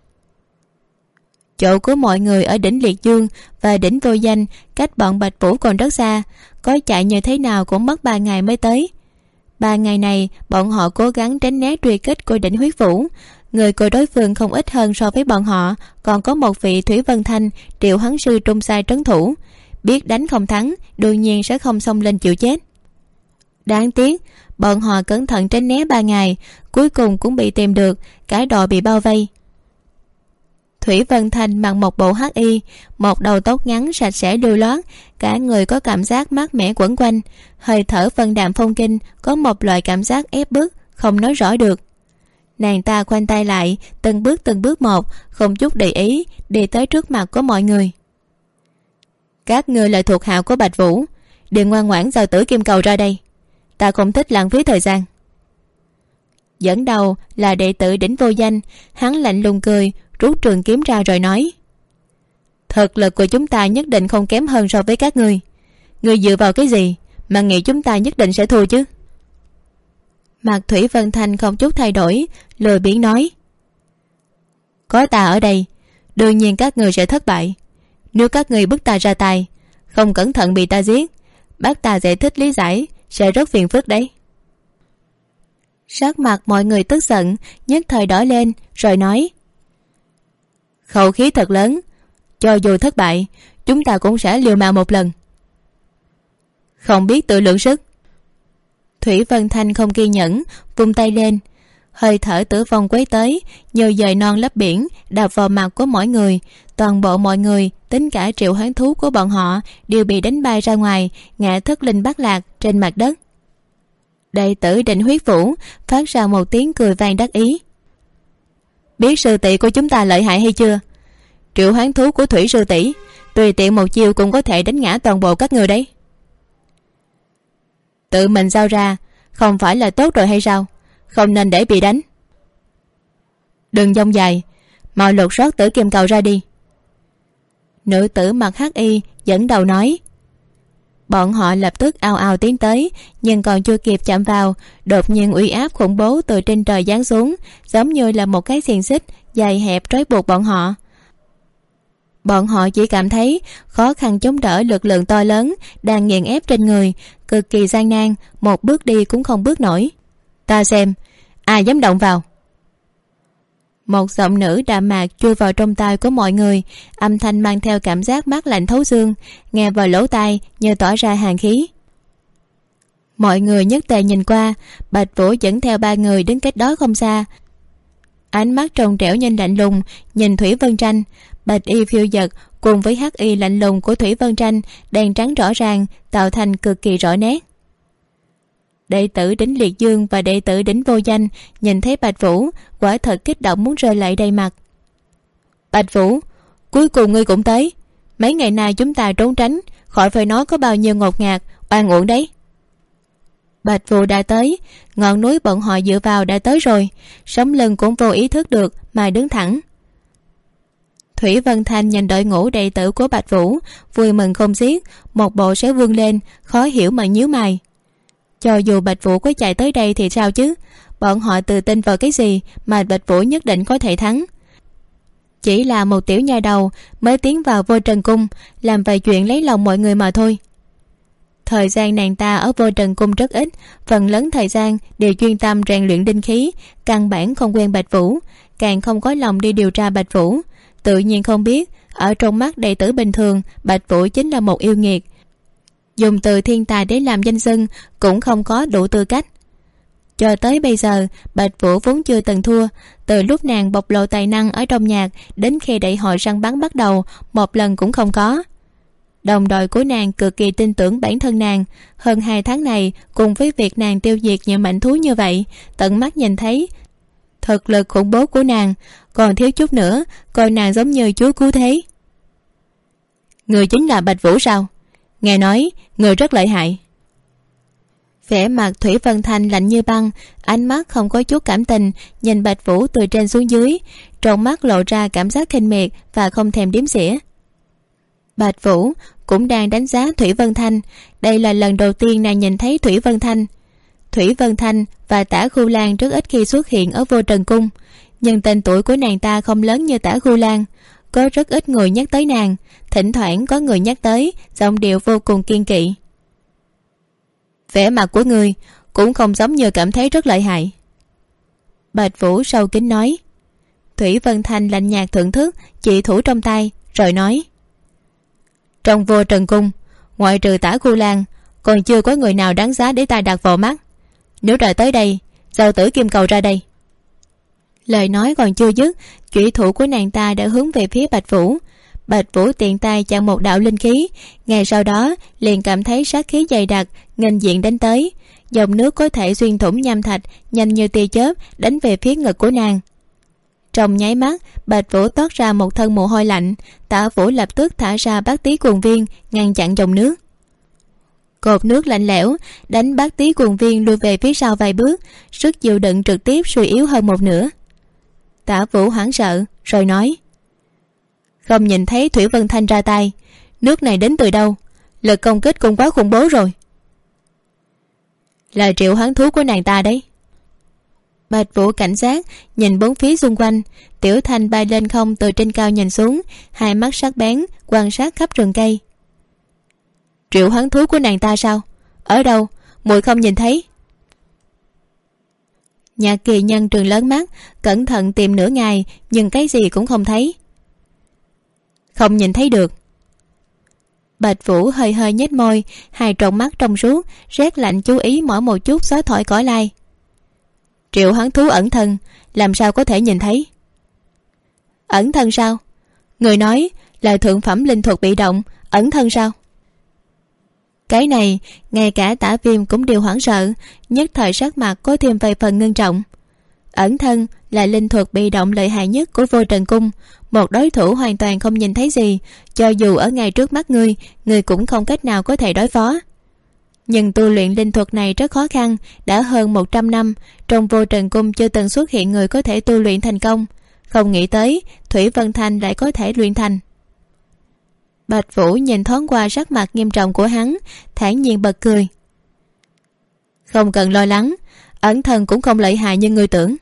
Chỗ của mọi người ở đỉnh Liệt Dương và đỉnh Vô Danh cách bọn Bạch Vũ còn rất xa, có chạy như thế nào cũng mất 3 ngày mới tới. 3 ngày này bọn họ cố gắng tránh né truy kích của đỉnh Huyết Vũ. Người của đối phương không ít hơn so với bọn họ, còn có một vị Thủy Vân Thanh triệu hắn sư trung sai trấn thủ. Biết đánh không thắng, đương nhiên sẽ không xông lên chịu chết. Đáng tiếc bọn họ cẩn thận tránh né 3 ngày, cuối cùng cũng bị tìm được, cả đội bị bao vây. Thủy Vân Thanh mặc một bộ hắc y, một đầu tóc ngắn sạch sẽ lưu loát, cả người có cảm giác mát mẻ quẩn quanh, hơi thở vân đạm phong kinh, có một loại cảm giác ép bức không nói rõ được. Nàng ta khoanh tay lại, từng bước một, không chút để ý, đi tới trước mặt của mọi người. Các ngươi là thuộc hạ của Bạch Vũ, đều ngoan ngoãn giao tử kim cầu ra đây, ta không thích lãng phí thời gian. Dẫn đầu là đệ tử đỉnh Vô Danh, hắn lạnh lùng cười, rút trường kiếm ra rồi nói: thực lực của chúng ta nhất định không kém hơn so với các ngươi. Ngươi dựa vào cái gì mà nghĩ chúng ta nhất định sẽ thua chứ? Mặt Thủy Vân Thanh không chút thay đổi, lười biếng nói: có ta ở đây, đương nhiên các ngươi sẽ thất bại. Nếu các ngươi bức ta ra tay, không cẩn thận bị ta giết, bác ta giải thích lý giải sẽ rất phiền phức đấy. Sắc mặt mọi người tức giận, nhất thời đỏ lên rồi nói: khẩu khí thật lớn, cho dù thất bại chúng ta cũng sẽ liều mạng một lần. Không biết tự lượng sức. Thủy Vân Thanh không kiên nhẫn, vung tay lên, hơi thở tử vong quấy tới như dời non lấp biển, đạp vào mặt của mỗi người. Toàn bộ mọi người, tính cả triệu hoán thú của bọn họ, đều bị đánh bay ra ngoài, ngã thất linh bát lạc trên mặt đất. Đệ tử Đỉnh Huyết Vũ phát ra một tiếng cười vang đắc ý. Biết sư tỷ của chúng ta lợi hại hay chưa? Triệu hoán thú của Thủy sư tỷ tùy tiện một chiêu cũng có thể đánh ngã toàn bộ các người đấy. Tự mình giao ra không phải là tốt rồi hay sao? Không nên để bị đánh. Đừng dông dài, mau lột rót tử kim cầu ra đi. Nữ tử mặc hắc y dẫn đầu nói. Bọn họ lập tức ào ào tiến tới, nhưng còn chưa kịp chạm vào, đột nhiên uy áp khủng bố từ trên trời giáng xuống, giống như là một cái xiềng xích dài hẹp trói buộc bọn họ. Bọn họ chỉ cảm thấy khó khăn chống đỡ lực lượng to lớn đang nghiền ép trên người, cực kỳ gian nan, một bước đi cũng không bước nổi. Ta xem, ai dám động vào? Một giọng nữ đạm mạc chui vào trong tai của mọi người, âm thanh mang theo cảm giác mát lạnh thấu xương, nghe vào lỗ tai như tỏa ra hàn khí. Mọi người nhất tề nhìn qua, Bạch Vũ dẫn theo 3 người đứng cách đó không xa, ánh mắt trong trẻo nhanh lạnh lùng nhìn Thủy Vân Tranh. Bạch y phiêu dật cùng với hắc y lạnh lùng của Thủy Vân Tranh, đen trắng rõ ràng, tạo thành cực kỳ rõ nét. Đệ tử Đỉnh Liệt Dương và đệ tử Đỉnh Vô Danh nhìn thấy Bạch Vũ, quả thật kích động muốn rơi lệ đầy mặt. Bạch Vũ, cuối cùng ngươi cũng tới. Mấy ngày nay chúng ta trốn tránh, khỏi phải nói có bao nhiêu ngột ngạt, oan uổng đấy. Bạch Vũ đã tới, ngọn núi bọn họ dựa vào đã tới rồi, sống lưng cũng vô ý thức được mà đứng thẳng. Thủy Vân Thanh nhìn đội ngũ đệ tử của Bạch Vũ, vui mừng không xiết, một bộ sẽ vươn lên, khó hiểu mà nhíu mày. Cho dù Bạch Vũ có chạy tới đây thì sao chứ? Bọn họ tự tin vào cái gì mà Bạch Vũ nhất định có thể thắng? chỉ là một tiểu nha đầu mới tiến vào Vô Trần Cung, làm vài chuyện lấy lòng mọi người mà thôi. Thời gian nàng ta ở Vô Trần Cung rất ít, phần lớn thời gian đều chuyên tâm rèn luyện đinh khí, căn bản không quen Bạch Vũ, càng không có lòng đi điều tra Bạch Vũ. Tự nhiên không biết ở trong mắt đệ tử bình thường, Bạch Vũ chính là một yêu nghiệt. Dùng từ thiên tài để làm danh xưng cũng không có đủ tư cách. Cho tới bây giờ, Bạch Vũ vốn chưa từng thua. Từ lúc nàng bộc lộ tài năng ở trong nhạc đến khi đại hội săn bắn bắt đầu, một lần cũng không có. Đồng đội của nàng cực kỳ tin tưởng bản thân nàng. Hơn 2 tháng này, cùng với việc nàng tiêu diệt nhiều mảnh thú như vậy, tận mắt nhìn thấy thực lực khủng bố của nàng, còn thiếu chút nữa coi nàng giống như chúa cứu thế. Người chính là Bạch Vũ sao? Nghe nói người rất lợi hại. Vẻ mặt Thủy Vân Thanh lạnh như băng, ánh mắt không có chút cảm tình, nhìn Bạch Vũ từ trên xuống dưới, trong mắt lộ ra cảm giác khinh miệt và không thèm đếm xỉa. Bạch Vũ cũng đang đánh giá Thủy Vân Thanh. Đây là lần đầu tiên nàng nhìn thấy Thủy Vân Thanh. Thủy Vân Thanh và Tả Khu Lan rất ít khi xuất hiện ở Vô Trần Cung, nhưng tên tuổi của nàng ta không lớn như Tả Khu Lan. Có rất ít người nhắc tới nàng, thỉnh thoảng có người nhắc tới, giọng điệu vô cùng kiên kỵ. Vẻ mặt của người cũng không giống như cảm thấy rất lợi hại. Bạch Vũ sâu kín nói. Thủy Vân Thanh lạnh nhạt thưởng thức chỉ thủ trong tay, rồi nói: trong Vô Trần Cung, ngoại trừ Tả Khu Lan, còn chưa có người nào đáng giá để ta đặt vào mắt. Nếu rời tới đây, giao tử kim cầu ra đây. Lời nói còn chưa dứt, chủy thủ của nàng ta đã hướng về phía Bạch Vũ. Bạch Vũ tiện tay chặn một đạo linh khí, ngay sau đó liền cảm thấy sát khí dày đặc nghênh diện đánh tới. Dòng nước có thể xuyên thủng nham thạch, nhanh như tia chớp đánh về phía ngực của nàng. Trong nháy mắt, Bạch Vũ toát ra một thân mồ hôi lạnh. Tả Vũ lập tức thả ra bát tí cuồng viên, ngăn chặn dòng nước. Cột nước lạnh lẽo đánh bát tí cuồng viên lùi về phía sau vài bước, sức chịu đựng trực tiếp suy yếu hơn một nửa. Tả Vũ hoảng sợ rồi nói: không nhìn thấy Thủy Vân Thanh ra tay, nước này đến từ đâu? Lực công kích cũng quá khủng bố rồi. Là triệu hoán thú của nàng ta đấy. Bạch Vũ cảnh giác nhìn bốn phía xung quanh. Tiểu Thanh bay lên không từ trên cao nhìn xuống, hai mắt sắc bén quan sát khắp rừng cây. Triệu hoán thú của nàng ta sao? Ở đâu? Muội không nhìn thấy. Nhạc Kỳ Nhân trừng lớn mắt, cẩn thận tìm nửa ngày nhưng cái gì cũng không thấy. Không nhìn thấy được. Bạch Vũ hơi hơi nhếch môi, hai tròng mắt trong suốt, rét lạnh chú ý mỗi một chút gió thổi cỏ lai. Triệu hoán thú ẩn thân, làm sao có thể nhìn thấy? Ẩn thân sao? Người nói là thượng phẩm linh thuật bị động, ẩn thân sao? Cái này ngay cả Tả Viêm cũng đều hoảng sợ, nhất thời sắc mặt có thêm vài phần ngưng trọng. Ẩn thân là linh thuật bị động lợi hại nhất của Vô Trần Cung. Một đối thủ hoàn toàn không nhìn thấy gì, cho dù ở ngay trước mắt ngươi cũng không cách nào có thể đối phó. Nhưng tu luyện linh thuật này rất khó khăn, đã hơn 100 năm trong Vô Trần Cung chưa từng xuất hiện người có thể tu luyện thành công. Không nghĩ tới Thủy Vân Thanh lại có thể luyện thành. Bạch Vũ nhìn thoáng qua sắc mặt nghiêm trọng của hắn, thản nhiên bật cười. Không cần lo lắng, ẩn thân cũng không lợi hại như người tưởng.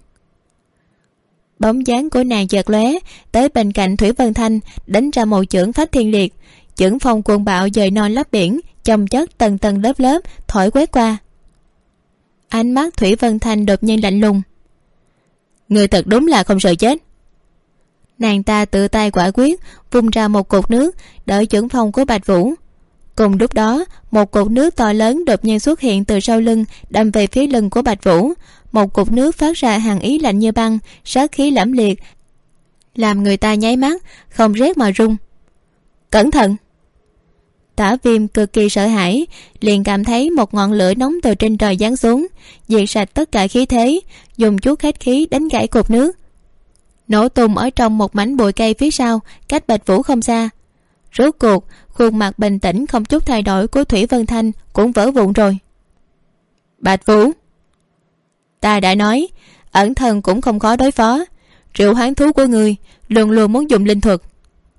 Bóng dáng của nàng chợt lóe tới bên cạnh Thủy Vân Thanh, đánh ra một chưởng phách thiên liệt. Chưởng phong cuồng bạo dời non lấp biển, chồng chất tầng tầng lớp lớp thổi quét qua. Ánh mắt Thủy Vân Thanh đột nhiên lạnh lùng. Người thật đúng là không sợ chết. Nàng ta tự tay quả quyết vung ra một cột nước đỡ chưởng phong của Bạch Vũ. Cùng lúc đó, một cột nước to lớn đột nhiên xuất hiện từ sau lưng, đâm về phía lưng của Bạch Vũ. Một cột nước phát ra hàn ý lạnh như băng, sát khí lẫm liệt, làm người ta nháy mắt không rét mà run. Cẩn thận! Tả Viêm cực kỳ sợ hãi, liền cảm thấy một ngọn lửa nóng từ trên trời giáng xuống, diệt sạch tất cả khí thế, dùng chút khách khí đánh gãy cột nước. Nổ tung ở trong một mảnh bụi cây phía sau, cách Bạch Vũ không xa. Rốt cuộc, khuôn mặt bình tĩnh không chút thay đổi của Thủy Vân Thanh cũng vỡ vụn rồi. Bạch Vũ, ta đã nói, ẩn thân cũng không khó đối phó. Triệu hoán thú của người luôn luôn muốn dùng linh thuật.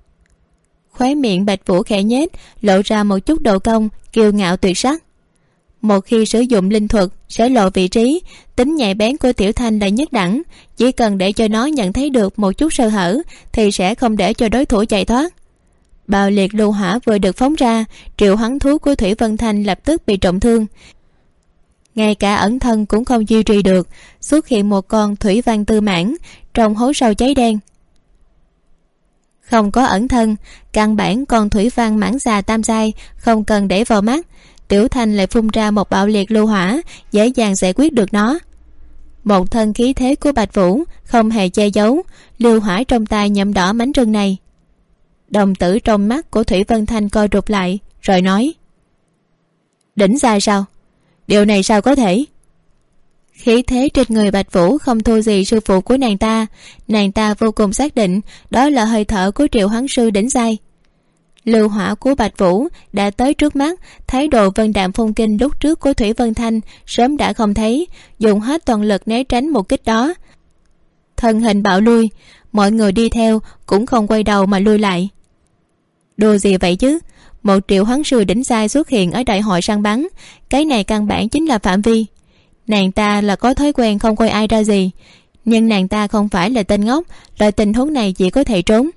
Khóe miệng Bạch Vũ khẽ nhếch, lộ ra một chút độ cong, kiêu ngạo tuyệt sắc. Một khi sử dụng linh thuật sẽ lộ vị trí, tính nhạy bén của Tiểu Thanh là nhất đẳng. Chỉ cần để cho nó nhận thấy được một chút sơ hở thì sẽ không để cho đối thủ chạy thoát. Bạo liệt lưu hỏa vừa được phóng ra, triệu hoán thú của Thủy Vân Thanh lập tức bị trọng thương. Ngay cả ẩn thân cũng không duy trì được, xuất hiện một con thủy văn tư mãn trong hố sâu cháy đen. Không có ẩn thân, căn bản con thủy văn mãn già tam giai không cần để vào mắt. Tiểu Thanh lại phun ra một bạo liệt lưu hỏa, dễ dàng giải quyết được nó. Một thân khí thế của Bạch Vũ không hề che giấu, lưu hỏa trong tay nhuộm đỏ mảnh rừng này. Đồng tử trong mắt của Thủy Vân Thanh co rụt lại, rồi nói: đỉnh giai sao? Điều này sao có thể? Khí thế trên người Bạch Vũ không thua gì sư phụ của nàng ta vô cùng xác định đó là hơi thở của triệu hoán sư đỉnh giai. Lưu hỏa của Bạch Vũ đã tới trước mắt, thái độ vân đạm phong kinh lúc trước của Thủy Vân Thanh sớm đã không thấy, dùng hết toàn lực né tránh một kích đó. Thân hình bạo lui, mọi người đi theo cũng không quay đầu mà lui lại. Đùa gì vậy chứ? Một triệu hoán sư đỉnh giai xuất hiện ở đại hội săn bắn, cái này căn bản chính là phạm vi. Nàng ta là có thói quen không coi ai ra gì, nhưng nàng ta không phải là tên ngốc, loại tình huống này chỉ có thể trốn.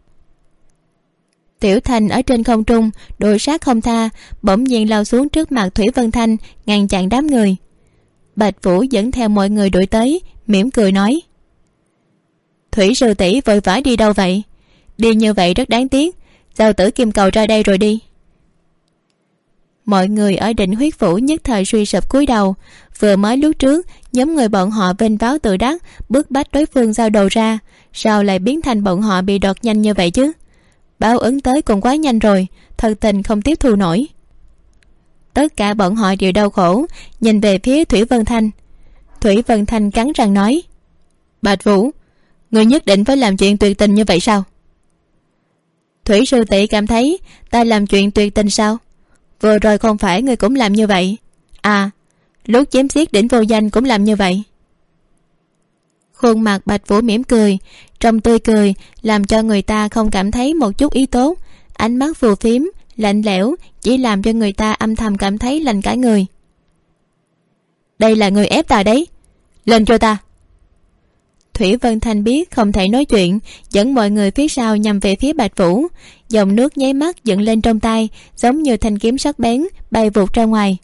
Tiểu Thanh ở trên không trung đuổi sát không tha, bỗng nhiên lao xuống trước mặt Thủy Vân Thanh, ngăn chặn đám người. Bạch Vũ dẫn theo mọi người đuổi tới, mỉm cười nói: Thủy sư tỷ vội vã đi đâu vậy? Đi như vậy rất đáng tiếc, giao tử kim cầu ra đây rồi đi. Mọi người ở Định Huyết Phủ nhất thời suy sụp cúi đầu. Vừa mới lúc trước nhóm người bọn họ vênh váo tự đắc bức bách đối phương giao đầu ra, sao lại biến thành bọn họ bị đọt nhanh như vậy chứ? Báo ứng tới cũng quá nhanh rồi, thật tình không tiếp thu nổi. Tất cả bọn họ đều đau khổ nhìn về phía Thủy Vân Thanh. Thủy Vân Thanh cắn răng nói: Bạch Vũ, người nhất định phải làm chuyện tuyệt tình như vậy sao? Thủy sư tỷ cảm thấy ta làm chuyện tuyệt tình sao? Vừa rồi không phải người cũng làm như vậy? À, lúc chém giết đỉnh vô danh cũng làm như vậy. Khuôn mặt Bạch Vũ mỉm cười, trong tươi cười làm cho người ta không cảm thấy một chút ý tốt. Ánh mắt phù phiếm lạnh lẽo chỉ làm cho người ta âm thầm cảm thấy lạnh cả người. Đây là người ép ta đấy, lên cho ta. Thủy Vân Thanh biết không thể nói chuyện, dẫn mọi người phía sau nhằm về phía Bạch Vũ. Dòng nước nháy mắt dựng lên trong tay, giống như thanh kiếm sắc bén bay vụt ra ngoài.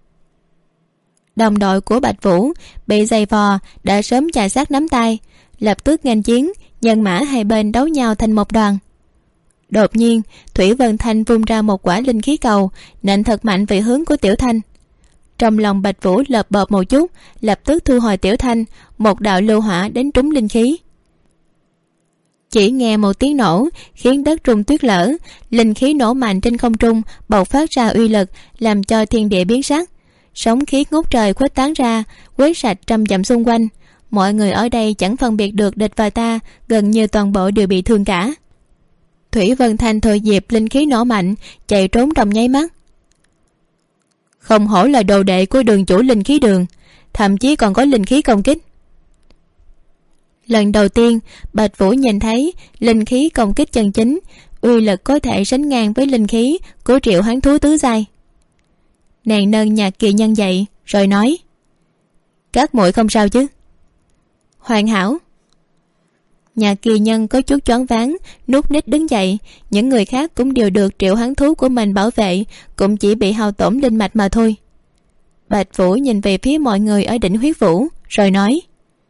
Đồng đội của Bạch Vũ bị giày vò đã sớm chà sát nắm tay, lập tức nghênh chiến, nhân mã hai bên đấu nhau thành một đoàn. Đột nhiên Thủy Vân Thanh vung ra một quả linh khí cầu, nện thật mạnh về hướng của Tiểu Thanh. Trong lòng Bạch Vũ lợp bợp một chút, lập tức thu hồi Tiểu Thanh, một đạo lưu hỏa đến trúng linh khí. Chỉ nghe một tiếng nổ khiến đất rung tuyết lở, linh khí nổ mạnh trên không trung bộc phát ra uy lực làm cho thiên địa biến sắc. Sóng khí ngút trời khuếch tán ra, quét sạch trăm dặm xung quanh. Mọi người ở đây chẳng phân biệt được địch và ta, gần như toàn bộ đều bị thương cả. Thủy Vân Thanh thôi dịp linh khí nổ mạnh, chạy trốn trong nháy mắt. Không hổ là đồ đệ của đường chủ linh khí đường, thậm chí còn có linh khí công kích. Lần đầu tiên Bạch Vũ nhìn thấy linh khí công kích chân chính, uy lực có thể sánh ngang với linh khí của triệu hoán thú tứ giai. Nàng nâng Nhạc Kỳ Nhân dậy rồi nói: Các muội không sao chứ? Hoàn hảo. Nhạc Kỳ Nhân có chút choáng váng, nút nít đứng dậy. Những người khác cũng đều được triệu hoán thú của mình bảo vệ, cũng chỉ bị hao tổn linh mạch mà thôi. Bạch Vũ nhìn về phía mọi người ở Đỉnh Huyết Vũ rồi nói: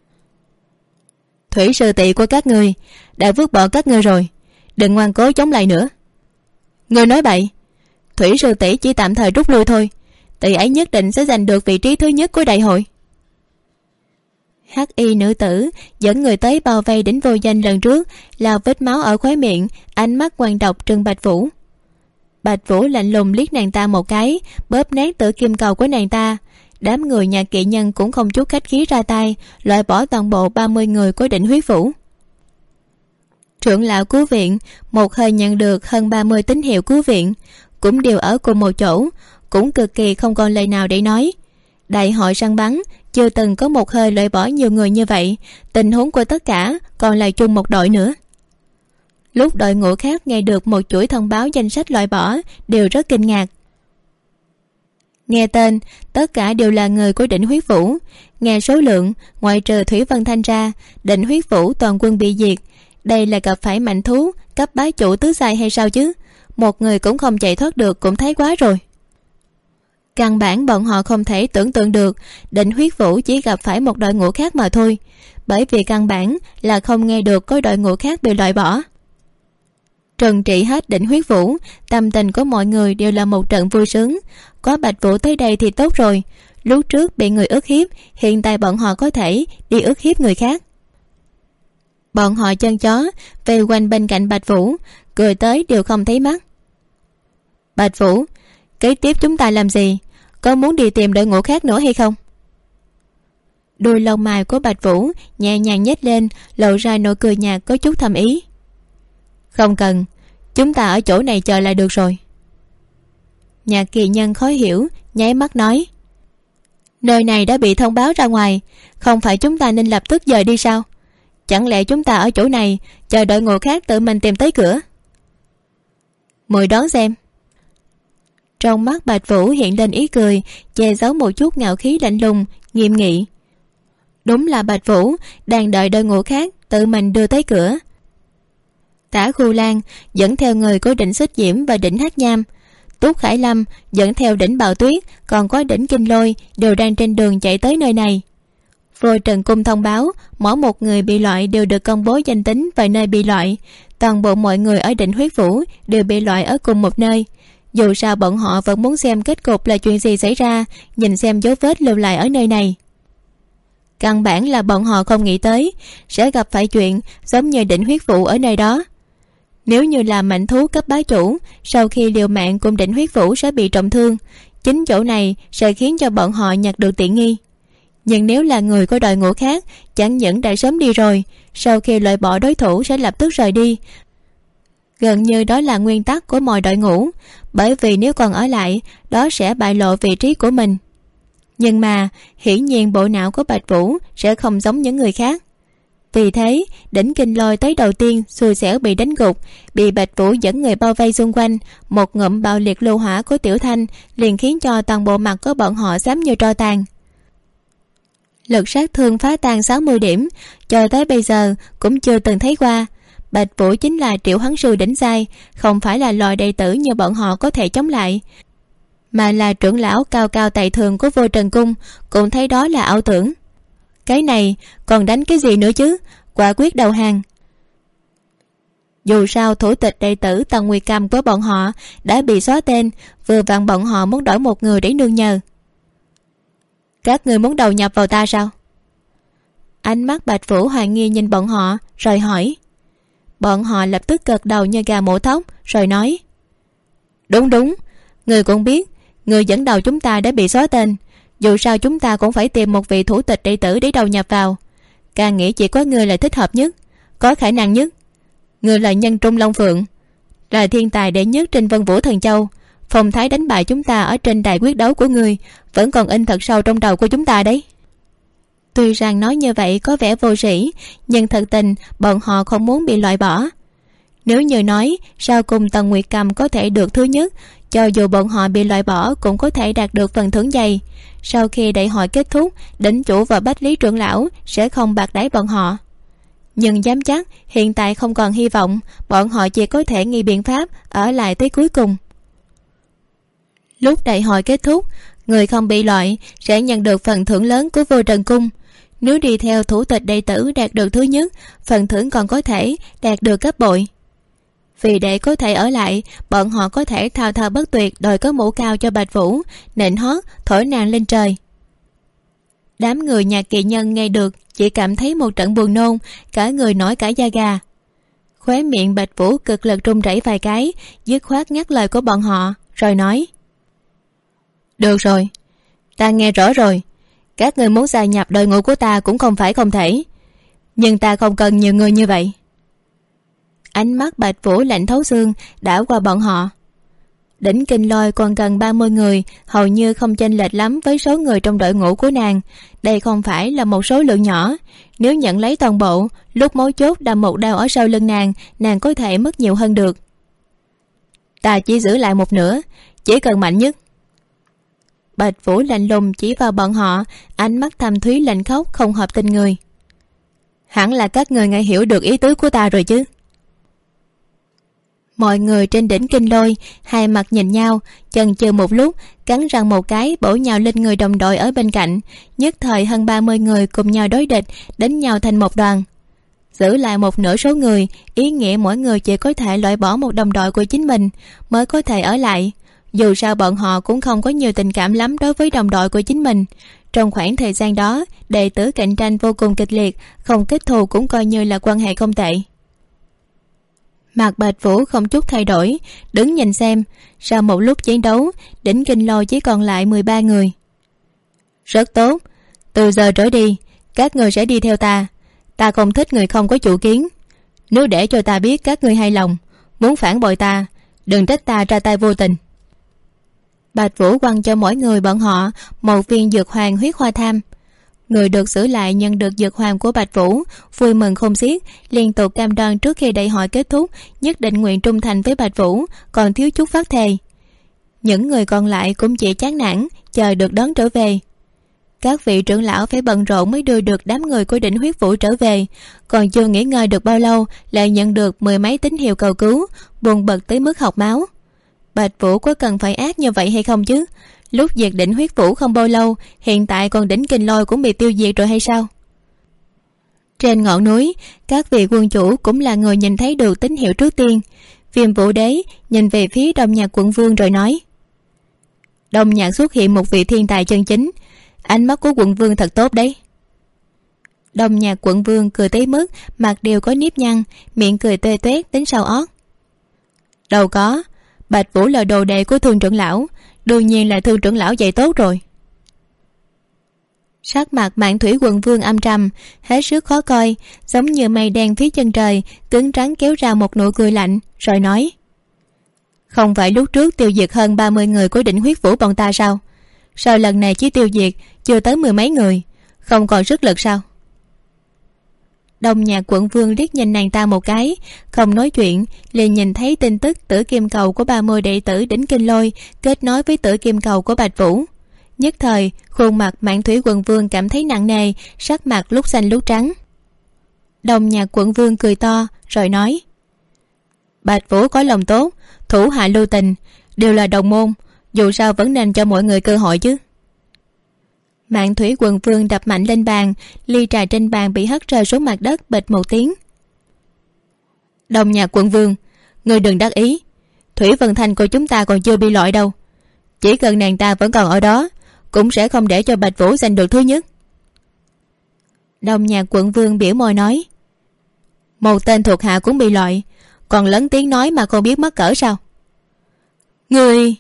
Thủy sư tỷ của các ngươi đã vứt bỏ các ngươi rồi, đừng ngoan cố chống lại nữa. Ngươi nói bậy, Thủy sư tỷ chỉ tạm thời rút lui thôi, tỷ ấy nhất định sẽ giành được vị trí thứ nhất của đại hội. Hắc y nữ tử dẫn người tới bao vây đỉnh vô danh lần trước, lao vết máu ở khóe miệng, ánh mắt ngoan độc trừng Bạch Vũ. Bạch Vũ lạnh lùng liếc nàng ta một cái, bóp nát tử kim cầu của nàng ta. Đám người Nhạc Kỵ Nhân cũng không chút khách khí ra tay, loại bỏ toàn bộ 30 người của Đỉnh Huyết Vũ. Trưởng lão cứu viện một hơi nhận được hơn 30 tín hiệu cứu viện, cũng đều ở cùng một chỗ, cũng cực kỳ không còn lời nào để nói. Đại hội săn bắn chưa từng có một hơi loại bỏ nhiều người như vậy, tình huống của tất cả còn là chung một đội nữa. Lúc đội ngũ khác nghe được một chuỗi thông báo danh sách loại bỏ đều rất kinh ngạc. Nghe tên, tất cả đều là người của Đỉnh Huyết Vũ. Nghe số lượng, ngoại trừ Thủy Vân Thanh ra, Đỉnh Huyết Vũ toàn quân bị diệt. Đây là gặp phải mạnh thú cấp bá chủ tứ giai hay sao chứ? Một người cũng không chạy thoát được cũng thấy quá rồi. Căn bản bọn họ không thể tưởng tượng được Đỉnh Huyết Vũ chỉ gặp phải một đội ngũ khác mà thôi, bởi vì căn bản là không nghe được có đội ngũ khác bị loại bỏ. Trừng trị hết Đỉnh Huyết Vũ, tâm tình của mọi người đều là một trận vui sướng. Có Bạch Vũ tới đây thì tốt rồi. Lúc trước bị người ức hiếp, hiện tại bọn họ có thể đi ức hiếp người khác. Bọn họ chân chó vây quanh bên cạnh Bạch Vũ, cười tới đều không thấy mắt. Bạch Vũ, kế tiếp chúng ta làm gì? Có muốn đi tìm đội ngũ khác nữa hay không? Đôi lông mày của Bạch Vũ nhẹ nhàng nhếch lên, lộ ra nụ cười nhạt có chút thầm ý. Không cần, chúng ta ở chỗ này chờ là được rồi. Nhạc Kỳ Nhân khó hiểu, nháy mắt nói. Nơi này đã bị thông báo ra ngoài, không phải chúng ta nên lập tức rời đi sao? Chẳng lẽ chúng ta ở chỗ này chờ đội ngũ khác tự mình tìm tới cửa? Mời đón xem. Trong mắt Bạch Vũ hiện lên ý cười, che giấu một chút ngạo khí lạnh lùng, nghiêm nghị. Đúng là Bạch Vũ đang đợi đội ngũ khác tự mình đưa tới cửa. Tả Khu Lan dẫn theo người của Đỉnh Xích Diễm và Đỉnh Hắc Nham. Túc Khải Lâm dẫn theo Đỉnh Bạo Tuyết, còn có Đỉnh Kinh Lôi đều đang trên đường chạy tới nơi này. Vô Trần Cung thông báo mỗi một người bị loại đều được công bố danh tính và nơi bị loại. Toàn bộ mọi người ở Đỉnh Huyết Vũ đều bị loại ở cùng một nơi. Dù sao bọn họ vẫn muốn xem kết cục là chuyện gì xảy ra, nhìn xem dấu vết lưu lại ở nơi này. Căn bản là bọn họ không nghĩ tới sẽ gặp phải chuyện giống như Đỉnh Huyết Vũ ở nơi đó. Nếu như là mạnh thú cấp bá chủ, sau khi liều mạng cùng Đỉnh Huyết Vũ sẽ bị trọng thương, chính chỗ này sẽ khiến cho bọn họ nhặt được tiện nghi. Nhưng nếu là người của đội ngũ khác, chẳng những đã sớm đi rồi, sau khi loại bỏ đối thủ sẽ lập tức rời đi. Gần như đó là nguyên tắc của mọi đội ngũ, bởi vì nếu còn ở lại, đó sẽ bại lộ vị trí của mình. Nhưng mà hiển nhiên bộ não của Bạch Vũ sẽ không giống những người khác. Vì thế Đỉnh Kinh Lôi tới đầu tiên xui xẻo bị đánh gục, bị Bạch Vũ dẫn người bao vây xung quanh. Một ngụm bạo liệt lưu hỏa của Tiểu Thanh liền khiến cho toàn bộ mặt của bọn họ xám như tro tàn. Lực sát thương phá tan 60 điểm, cho tới bây giờ cũng chưa từng thấy qua. Bạch Vũ chính là triệu hoán sư đỉnh giai, không phải là loài đệ tử như bọn họ có thể chống lại, mà là trưởng lão cao cao tại thượng của Vô Trần Cung, cũng thấy đó là ảo tưởng. Cái này còn đánh cái gì nữa chứ, quả quyết đầu hàng. Dù sao thủ tịch đệ tử Tần Nguyệt Cầm của bọn họ đã bị xóa tên, vừa vặn bọn họ muốn đổi một người để nương nhờ. Các người muốn đầu nhập vào ta sao? Ánh mắt Bạch Vũ hoài nghi nhìn bọn họ rồi hỏi. Bọn họ lập tức gật đầu như gà mổ thóc rồi nói. Đúng, người cũng biết người dẫn đầu chúng ta đã bị xóa tên, dù sao chúng ta cũng phải tìm một vị thủ tịch đệ tử để đầu nhập vào. Càng nghĩ chỉ có người là thích hợp nhất, có khả năng nhất. Người là nhân trung long phượng, là thiên tài đệ nhất trên Vân Vũ Thần Châu. Phong thái đánh bại chúng ta ở trên đài quyết đấu của người vẫn còn in thật sâu trong đầu của chúng ta đấy. Tuy rằng nói như vậy có vẻ vô sĩ, nhưng thật tình bọn họ không muốn bị loại bỏ. Nếu như nói sau cùng Tần Nguyệt Cầm có thể được thứ nhất, cho dù bọn họ bị loại bỏ cũng có thể đạt được phần thưởng dày. Sau khi đại hội kết thúc, đỉnh chủ và Bách Lý trưởng lão sẽ không bạc đãi bọn họ. Nhưng dám chắc hiện tại không còn hy vọng, bọn họ chỉ có thể nghĩ biện pháp ở lại tới cuối cùng. Lúc đại hội kết thúc, người không bị loại sẽ nhận được phần thưởng lớn của Vô Trần Cung. Nếu đi theo thủ tịch đệ tử đạt được thứ nhất, phần thưởng còn có thể đạt được gấp bội. Vì để có thể ở lại, bọn họ có thể thao thao bất tuyệt đòi có mũ cao cho Bạch Vũ, nịnh hót thổi nàng lên trời. Đám người Nhạc Kỳ Nhân nghe được chỉ cảm thấy một trận buồn nôn, cả người nổi cả da gà. Khóe miệng Bạch Vũ cực lực run rẩy vài cái, dứt khoát ngắt lời của bọn họ rồi nói. Được rồi, ta nghe rõ rồi. Các người muốn gia nhập đội ngũ của ta cũng không phải không thể, nhưng ta không cần nhiều người như vậy. Ánh mắt Bạch Vũ lạnh thấu xương đảo qua bọn họ. Đỉnh Kinh Lôi còn gần 30 người, hầu như không chênh lệch lắm với số người trong đội ngũ của nàng. Đây không phải là một số lượng nhỏ. Nếu nhận lấy toàn bộ, lúc mấu chốt đâm một đao ở sau lưng nàng có thể mất nhiều hơn được. Ta chỉ giữ lại một nửa, chỉ cần mạnh nhất. Bạch Vũ lạnh lùng chỉ vào bọn họ, ánh mắt thâm thúy lạnh khóc không hợp tình người. Hẳn là các người nghe hiểu được ý tứ của ta rồi chứ? Mọi người trên đỉnh Kinh Lôi hai mặt nhìn nhau, chần chừ một lúc, cắn răng một cái bổ nhào lên người đồng đội ở bên cạnh. Nhất thời hơn 30 người cùng nhau đối địch, đánh nhau thành một đoàn. Giữ lại một nửa số người, ý nghĩa mỗi người chỉ có thể loại bỏ một đồng đội của chính mình mới có thể ở lại. Dù sao bọn họ cũng không có nhiều tình cảm lắm đối với đồng đội của chính mình. Trong khoảng thời gian đó, đệ tử cạnh tranh vô cùng kịch liệt, không kết thù cũng coi như là quan hệ không tệ. Mặt Bạch Vũ không chút thay đổi, đứng nhìn xem. Sau một lúc chiến đấu, đỉnh Kinh Lôi chỉ còn lại 13 người. Rất tốt, từ giờ trở đi các người sẽ đi theo ta. Ta không thích người không có chủ kiến. Nếu để cho ta biết các người hay lòng muốn phản bội ta, đừng trách ta ra tay vô tình. Bạch Vũ quăng cho mỗi người bọn họ một viên dược hoàng huyết hoa tham. Người được giữ lại nhận được dược hoàng của Bạch Vũ vui mừng không xiết, liên tục cam đoan trước khi đại hội kết thúc nhất định nguyện trung thành với Bạch Vũ, còn thiếu chút phát thề. Những người còn lại cũng chỉ chán nản chờ được đón trở về. Các vị trưởng lão phải bận rộn mới đưa được đám người của đỉnh huyết vũ trở về, còn chưa nghỉ ngơi được bao lâu lại nhận được 10 mấy tín hiệu cầu cứu, buồn bực tới mức học máu. Bạch Vũ có cần phải ác như vậy hay không chứ? Lúc diệt đỉnh huyết vũ không bao lâu, hiện tại còn đỉnh Kinh Lôi cũng bị tiêu diệt rồi hay sao? Trên ngọn núi, các vị quân chủ cũng là người nhìn thấy được tín hiệu trước tiên. Viêm Vũ Đế nhìn về phía Đông Nhạc quận vương rồi nói: Đông Nhạc xuất hiện một vị thiên tài chân chính, ánh mắt của quận vương thật tốt đấy. Đông Nhạc quận vương cười tới mức mặt đều có nếp nhăn, miệng cười tê toét đến sau ót. Đâu có, Bạch Vũ là đồ đệ của Thương trưởng lão, đương nhiên là Thương trưởng lão dạy tốt rồi. Sắc mặt Mạn Thủy quận vương âm trầm, hết sức khó coi, giống như mây đen phía chân trời, cứng rắn kéo ra một nụ cười lạnh, rồi nói: Không phải lúc trước tiêu diệt hơn 30 người của đỉnh huyết vũ bọn ta sao? Sao lần này chỉ tiêu diệt chưa tới 10 mấy người, không còn sức lực sao? Đông Nhạc quận vương liếc nhìn nàng ta một cái, không nói chuyện, liền nhìn thấy tin tức tử kim cầu của 30 đệ tử đỉnh Kinh Lôi kết nối với tử kim cầu của Bạch Vũ. Nhất thời khuôn mặt Mạn Thủy quận vương cảm thấy nặng nề, sắc mặt lúc xanh lúc trắng. Đông Nhạc quận vương cười to rồi nói: Bạch Vũ có lòng tốt, thủ hạ lưu tình, đều là đồng môn, dù sao vẫn nên cho mọi người cơ hội chứ. Mạn Thủy quận vương đập mạnh lên bàn, ly trà trên bàn bị hất rơi xuống mặt đất bịch một tiếng. Đông Nhạc quận vương, người đừng đắc ý, Thủy Vân Thanh của chúng ta còn chưa bị loại đâu. Chỉ cần nàng ta vẫn còn ở đó, cũng sẽ không để cho Bạch Vũ giành được thứ nhất. Đông Nhạc quận vương biểu môi nói: Một tên thuộc hạ cũng bị loại, còn lớn tiếng nói mà không biết mắc cỡ sao? Người...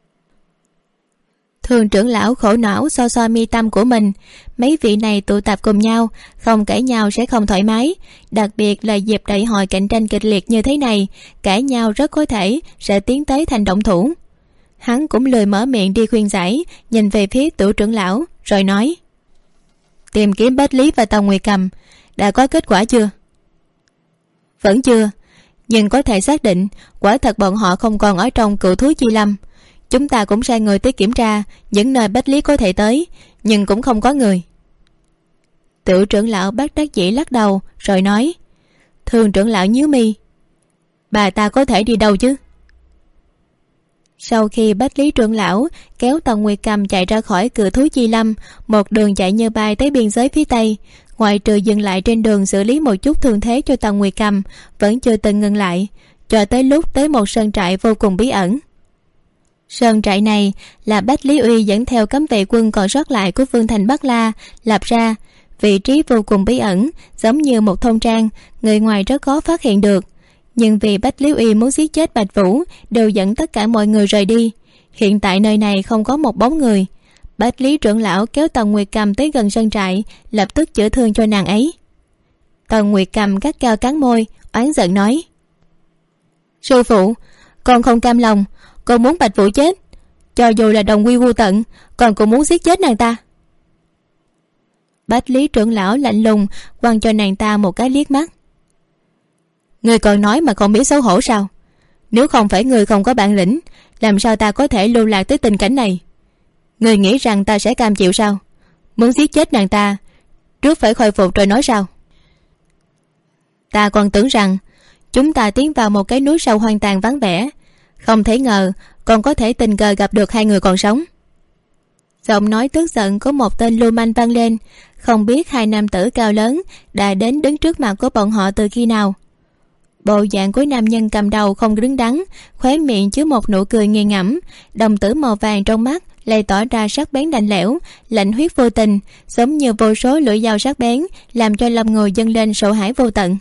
Thường trưởng lão khổ não xoa xoa mi tâm của mình. Mấy vị này tụ tập cùng nhau, không cãi nhau sẽ không thoải mái, đặc biệt là dịp đại hội cạnh tranh kịch liệt như thế này, cãi nhau rất có thể sẽ tiến tới thành động thủ. Hắn cũng lười mở miệng đi khuyên giải, nhìn về phía tiểu trưởng lão rồi nói: Tìm kiếm Bách Lý và Tòng Nguyệt Cầm đã có kết quả chưa? Vẫn chưa, nhưng có thể xác định quả thật bọn họ không còn ở trong Cựu Thú Chi Lâm. Chúng ta cũng sai người tới kiểm tra những nơi Bách Lý có thể tới, nhưng cũng không có người. Tiểu trưởng lão bất đắc dĩ lắc đầu rồi nói: Thường trưởng lão nhíu mi: Bà ta có thể đi đâu chứ? Sau khi Bách Lý trưởng lão kéo Tần Nguyệt Cầm chạy ra khỏi Cựu Thú Chi Lâm, một đường chạy như bay tới biên giới phía tây, ngoại trừ dừng lại trên đường xử lý một chút thương thế cho Tần Nguyệt Cầm, vẫn chưa từng ngừng lại, cho tới lúc tới một sơn trại vô cùng bí ẩn. Sơn trại này là Bách Lý Uy dẫn theo cấm vệ quân còn sót lại của Vương thành Bắc La lập ra, vị trí vô cùng bí ẩn, giống như một thôn trang, người ngoài rất khó phát hiện được. Nhưng vì Bách Lý Uy muốn giết chết Bạch Vũ, đều dẫn tất cả mọi người rời đi. Hiện tại nơi này không có một bóng người. Bách Lý trưởng lão kéo Tần Nguyệt Cầm tới gần sơn trại, lập tức chữa thương cho nàng ấy. Tần Nguyệt Cầm gắt cao cắn môi, oán giận nói: Sư phụ, con không cam lòng, con muốn Bạch Vũ chết, cho dù là đồng quy vô tận, con cũng muốn giết chết nàng ta. Bách Lý trưởng lão lạnh lùng quăng cho nàng ta một cái liếc mắt: Người còn nói mà không biết xấu hổ sao? Nếu không phải người không có bản lĩnh, làm sao ta có thể lưu lạc tới tình cảnh này? Người nghĩ rằng ta sẽ cam chịu sao? Muốn giết chết nàng ta trước phải khôi phục rồi nói sao? Ta còn tưởng rằng chúng ta tiến vào một cái núi sâu hoang tàn vắng vẻ, không thể ngờ còn có thể tình cờ gặp được hai người còn sống. Giọng nói tức giận của một tên lưu manh vang lên. Không biết hai nam tử cao lớn đã đến đứng trước mặt của bọn họ từ khi nào. Bộ dạng của nam nhân cầm đầu không đứng đắn, khóe miệng chứa một nụ cười nghiền ngẫm, đồng tử màu vàng trong mắt lại tỏ ra sắc bén lạnh lẽo, lạnh huyết vô tình, giống như vô số lưỡi dao sắc bén, làm cho lòng người dâng lên sợ hãi vô tận.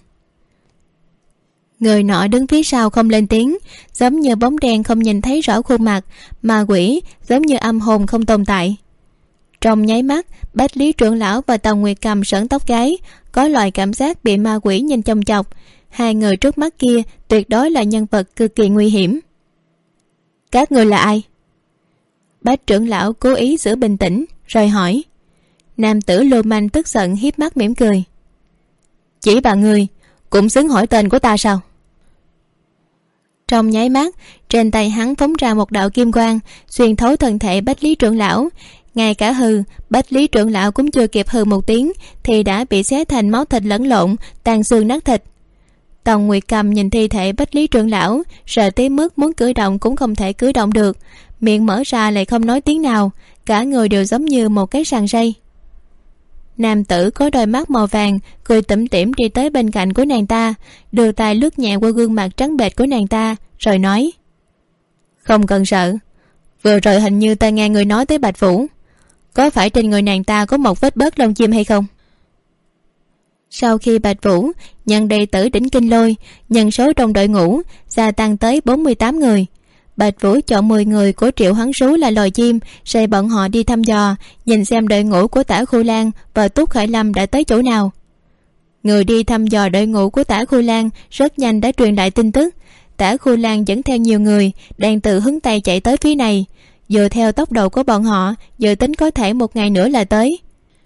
Người nọ đứng phía sau không lên tiếng, giống như bóng đen không nhìn thấy rõ khuôn mặt, ma quỷ giống như âm hồn không tồn tại. Trong nháy mắt, Bách Lý trưởng lão và Tần Nguyệt Cầm sởn tóc gáy, có loại cảm giác bị ma quỷ nhìn chòng chọc. Hai người trước mắt kia tuyệt đối là nhân vật cực kỳ nguy hiểm. Các người là ai? Bách trưởng lão cố ý giữ bình tĩnh rồi hỏi. Nam tử lưu manh tức giận hiếp mắt mỉm cười. Chỉ bà người cũng xứng hỏi tên của ta sao? Trong nháy mắt, trên tay hắn phóng ra một đạo kim quang xuyên thấu thân thể Bách Lý trưởng lão. Ngay cả hừ, Bách Lý trưởng lão cũng chưa kịp hừ một tiếng thì đã bị xé thành máu thịt lẫn lộn, tàn xương nát thịt. Tần Nguyệt Cầm nhìn thi thể Bách Lý trưởng lão, sợ tới mức muốn cử động cũng không thể cử động được, miệng mở ra lại không nói tiếng nào, cả người đều giống như một cái sàng ray. Nam tử có đôi mắt màu vàng cười tủm tỉm đi tới bên cạnh của nàng ta, đưa tay lướt nhẹ qua gương mặt trắng bệch của nàng ta rồi nói. Không cần sợ, vừa rồi hình như ta nghe người nói tới Bạch Vũ, có phải trên người nàng ta có một vết bớt lông chim hay không? Sau khi Bạch Vũ nhận đệ tử đỉnh Kinh Lôi, nhân số trong đội ngũ gia tăng tới 48 người. Bạch Vũ chọn 10 người của Triệu Hoán Sú là loài chim, sai bọn họ đi thăm dò, nhìn xem đội ngũ của Tả Khu Lan và Túc Khởi Lâm đã tới chỗ nào. Người đi thăm dò đội ngũ của Tả Khu Lan rất nhanh đã truyền lại tin tức. Tả Khu Lan dẫn theo nhiều người đang từ hướng Tây chạy tới phía này. Dựa theo tốc độ của bọn họ, dự tính có thể một ngày nữa là tới.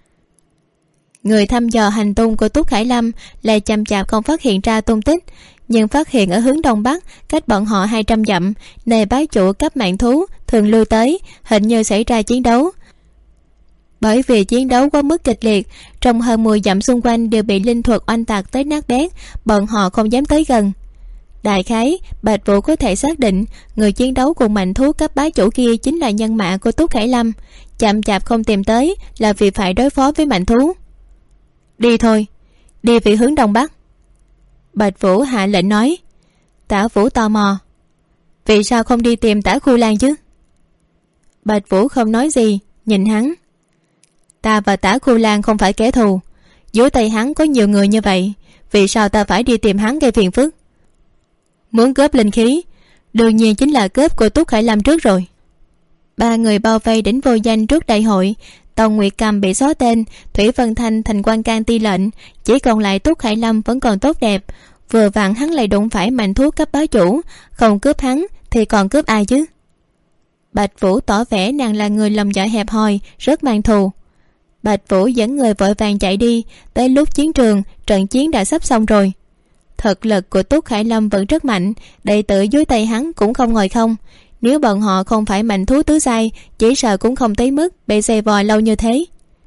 Người thăm dò hành tung của Túc Khải Lâm lại chậm chạp không phát hiện ra tung tích, nhưng phát hiện ở hướng đông bắc cách bọn họ 200 dặm, nơi bá chủ cấp mạng thú thường lui tới, hình như xảy ra chiến đấu. Bởi vì chiến đấu quá mức kịch liệt, trong hơn 10 dặm xung quanh đều bị linh thuật oanh tạc tới nát bét, bọn họ không dám tới gần. Đại khái, Bạch Vũ có thể xác định người chiến đấu cùng mạnh thú cấp bá chủ kia chính là nhân mã của Túc Khải Lâm, chậm chạp không tìm tới là vì phải đối phó với mạnh thú. Đi thôi, đi về hướng đông bắc. Bạch Vũ hạ lệnh nói. Tả Vũ tò mò. Vì sao không đi tìm Tả Khu Lan chứ? Bạch Vũ không nói gì, nhìn hắn. Ta và Tả Khu Lan không phải kẻ thù, dưới tay hắn có nhiều người như vậy, vì sao ta phải đi tìm hắn gây phiền phức? Muốn cướp linh khí, đương nhiên chính là cướp của Túc Khải Lâm trước rồi. Ba người bao vây đỉnh vô danh trước đại hội. Tần Nguyệt Cầm bị xóa tên, Thủy Vân Thanh thành quan can ti lệnh, chỉ còn lại Túc Khải Lâm vẫn còn tốt đẹp. Vừa vặn hắn lại đụng phải mạnh thú cấp bá chủ, không cướp hắn thì còn cướp ai chứ? Bạch Vũ tỏ vẻ nàng là người lòng dạ hẹp hòi, rất mang thù. Bạch Vũ dẫn người vội vàng chạy đi. Tới lúc chiến trường, trận chiến đã sắp xong rồi. Thực lực của Túc Khải Lâm vẫn rất mạnh, đệ tử dưới tay hắn cũng không ngồi không. Nếu bọn họ không phải mạnh thú tứ giai, chỉ sợ cũng không tới mức bị dày vò lâu như thế.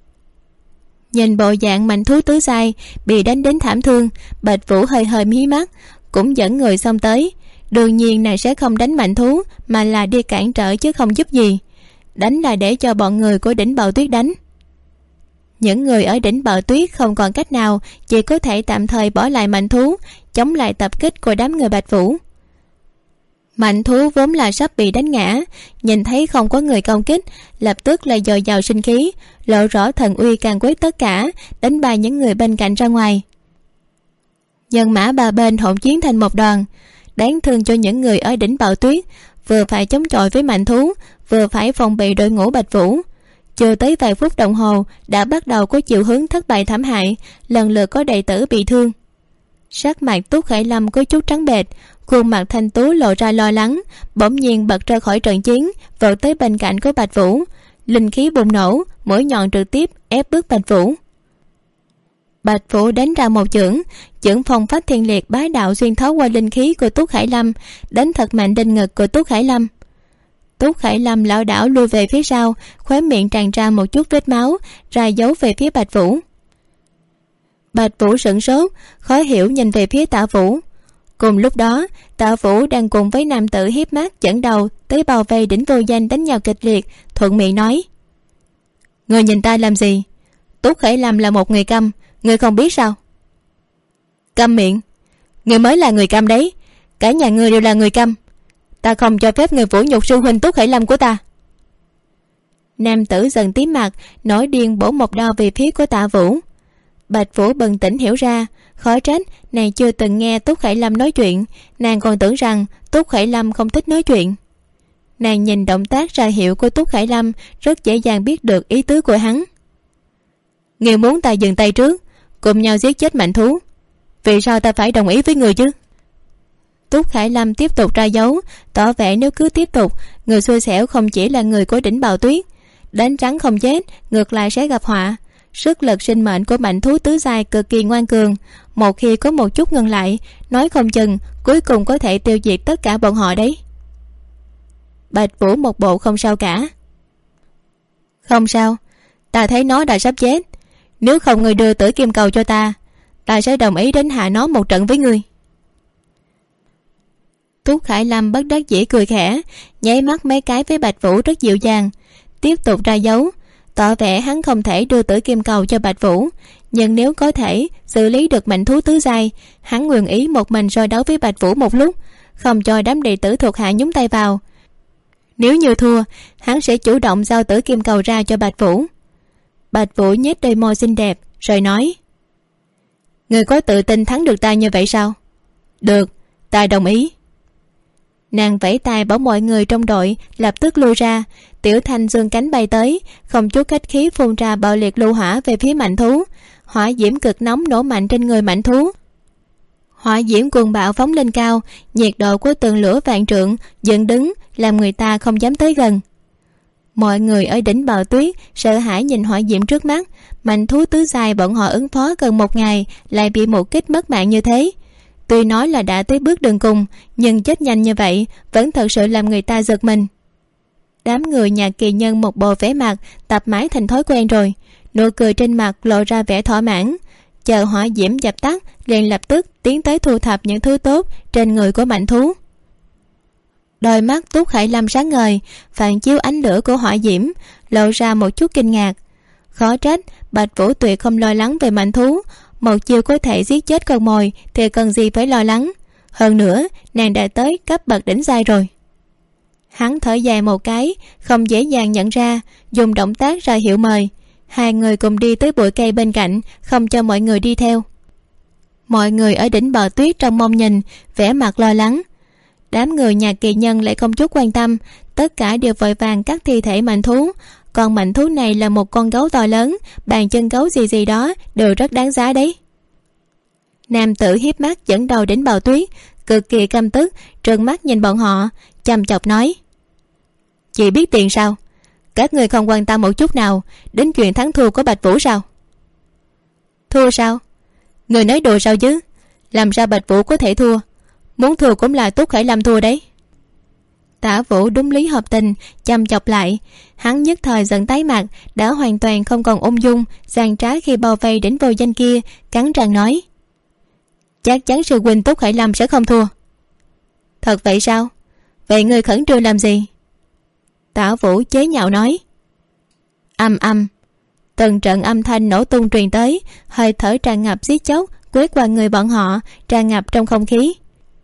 Nhìn bộ dạng mạnh thú tứ giai bị đánh đến thảm thương, Bạch Vũ hơi hơi mí mắt, cũng dẫn người xông tới. Đương nhiên nàng sẽ không đánh mạnh thú, mà là đi cản trở chứ không giúp gì. Đánh là để cho bọn người của đỉnh Bạo Tuyết đánh. Những người ở đỉnh Bạo Tuyết không còn cách nào, chỉ có thể tạm thời bỏ lại mạnh thú, chống lại tập kích của đám người Bạch Vũ. Mạnh thú vốn là sắp bị đánh ngã, nhìn thấy không có người công kích, lập tức là dồi dào sinh khí, lộ rõ thần uy càng quét tất cả, đánh bay những người bên cạnh ra ngoài. Nhân mã ba bên hỗn chiến thành một đoàn, đáng thương cho những người ở đỉnh Bạo Tuyết, vừa phải chống chọi với mạnh thú, vừa phải phòng bị đội ngũ Bạch Vũ. Chưa tới vài phút đồng hồ đã bắt đầu có chiều hướng thất bại thảm hại, lần lượt có đệ tử bị thương. Sắc mặt Túc Khải Lâm có chút trắng bệch, khuôn mặt thanh tú lộ ra lo lắng, bỗng nhiên bật ra khỏi trận chiến, vọt tới bên cạnh của Bạch Vũ. Linh khí bùng nổ, mũi nhọn trực tiếp ép bước Bạch Vũ. Bạch Vũ đánh ra một chưởng, chưởng phong phách thiên liệt bá đạo xuyên thấu qua linh khí của Túc Khải Lâm, đánh thật mạnh lên ngực của Túc Khải Lâm. Túc Khải Lâm lảo đảo lui về phía sau, khóe miệng tràn ra một chút vết máu, ra dấu về phía Bạch Vũ. Bạch Vũ sửng sốt, khó hiểu nhìn về phía Tạ Vũ. Cùng lúc đó, Tạ Vũ đang cùng với nam tử hiếp mắt dẫn đầu tới bao vây đỉnh vô danh đánh nhau kịch liệt, thuận miệng nói: người nhìn ta làm gì? Túc Khải Lâm là một người câm, người không biết sao? Câm miệng, người mới là người câm đấy, cả nhà người đều là người câm. Ta không cho phép người vũ nhục sư huynh Túc Khải Lâm của ta. Nam tử dần tím mặt, nổi điên bổ một đao về phía của Tạ Vũ. Bạch Vũ bừng tỉnh hiểu ra, khó trách nàng chưa từng nghe Túc Khải Lâm nói chuyện, nàng còn tưởng rằng Túc Khải Lâm không thích nói chuyện. Nàng nhìn động tác ra hiệu của Túc Khải Lâm, rất dễ dàng biết được ý tứ của hắn. Người muốn ta dừng tay trước, cùng nhau giết chết mạnh thú, vì sao ta phải đồng ý với người chứ? Túc Khải Lâm tiếp tục ra dấu, tỏ vẻ nếu cứ tiếp tục, người xui xẻo không chỉ là người của đỉnh Bào Tuyết, đánh rắn không chết, ngược lại sẽ gặp họa. Sức lực sinh mệnh của mạnh thú tứ giai cực kỳ ngoan cường, một khi có một chút ngừng lại, nói không chừng cuối cùng có thể tiêu diệt tất cả bọn họ đấy. Bạch Vũ một bộ không sao cả. Không sao, ta thấy nó đã sắp chết, nếu không người đưa Tử Kim Cầu cho ta, ta sẽ đồng ý đến hạ nó một trận với ngươi. Túc Khải Lâm bất đắc dĩ cười khẽ, nháy mắt mấy cái với Bạch Vũ rất dịu dàng, tiếp tục ra dấu, tỏ vẻ hắn không thể đưa Tử Kim Cầu cho Bạch Vũ, nhưng nếu có thể xử lý được mạnh thú tứ giai, hắn nguyện ý một mình so đấu với Bạch Vũ một lúc, không cho đám đệ tử thuộc hạ nhúng tay vào. Nếu như thua, hắn sẽ chủ động giao Tử Kim Cầu ra cho Bạch Vũ. Bạch Vũ nhếch đôi môi xinh đẹp rồi nói: người có tự tin thắng được ta như vậy sao? Được, ta đồng ý. Nàng vẫy tay bảo mọi người trong đội lập tức lui ra. Tiểu Thanh giương cánh bay tới, không chút khách khí phun ra bạo liệt lưu hỏa về phía mạnh thú. Hỏa diễm cực nóng nổ mạnh trên người mạnh thú, hỏa diễm cuồng bạo phóng lên cao, nhiệt độ của tường lửa vạn trượng dựng đứng làm người ta không dám tới gần. Mọi người ở đỉnh Bào Tuyết sợ hãi nhìn hỏa diễm trước mắt, mạnh thú tứ giai bọn họ ứng phó gần một ngày lại bị một kích mất mạng như thế. Tuy nói là đã tới bước đường cùng, nhưng chết nhanh như vậy vẫn thật sự làm người ta giật mình. Đám người nhà kỳ nhân một bộ vẻ mặt tập mãi thành thói quen rồi, nụ cười trên mặt lộ ra vẻ thỏa mãn. Chờ hỏa diễm dập tắt, liền lập tức tiến tới thu thập những thứ tốt trên người của mạnh thú. Đôi mắt Túc Khải Lâm sáng ngời, phản chiếu ánh lửa của hỏa diễm, lộ ra một chút kinh ngạc. Khó trách Bạch Vũ tuyệt không lo lắng về mạnh thú, một chiêu có thể giết chết con mồi thì cần gì phải lo lắng. Hơn nữa nàng đã tới cấp bậc đỉnh giai rồi. Hắn thở dài một cái, không dễ dàng nhận ra, dùng động tác ra hiệu mời. Hai người cùng đi tới bụi cây bên cạnh, không cho mọi người đi theo. Mọi người ở đỉnh Bào Tuyết trong mong nhìn, vẻ mặt lo lắng. Đám người nhà kỳ nhân lại không chút quan tâm, tất cả đều vội vàng cắt thi thể mạnh thú. Còn mạnh thú này là một con gấu to lớn, bàn chân gấu gì gì đó đều rất đáng giá đấy. Nam tử hiếp mắt dẫn đầu đỉnh Bào Tuyết, cực kỳ căm tức, trợn mắt nhìn bọn họ, chăm chọc nói: chị biết tiền sao? Các người không quan tâm một chút nào đến chuyện thắng thua của Bạch Vũ sao? Thua sao? Người nói đùa sao chứ? Làm sao Bạch Vũ có thể thua? Muốn thua cũng là Túc Khải Lâm thua đấy. Tả Vũ đúng lý hợp tình, chăm chọc lại. Hắn nhất thời giận tái mặt, đã hoàn toàn không còn ung dung giàn trá khi bao vây đỉnh vô danh kia, cắn răng nói: chắc chắn sư huynh Túc Khải Lâm sẽ không thua. Thật vậy sao? Vậy ngươi khẩn trương làm gì? Tả Vũ chế nhạo nói. Âm âm, từng trận âm thanh nổ tung truyền tới, hơi thở tràn ngập giết chóc quét qua người bọn họ, tràn ngập trong không khí.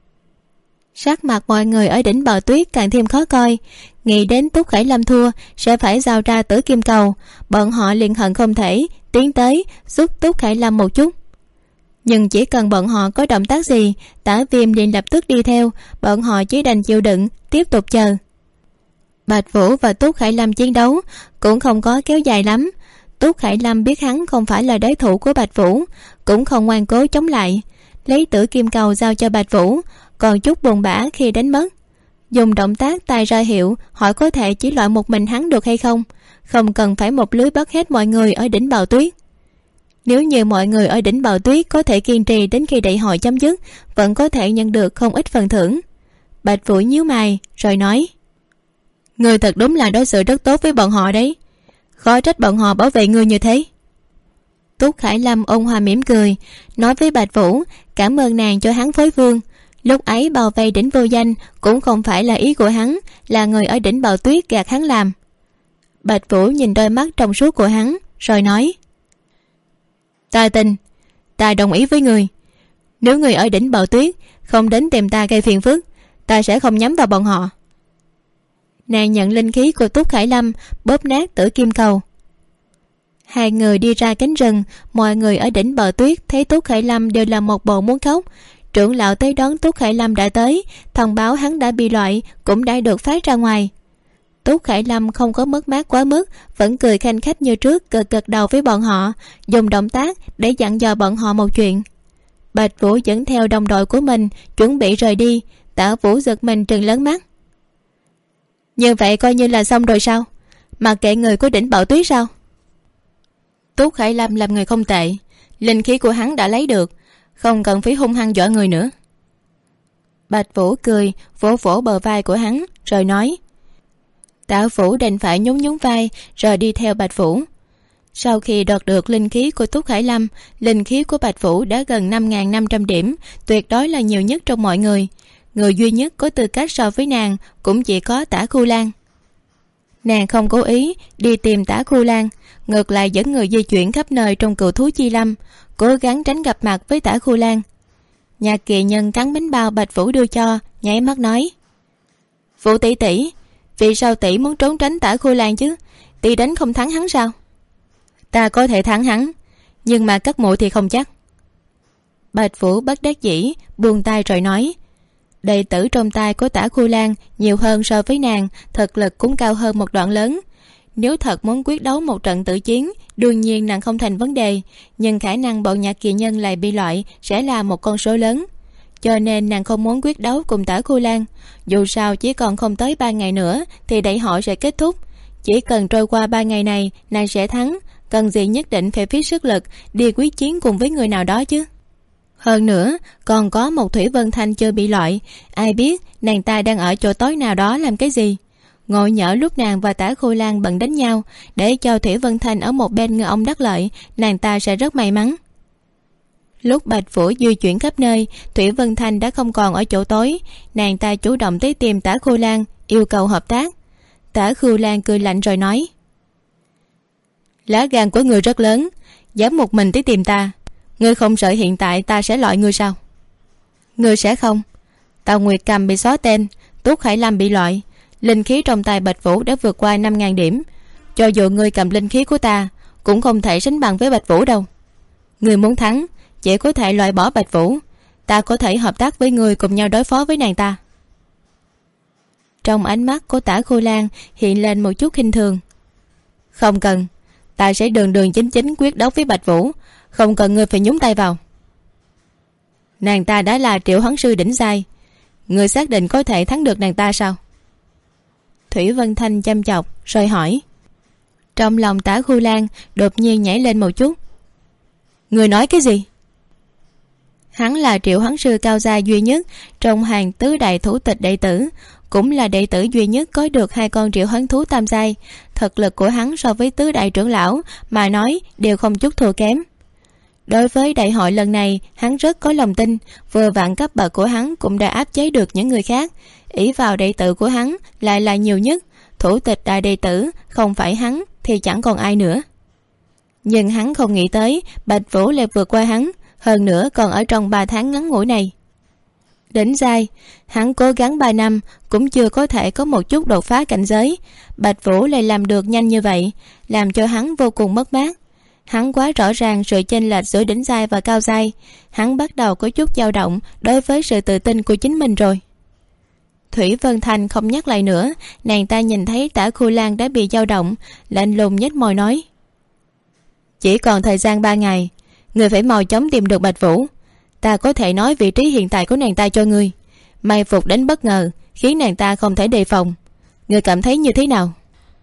Sắc mặt mọi người ở đỉnh Bào Tuyết càng thêm khó coi. Nghĩ đến Túc Khải Lâm thua sẽ phải giao ra Tử Kim Cầu, bọn họ liền hận không thể tiến tới giúp Túc Khải Lâm một chút. Nhưng chỉ cần bọn họ có động tác gì, Tả Viêm liền lập tức đi theo. Bọn họ chỉ đành chịu đựng, tiếp tục chờ. Bạch Vũ và Túc Khải Lâm chiến đấu cũng không có kéo dài lắm. Túc Khải Lâm biết hắn không phải là đối thủ của Bạch Vũ, cũng không ngoan cố chống lại, lấy Tử Kim Cầu giao cho Bạch Vũ, còn chút buồn bã khi đánh mất. Dùng động tác tay ra hiệu hỏi có thể chỉ loại một mình hắn được hay không, không cần phải một lưới bắt hết mọi người ở đỉnh Bào Tuyết. Nếu như mọi người ở đỉnh Bào Tuyết có thể kiên trì đến khi đại hội chấm dứt, vẫn có thể nhận được không ít phần thưởng. Bạch Vũ nhíu mày rồi nói: Ngươi thật đúng là đối xử rất tốt với bọn họ đấy, khó trách bọn họ bảo vệ ngươi như thế. Túc Khải Lâm ôn hòa mỉm cười, nói với Bạch Vũ cảm ơn nàng cho hắn phối vương. Lúc ấy bao vây đỉnh Vô Danh cũng không phải là ý của hắn, là người ở đỉnh Bạo Tuyết gạt hắn làm. Bạch Vũ nhìn đôi mắt trong suốt của hắn rồi nói: Ta tin, ta đồng ý với người. Nếu người ở đỉnh Bạo Tuyết không đến tìm ta gây phiền phức, ta sẽ không nhắm vào bọn họ. Nàng nhận linh khí của Túc Khải Lâm, bóp nát tử kim cầu. Hai người đi ra cánh rừng. Mọi người ở đỉnh Bạo Tuyết thấy Túc Khải Lâm đều là một bộ muốn khóc. Trưởng lão tới đón Túc Khải Lâm đã tới, thông báo hắn đã bị loại cũng đã được phát ra ngoài. Túc Khải Lâm không có mất mát quá mức, vẫn cười khanh khách như trước, gật gật đầu với bọn họ, dùng động tác để dặn dò bọn họ một chuyện. Bạch Vũ dẫn theo đồng đội của mình chuẩn bị rời đi. Tả Vũ giật mình trừng lớn mắt: Như vậy coi như là xong rồi sao? Mặc kệ người của đỉnh Bạo Tuyết sao? Túc Khải Lâm làm người không tệ, linh khí của hắn đã lấy được, không cần phí hung hăng dọa người nữa. Bạch Vũ cười vỗ vỗ bờ vai của hắn rồi nói. Tả Vũ đành phải nhún nhún vai rồi đi theo Bạch Vũ. Sau khi đoạt được linh khí của Túc Khải Lâm, linh khí của Bạch Vũ đã gần 5.500 điểm, tuyệt đối là nhiều nhất trong mọi người. Người duy nhất có tư cách so với nàng cũng chỉ có Tả Khu Lan. Nàng không cố ý đi tìm Tả Khu Lan, ngược lại dẫn người di chuyển khắp nơi trong Cựu Thú Chi Lâm, cố gắng tránh gặp mặt với Tả Khu Lan. Nhà Kỳ Nhân cắn bánh bao Bạch Vũ đưa cho, nháy mắt nói: Vũ tỷ tỷ, vì sao tỷ muốn trốn tránh Tả Khu Lan chứ? Tỷ đánh không thắng hắn sao? Ta có thể thắng hắn, nhưng mà cắt mũi thì không chắc. Bạch Vũ bất đắc dĩ buông tay rồi nói: Đệ tử trong tay của Tả Khu Lan nhiều hơn so với nàng, thực lực cũng cao hơn một đoạn lớn. Nếu thật muốn quyết đấu một trận tử chiến, đương nhiên nàng không thành vấn đề, nhưng khả năng bọn Nhạc Kỳ Nhân lại bị loại sẽ là một con số lớn. Cho nên nàng không muốn quyết đấu cùng Tả Khu Lan. Dù sao chỉ còn không tới 3 ngày nữa thì đại hội sẽ kết thúc. Chỉ cần trôi qua 3 ngày này nàng sẽ thắng, cần gì nhất định phải phí sức lực đi quyết chiến cùng với người nào đó chứ. Hơn nữa còn có một Thủy Vân Thanh chưa bị loại, ai biết nàng ta đang ở chỗ tối nào đó làm cái gì. Ngộ nhỡ lúc nàng và Tả Khu Lan bận đánh nhau, để cho Thủy Vân Thanh ở một bên ngư ông đắc lợi, nàng ta sẽ rất may mắn. Lúc Bạch Vũ di chuyển khắp nơi, Thủy Vân Thanh đã không còn ở chỗ tối. Nàng ta chủ động tới tìm Tả Khu Lan yêu cầu hợp tác. Tả Khu Lan cười lạnh rồi nói: Lá gan của người rất lớn, dám một mình tới tìm ta. Ngươi không sợ hiện tại ta sẽ loại ngươi sao? Ngươi sẽ không. Tào Nguyệt Cầm bị xóa tên, Túc Khải Lâm bị loại, linh khí trong tay Bạch Vũ đã vượt qua 5.000 điểm. Cho dù ngươi cầm linh khí của ta cũng không thể sánh bằng với Bạch Vũ đâu. Ngươi muốn thắng chỉ có thể loại bỏ Bạch Vũ, ta có thể hợp tác với ngươi cùng nhau đối phó với nàng ta. Trong ánh mắt của Tả Khu Lan hiện lên một chút khinh thường. Không cần, ta sẽ đường đường chính chính quyết đấu với Bạch Vũ, không cần ngươi phải nhúng tay vào. Nàng ta đã là Triệu Hoán Sư đỉnh giai, ngươi xác định có thể thắng được nàng ta sao? Thủy Vân Thanh chăm chọc rồi hỏi. Trong lòng Tả Khu Lan đột nhiên nhảy lên một chút. Ngươi nói cái gì? Hắn là Triệu Hoán Sư cao gia duy nhất trong hàng tứ đại thủ tịch đệ tử, cũng là đệ tử duy nhất có được 2 con triệu hoán thú tam giai. Thực lực của hắn so với tứ đại trưởng lão mà nói đều không chút thua kém. Đối với đại hội lần này hắn rất có lòng tin, vừa vặn cấp bậc của hắn cũng đã áp chế được những người khác. Ỷ vào đệ tử của hắn lại là nhiều nhất, thủ tịch đại đệ tử không phải hắn thì chẳng còn ai nữa. Nhưng hắn không nghĩ tới Bạch Vũ lại vượt qua hắn, hơn nữa còn ở trong 3 tháng ngắn ngủi này. Đỉnh giai, hắn cố gắng 3 năm cũng chưa có thể có một chút đột phá cảnh giới. Bạch Vũ lại làm được nhanh như vậy, làm cho hắn vô cùng mất mát. Hắn quá rõ ràng sự chênh lệch giữa đỉnh giai và cao giai. Hắn bắt đầu có chút dao động đối với sự tự tin của chính mình rồi. Thủy Vân Thanh không nhắc lại nữa. Nàng ta nhìn thấy Tả Khu Lan đã bị dao động, lạnh lùng nhếch môi nói: Chỉ còn thời gian 3 ngày, người phải mau chóng tìm được Bạch Vũ. Ta có thể nói vị trí hiện tại của nàng ta cho ngươi, mai phục đến bất ngờ khiến nàng ta không thể đề phòng. Ngươi cảm thấy như thế nào?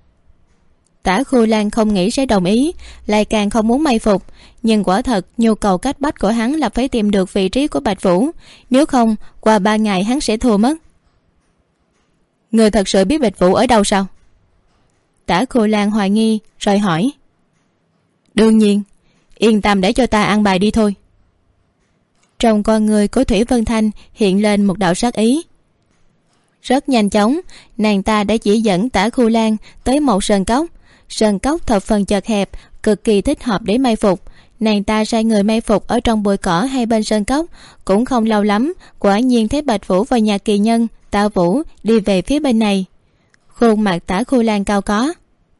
Tả Khu Lan không nghĩ sẽ đồng ý, lại càng không muốn mai phục. Nhưng quả thật nhu cầu cấp bách của hắn là phải tìm được vị trí của Bạch Vũ, nếu không qua 3 ngày hắn sẽ thua mất. Người thật sự biết Bạch Vũ ở đâu sao? Tả Khô Lan hoài nghi rồi hỏi. Đương nhiên, yên tâm để cho ta an bài đi thôi. Trong con người của Thủy Vân Thanh hiện lên một đạo sát ý. Rất nhanh chóng, nàng ta đã chỉ dẫn Tả Khô Lan tới một sơn cốc. Sơn cốc thập phần chật hẹp, cực kỳ thích hợp để mai phục. Nàng ta sai người mai phục ở trong bụi cỏ hai bên sơn cốc. Cũng không lâu lắm, quả nhiên thấy Bạch Vũ và nhà kỳ nhân Tạ Vũ đi về phía bên này. Khuôn mặt Tả Khô Lan cao có.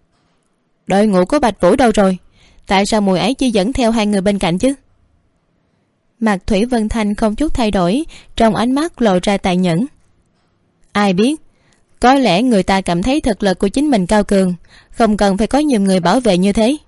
Đội ngũ của Bạch Vũ đâu rồi? Tại sao mùi ấy chỉ dẫn theo hai người bên cạnh chứ? Mặt Thủy Vân Thanh không chút thay đổi, trong ánh mắt lộ ra tàn nhẫn. Ai biết, có lẽ người ta cảm thấy thực lực của chính mình cao cường, không cần phải có nhiều người bảo vệ như thế.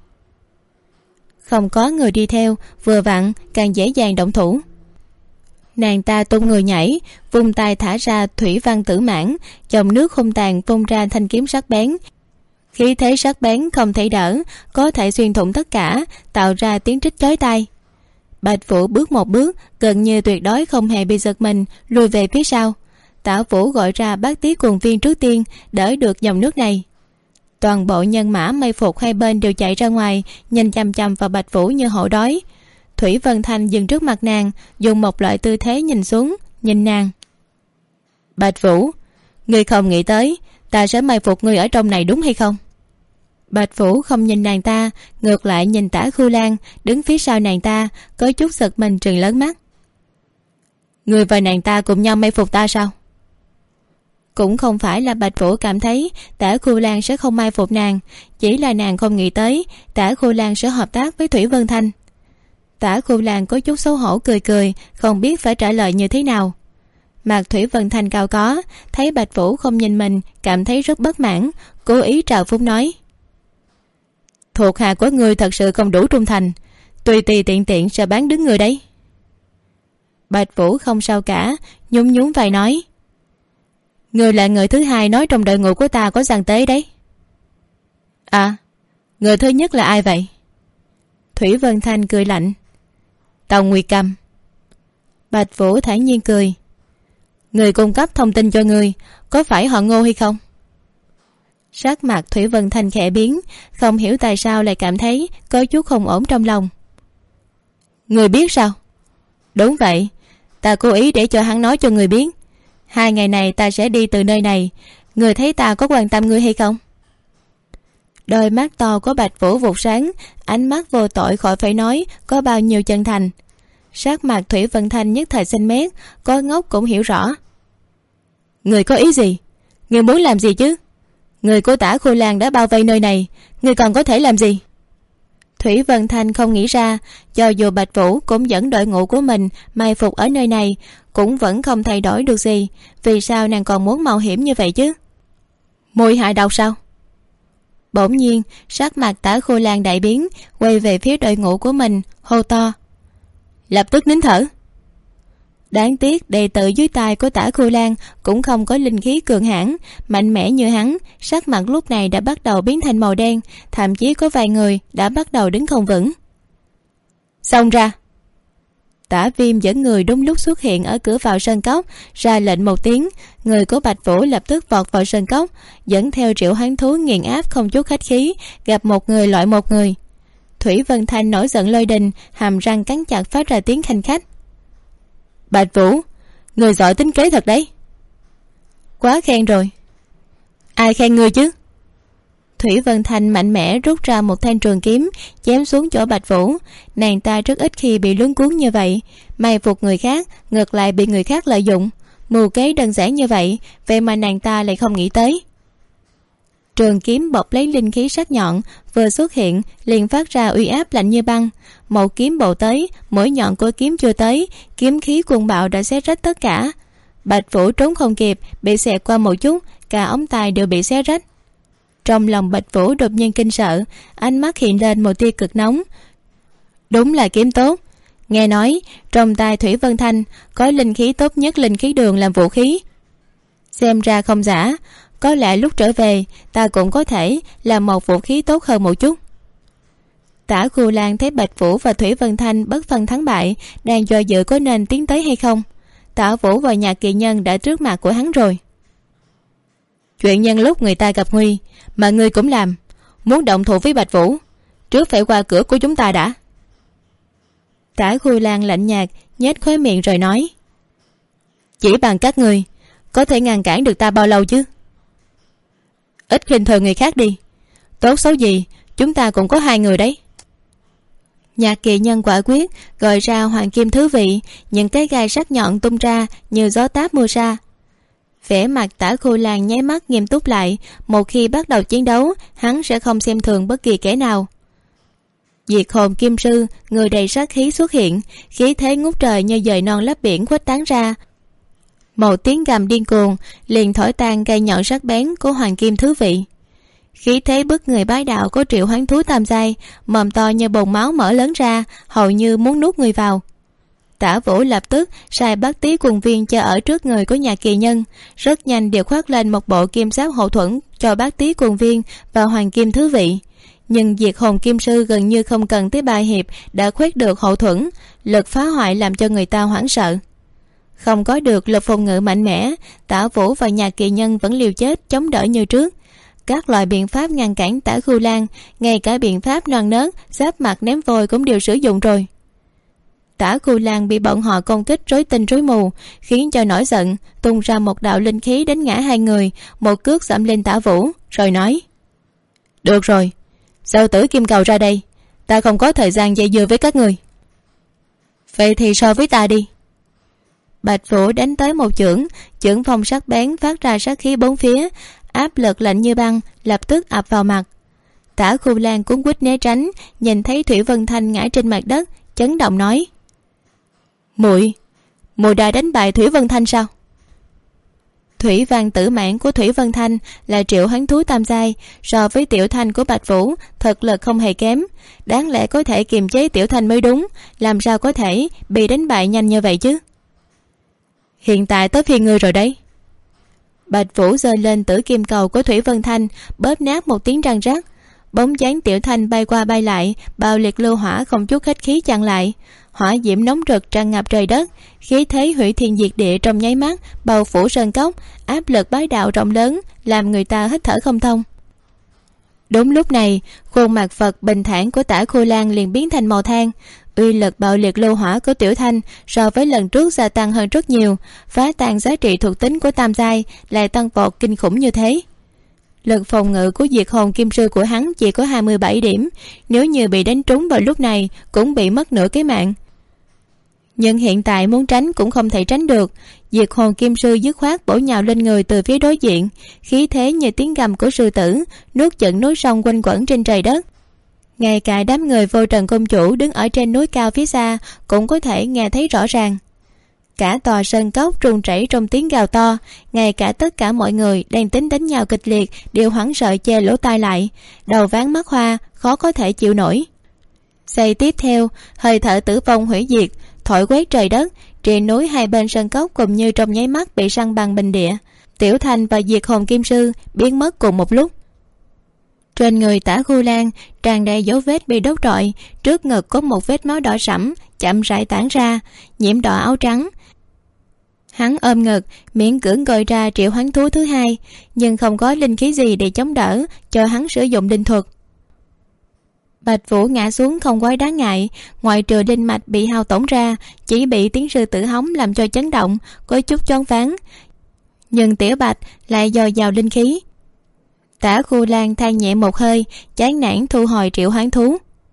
Không có người đi theo, vừa vặn càng dễ dàng động thủ. Nàng ta tung người nhảy, vung tay thả ra thủy văn tử mãn, dòng nước hung tàn phun ra thanh kiếm sắc bén. Khí thế sắc bén không thể đỡ, có thể xuyên thủng tất cả, tạo ra tiếng rít chói tai. Bạch Vũ bước một bước, gần như tuyệt đối không hề bị giật mình, lùi về phía sau. Tả Vũ gọi ra bát tí cuồng viên trước tiên, đỡ được dòng nước này. Toàn bộ nhân mã mai phục hai bên đều chạy ra ngoài, nhìn chằm chằm vào Bạch Vũ như hổ đói. Thủy Vân Thanh dừng trước mặt nàng, dùng một loại tư thế nhìn xuống, nhìn nàng. Bạch Vũ, ngươi không nghĩ tới ta sẽ mai phục ngươi ở trong này đúng hay không? Bạch Vũ không nhìn nàng ta, ngược lại nhìn Tả Khô Lan đứng phía sau nàng ta, có chút giật mình trừng lớn mắt. Ngươi và nàng ta cùng nhau mai phục ta sao? Cũng không phải là Bạch Vũ cảm thấy Tả Khô Lan sẽ không mai phục nàng, chỉ là nàng không nghĩ tới Tả Khô Lan sẽ hợp tác với Thủy Vân Thanh. Tả Khô Lan có chút xấu hổ cười cười, không biết phải trả lời như thế nào. Mặt Thủy Vân Thanh cao có, thấy Bạch Vũ không nhìn mình, cảm thấy rất bất mãn, cố ý trào phúng nói. Thuộc hạ của ngươi thật sự không đủ trung thành, tùy tùy tiện tiện sẽ bán đứng người đấy. Bạch Vũ không sao cả, nhún nhún vai nói. Ngươi là người thứ hai nói trong đội ngũ của ta có gian tế đấy. À, người thứ nhất là ai vậy? Thủy Vân Thanh cười lạnh. Tàu Nguyệt Cầm. Bạch Vũ thản nhiên cười. Người cung cấp thông tin cho ngươi có phải họ Ngô hay không? Sắc mặt Thủy Vân Thanh khẽ biến, không hiểu tại sao lại cảm thấy có chút không ổn trong lòng. Người biết sao? Đúng vậy, ta cố ý để cho hắn nói cho người biết. 2 ngày này ta sẽ đi từ nơi này, người thấy ta có quan tâm ngươi hay không? Đôi mắt to của Bạch Vũ vụt sáng, ánh mắt vô tội khỏi phải nói có bao nhiêu chân thành. Sắc mặt Thủy Vân Thanh nhất thời xanh mét, có ngốc cũng hiểu rõ. Người có ý gì? Người muốn làm gì chứ? Người của Tả Khô Lan đã bao vây nơi này, người còn có thể làm gì? Thủy Vân Thanh không nghĩ ra, cho dù Bạch Vũ cũng dẫn đội ngũ của mình mai phục ở nơi này, cũng vẫn không thay đổi được gì. Vì sao nàng còn muốn mạo hiểm như vậy chứ? Mùi hại độc sao? Bỗng nhiên sắc mặt Tả Khô Lan đại biến, quay về phía đội ngũ của mình, hô to. Lập tức nín thở. Đáng tiếc đệ tử dưới tay của Tả Khô Lan cũng không có linh khí cường hãn mạnh mẽ như hắn, sắc mặt lúc này đã bắt đầu biến thành màu đen, thậm chí có vài người đã bắt đầu đứng không vững. Xông ra. Tả Viêm dẫn người đúng lúc xuất hiện ở cửa vào sơn cốc, ra lệnh một tiếng, người của Bạch Vũ lập tức vọt vào sơn cốc, dẫn theo triệu hoán thú nghiền áp không chút khách khí, gặp một người loại một người. Thủy Vân Thanh nổi giận lôi đình, hàm răng cắn chặt phát ra tiếng khanh khách. Bạch Vũ, người giỏi tính kế thật đấy. Quá khen rồi. Ai khen ngươi chứ? Thủy Vân Thanh mạnh mẽ rút ra một thanh trường kiếm, chém xuống chỗ Bạch Vũ. Nàng ta rất ít khi bị luống cuống như vậy, mai phục người khác ngược lại bị người khác lợi dụng. Mưu kế đơn giản như vậy, vậy mà nàng ta lại không nghĩ tới. Trường kiếm bọc lấy linh khí sắc nhọn, vừa xuất hiện liền phát ra uy áp lạnh như băng. Một kiếm bổ tới, mỗi nhọn của kiếm chưa tới, kiếm khí cuồng bạo đã xé rách tất cả. Bạch Vũ trốn không kịp, bị xẹt qua một chút, cả ống tay đều bị xé rách. Trong lòng Bạch Vũ đột nhiên kinh sợ, ánh mắt hiện lên một tia cực nóng. Đúng là kiếm tốt. Nghe nói trong tay Thủy Vân Thanh có linh khí tốt nhất linh khí đường làm vũ khí. Xem ra không giả, có lẽ lúc trở về ta cũng có thể làm một vũ khí tốt hơn một chút. Tả Khô Lan thấy Bạch Vũ và Thủy Vân Thanh bất phân thắng bại, đang do dự có nên tiến tới hay không. Tả Vũ và nhà kỳ nhân đã trước mặt của hắn rồi. Chuyện nhân lúc người ta gặp nguy mà ngươi cũng làm, muốn động thủ với Bạch Vũ trước phải qua cửa của chúng ta đã. Tả Khôi Lan lạnh nhạt nhếch khóe miệng rồi nói: Chỉ bằng các ngươi có thể ngăn cản được ta bao lâu chứ? Ít khinh thường người khác đi, tốt xấu gì chúng ta cũng có 2 người đấy. Nhạc Kỳ Nhân quả quyết gọi ra hoàng kim thứ vị, những cái gai sắc nhọn tung ra như gió táp mưa sa. Vẻ mặt Tả Khôi Lan nháy mắt nghiêm túc lại. Một khi bắt đầu chiến đấu, hắn sẽ không xem thường bất kỳ kẻ nào. Diệt hồn kim sư, người đầy sát khí xuất hiện, khí thế ngút trời như dời non lấp biển khuếch tán ra. Một tiếng gầm điên cuồng liền thổi tan cây nhọn sắc bén của hoàng kim thứ vị. Khí thế bức người bái đạo của Triệu Hoán Thú tam giai, mồm to như bồn máu mở lớn ra, hầu như muốn nuốt người vào. Tả Vũ lập tức sai bát tí quần viên cho ở trước người của Nhạc Kỳ Nhân, rất nhanh đều khoác lên một bộ kim giáp hậu thuẫn cho bát tí quần viên và hoàng kim thứ vị. Nhưng diệt hồn kim sư gần như không cần tới 3 hiệp đã khoét được hậu thuẫn, lực phá hoại làm cho người ta hoảng sợ. Không có được lực phòng ngự mạnh mẽ, Tả Vũ và Nhạc Kỳ Nhân vẫn liều chết chống đỡ như trước. Các loại biện pháp ngăn cản Tả Khưu Lan, ngay cả biện pháp non nớt giáp mặt ném vôi cũng đều sử dụng rồi. Tả Khưu Lan bị bọn họ công kích rối tinh rối mù, khiến cho nổi giận, tung ra một đạo linh khí đánh ngã 2 người, một cước dẫm lên Tả Vũ rồi nói: Được rồi, Sao Tử Kim Cầu ra đây, ta không có thời gian dây dưa với các người. Vậy thì so với ta đi. Bạch Vũ đánh tới một chưởng phong sắc bén phát ra sát khí bốn phía, áp lực lạnh như băng lập tức ập vào mặt. Tả Khưu Lan cuống quýt né tránh, nhìn thấy Thủy Vân Thanh ngã trên mặt đất, chấn động nói: Muội đã đánh bại Thủy Vân Thanh sao? Thủy Văn Tử Mãn của Thủy Vân Thanh là Triệu Hoán Thú tam giai, so với Tiểu Thanh của Bạch Vũ thực lực không hề kém, đáng lẽ có thể kiềm chế Tiểu Thanh mới đúng, làm sao có thể bị đánh bại nhanh như vậy chứ? Hiện tại tới phiên ngươi rồi đấy. Bạch Vũ giơ lên Tử Kim Cầu của Thủy Vân Thanh, bóp nát một tiếng răng rắc. Bóng dáng Tiểu Thanh bay qua bay lại, bao liệt lưu hỏa không chút khách khí chặn lại. Hỏa diễm nóng rực tràn ngập trời đất, khí thế hủy thiên diệt địa trong nháy mắt bao phủ sơn cốc, áp lực bái đạo rộng lớn làm người ta hít thở không thông. Đúng lúc này, khuôn mặt Phật bình thản của Tả Khôi Lan liền biến thành màu than. Uy lực bạo liệt lưu hỏa của Tiểu Thanh so với lần trước gia tăng hơn rất nhiều, phá tan giá trị thuộc tính của tam giai lại tăng vọt kinh khủng như thế. Lực phòng ngự của diệt hồn kim sư của hắn chỉ có 27 điểm, nếu như bị đánh trúng vào lúc này cũng bị mất nửa cái mạng. Nhưng hiện tại muốn tránh cũng không thể tránh được. Diệt hồn kim sư dứt khoát bổ nhào lên người từ phía đối diện, khí thế như tiếng gầm của sư tử, nuốt chửng núi sông quanh quẩn trên trời đất. Ngay cả đám người Vô Trần công chủ đứng ở trên núi cao phía xa cũng có thể nghe thấy rõ ràng. Cả tòa sơn cốc rung rẩy trong tiếng gào to, ngay cả tất cả mọi người đang tính đánh nhau kịch liệt đều hoảng sợ che lỗ tai lại, đầu váng mắt hoa, khó có thể chịu nổi. Giây tiếp theo, hơi thở tử vong hủy diệt thổi quét trời đất, trên núi hai bên sơn cốc cùng như trong nháy mắt bị săn bằng bình địa. Tiểu Thanh và diệt hồn kim sư biến mất cùng một lúc. Trên người Tả Khưu Lan tràn đầy dấu vết bị đốt trọi, trước ngực có một vết máu đỏ sẫm chậm rãi tản ra, nhiễm đỏ áo trắng. Hắn ôm ngực miễn cưỡng gọi ra Triệu Hoán Thú thứ hai, nhưng không có linh khí gì để chống đỡ cho hắn sử dụng linh thuật. Bạch Vũ ngã xuống không quá đáng ngại, ngoại trừ linh mạch bị hao tổn ra, chỉ bị tiếng sư tử hống làm cho chấn động, có chút choáng váng. Nhưng Tiểu Bạch lại dồi dào linh khí. Tả Khưu Lan than nhẹ một hơi, chán nản thu hồi Triệu Hoán Thú.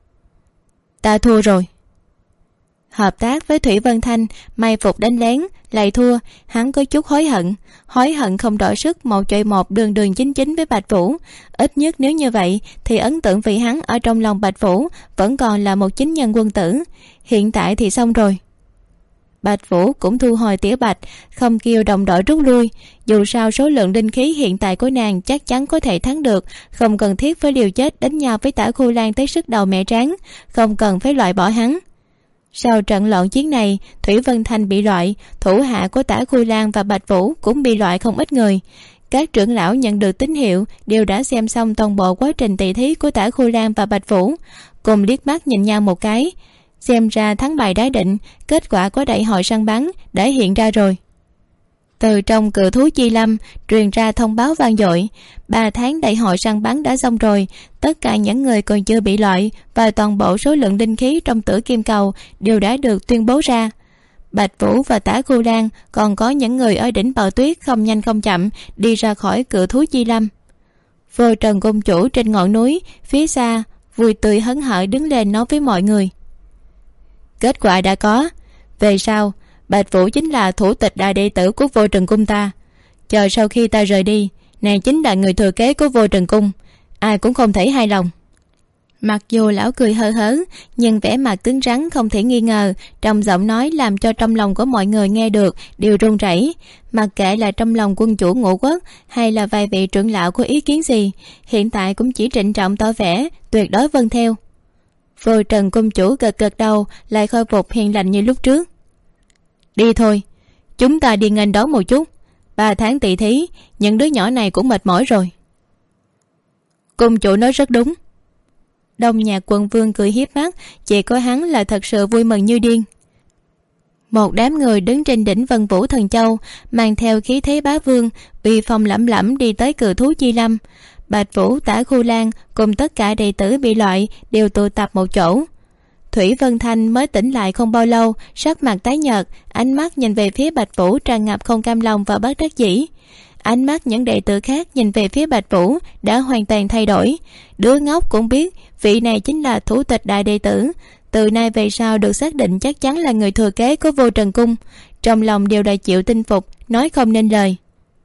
Ta thua rồi. Hợp tác với Thủy Vân Thanh may phục đánh lén lại thua, hắn có chút hối hận không đổi sức một chọi một đường đường chính chính với Bạch Vũ. Ít nhất nếu như vậy thì ấn tượng vì hắn ở trong lòng Bạch Vũ vẫn còn là một chính nhân quân tử. Hiện tại thì xong rồi. Bạch Vũ cũng thu hồi Tiểu Bạch, không kêu đồng đội rút lui. Dù sao số lượng linh khí hiện tại của nàng chắc chắn có thể thắng được, không cần thiết phải liều chết đánh nhau với Tả Khưu Lan tới sức đầu mẹ tráng, không cần phải loại bỏ hắn. Sau trận loạn chiến này, Thủy Vân Thanh bị loại, thủ hạ của Tả Khưu Lan và Bạch Vũ cũng bị loại không ít người. Các trưởng lão nhận được tín hiệu đều đã xem xong toàn bộ quá trình tỷ thí của Tả Khưu Lan và Bạch Vũ, cùng liếc mắt nhìn nhau một cái. Xem ra thắng bại đã định, kết quả của đại hội săn bắn đã hiện ra rồi. Từ trong Cự Thú Chi Lâm truyền ra thông báo vang dội: 3 tháng đại hội săn bắn đã xong rồi, tất cả những người còn chưa bị loại và toàn bộ số lượng linh khí trong Tử Kim Cầu đều đã được tuyên bố ra. Bạch Vũ và Tả Khu Lan còn có những người ở đỉnh Bạo Tuyết không nhanh không chậm đi ra khỏi Cự Thú Chi Lâm. Vô Trần Cung chủ trên ngọn núi phía xa vui tươi hớn hở đứng lên nói với mọi người: kết quả đã có, về sau Bạch Vũ chính là thủ tịch đại đệ tử của Vô Trần Cung ta. Chờ sau khi ta rời đi, nàng chính là người thừa kế của Vô Trần Cung, ai cũng không thể hài lòng. Mặc dù lão cười hơ hớ, nhưng vẻ mặt cứng rắn không thể nghi ngờ trong giọng nói làm cho trong lòng của mọi người nghe được đều run rẩy. Mặc kệ là trong lòng quân chủ Ngũ Quốc hay là vài vị trưởng lão có ý kiến gì, hiện tại cũng chỉ trịnh trọng tỏ vẻ tuyệt đối vâng theo. Vô Trần Cung chủ gật gật đầu, lại khôi phục hiền lành như lúc trước. Đi thôi, chúng ta đi nghênh đón một chút. 3 tháng tỉ thí, những đứa nhỏ này cũng mệt mỏi rồi. Cung chủ nói rất đúng. Đông Nhạc Quận Vương cười hiếp mắt, chỉ có hắn là thật sự vui mừng như điên. Một đám người đứng trên đỉnh Vân Vũ Thần Châu, mang theo khí thế bá vương, uy phong lẫm lẫm đi tới Cự Thú Chi Lâm. Bạch Vũ, Tả Khu Lan cùng tất cả đệ tử bị loại đều tụ tập một chỗ. Thủy Vân Thanh mới tỉnh lại không bao lâu, sắc mặt tái nhợt, ánh mắt nhìn về phía Bạch Vũ tràn ngập không cam lòng và bất đắc dĩ. Ánh mắt những đệ tử khác nhìn về phía Bạch Vũ đã hoàn toàn thay đổi. Đứa ngốc cũng biết vị này chính là thủ tịch đại đệ tử, từ nay về sau được xác định chắc chắn là người thừa kế của Vô Trần Cung. Trong lòng đều đã chịu tinh phục, nói không nên lời.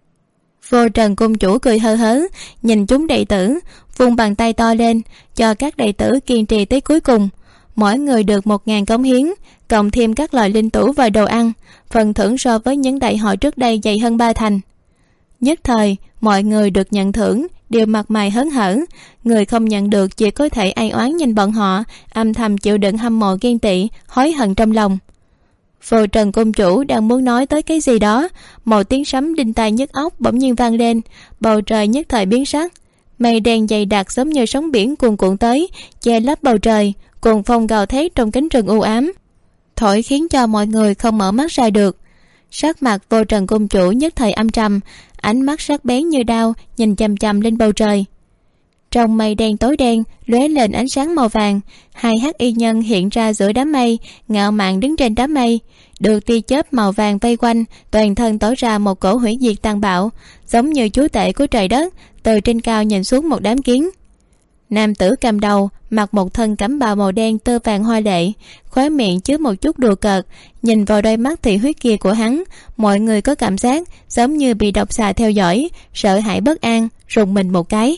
Vô Trần Cung chủ cười hơ hớ nhìn chúng đệ tử, vung bàn tay to lên cho các đệ tử kiên trì tới cuối cùng. Mỗi người được 1000 cống hiến, cộng thêm các loại linh tủ và đồ ăn, phần thưởng so với những đại hội trước đây dày hơn 3 thành. Nhất thời mọi người được nhận thưởng đều mặt mày hớn hở, người không nhận được chỉ có thể ai oán nhìn bọn họ, âm thầm chịu đựng hâm mộ ghen tị, hối hận trong lòng. Vô Trần Cung chủ đang muốn nói tới cái gì đó, một tiếng sấm đinh tai nhức óc bỗng nhiên vang lên, bầu trời nhất thời biến sắc. Mây đen dày đặc giống như sóng biển cuồn cuộn tới, che lấp bầu trời, cuồng phong gào thét trong cánh rừng u ám, thổi khiến cho mọi người không mở mắt ra được. Sắc mặt Vô Trần Cung chủ nhất thời âm trầm, ánh mắt sắc bén như đao nhìn chằm chằm lên bầu trời. Trong mây đen tối đen lóe lên ánh sáng màu vàng, 2 hắc y nhân hiện ra giữa đám mây, ngạo mạn đứng trên đám mây, được tia chớp màu vàng vây quanh, toàn thân tỏ ra một cổ hủy diệt tàn bạo, giống như chúa tể của trời đất, từ trên cao nhìn xuống một đám kiến. Nam tử cầm đầu mặc một thân cẩm bào màu đen tơ vàng hoa lệ, khóe miệng chứa một chút đùa cợt, nhìn vào đôi mắt thị huyết kia của hắn, mọi người có cảm giác giống như bị độc xà theo dõi, sợ hãi bất an, rùng mình một cái.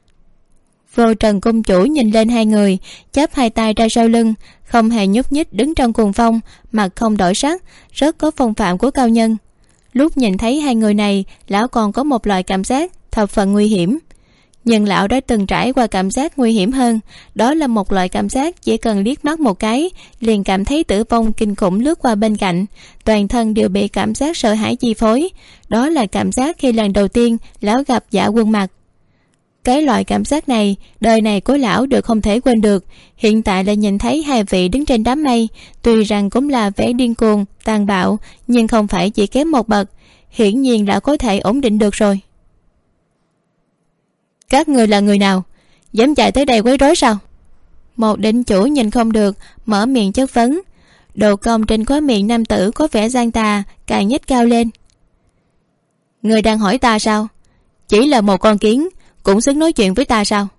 Vô Trần Cung chủ nhìn lên hai người, chắp 2 tay ra sau lưng, không hề nhúc nhích đứng trong cuồng phong, mặt không đổi sắc, rất có phong phạm của cao nhân. Lúc nhìn thấy hai người này, lão còn có một loại cảm giác thập phần nguy hiểm. Nhưng lão đã từng trải qua cảm giác nguy hiểm hơn, đó là một loại cảm giác chỉ cần liếc mắt một cái liền cảm thấy tử vong kinh khủng lướt qua bên cạnh, toàn thân đều bị cảm giác sợ hãi chi phối. Đó là cảm giác khi lần đầu tiên lão gặp Dạ Quân Mặc. Cái loại cảm giác này đời này của lão đều không thể quên được. Hiện tại là nhìn thấy hai vị đứng trên đám mây, tuy rằng cũng là vẻ điên cuồng tàn bạo, nhưng không phải chỉ kém một bậc. Hiển nhiên đã có thể ổn định được rồi. Các người là người nào, dám chạy tới đây quấy rối sao? Một định chủ nhìn không được, mở miệng chất vấn. Độ cong trên khóe miệng nam tử có vẻ gian tà, càng nhếch cao lên. Người đang hỏi ta sao? Chỉ là một con kiến cũng xứng nói chuyện với ta sao?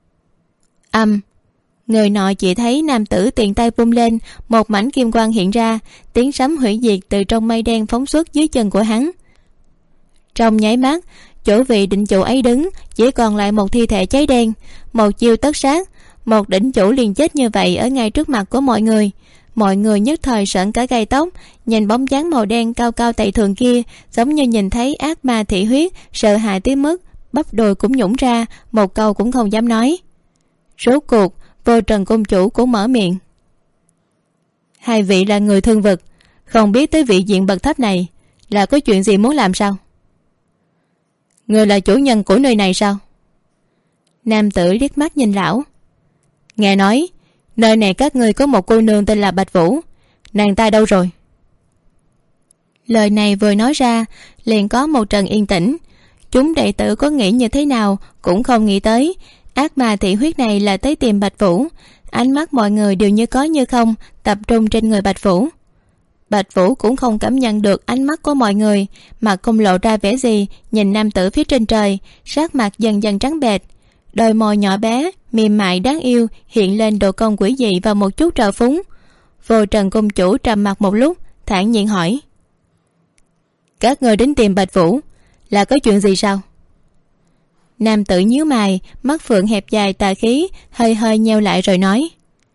Người nọ chỉ thấy nam tử tiện tay vung lên, một mảnh kim quang hiện ra, tiếng sấm hủy diệt từ trong mây đen phóng xuất dưới chân của hắn. Trong nháy mắt, chỗ vị định chủ ấy đứng chỉ còn lại một thi thể cháy đen. Một chiêu tất sát, một định chủ liền chết như vậy ở ngay trước mặt của mọi người. Mọi người nhất thời sởn cả gai tóc, nhìn bóng dáng màu đen cao cao tày thường kia, giống như nhìn thấy ác ma thị huyết, sợ hãi tới mức bắp đùi cũng nhũn ra, một câu cũng không dám nói. Rốt cuộc Vô Trần Cung chủ cũng mở miệng. Hai vị là người thương vực, không biết tới vị diện bậc thấp này là có chuyện gì muốn làm sao? Người là chủ nhân của nơi này sao? Nam tử liếc mắt nhìn lão. Nghe nói nơi này các ngươi có một cô nương tên là Bạch Vũ, nàng ta đâu rồi? Lời này vừa nói ra liền có một trận yên tĩnh. Chúng đệ tử có nghĩ như thế nào cũng không nghĩ tới ác ma thị huyết này là tới tìm Bạch Vũ. Ánh mắt mọi người đều như có như không tập trung trên người Bạch Vũ. Bạch Vũ cũng không cảm nhận được ánh mắt của mọi người, mà không lộ ra vẻ gì, nhìn nam tử phía trên trời, sắc mặt dần dần trắng bệch, đôi môi nhỏ bé mềm mại đáng yêu hiện lên độ cong quỷ dị và một chút trào phúng. Vô Trần cung chủ trầm mặt một lúc, thản nhiên hỏi: các người đến tìm Bạch Vũ là có chuyện gì sao? Nam tử nhíu mày, mắt phượng hẹp dài tà khí hơi hơi nheo lại rồi nói: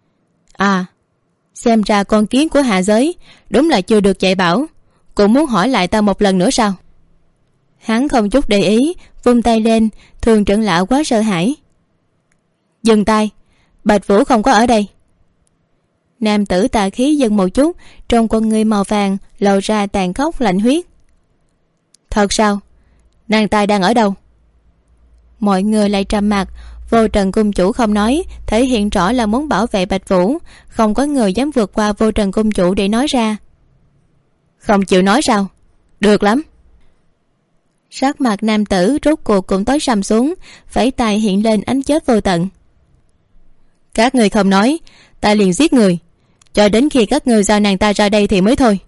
xem ra con kiến của hạ giới đúng là chưa được dạy bảo, cũng muốn hỏi lại ta một lần nữa sao? Hắn không chút để ý, vung tay lên. Thường trưởng lão quá sợ hãi: dừng tay, Bạch Vũ không có ở đây. Nam tử tà khí dừng một chút, trong con ngươi màu vàng lộ ra tàn khốc lạnh huyết. Thật sao? Nàng ta đang ở đâu? Mọi người lại trầm mặc. Vô Trần cung chủ không nói, thể hiện rõ là muốn bảo vệ Bạch Vũ. Không có người dám vượt qua Vô Trần cung chủ để nói ra. Không chịu nói sao? Được lắm. Sắc mặt nam tử rốt cuộc cũng tối sầm xuống, phẩy tay hiện lên ánh chớp vô tận. Các người không nói, ta liền giết người, cho đến khi các người giao nàng ta ra đây thì mới thôi.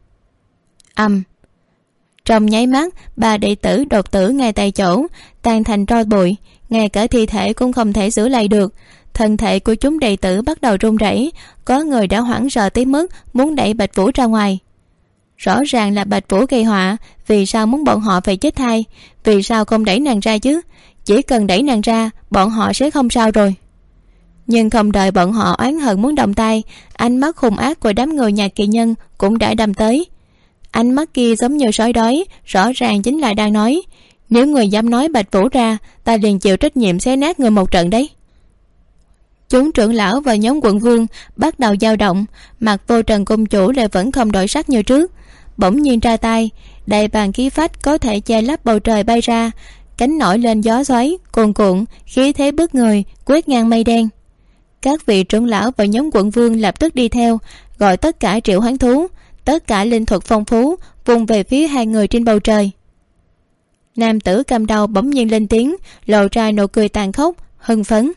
Trong nháy mắt, 3 đệ tử đột tử ngay tại chỗ, tan thành tro bụi, ngay cả thi thể cũng không thể giữ lại được. Thân thể của chúng đệ tử bắt đầu run rẩy, có người đã hoảng sợ tới mức muốn đẩy Bạch Vũ ra ngoài. Rõ ràng là Bạch Vũ gây họa, vì sao muốn bọn họ phải chết thay? Vì sao không đẩy nàng ra chứ? Chỉ cần đẩy nàng ra, bọn họ sẽ không sao rồi. Nhưng không đợi bọn họ oán hận muốn động tay, ánh mắt hung ác của đám người nhà kỳ nhân cũng đã đâm tới. Ánh mắt kia giống như sói đói, rõ ràng chính là đang nói: nếu người dám nói Bạch Vũ ra, ta liền chịu trách nhiệm xé nát người một trận đấy. Chúng trưởng lão và nhóm quận vương bắt đầu dao động, mặt Vô Trần cung chủ lại vẫn không đổi sắc như trước. Bỗng nhiên ra tay, đại bàng khí phách có thể che lấp bầu trời bay ra, cánh nổi lên gió xoáy cuồn cuộn, khí thế bức người quét ngang mây đen. Các vị trưởng lão và nhóm quận vương lập tức đi theo, gọi tất cả triệu hoán thú, tất cả linh thuật phong phú vùng về phía 2 người trên bầu trời. Nam tử cầm đầu bỗng nhiên lên tiếng, lộ ra nụ cười tàn khốc hưng phấn.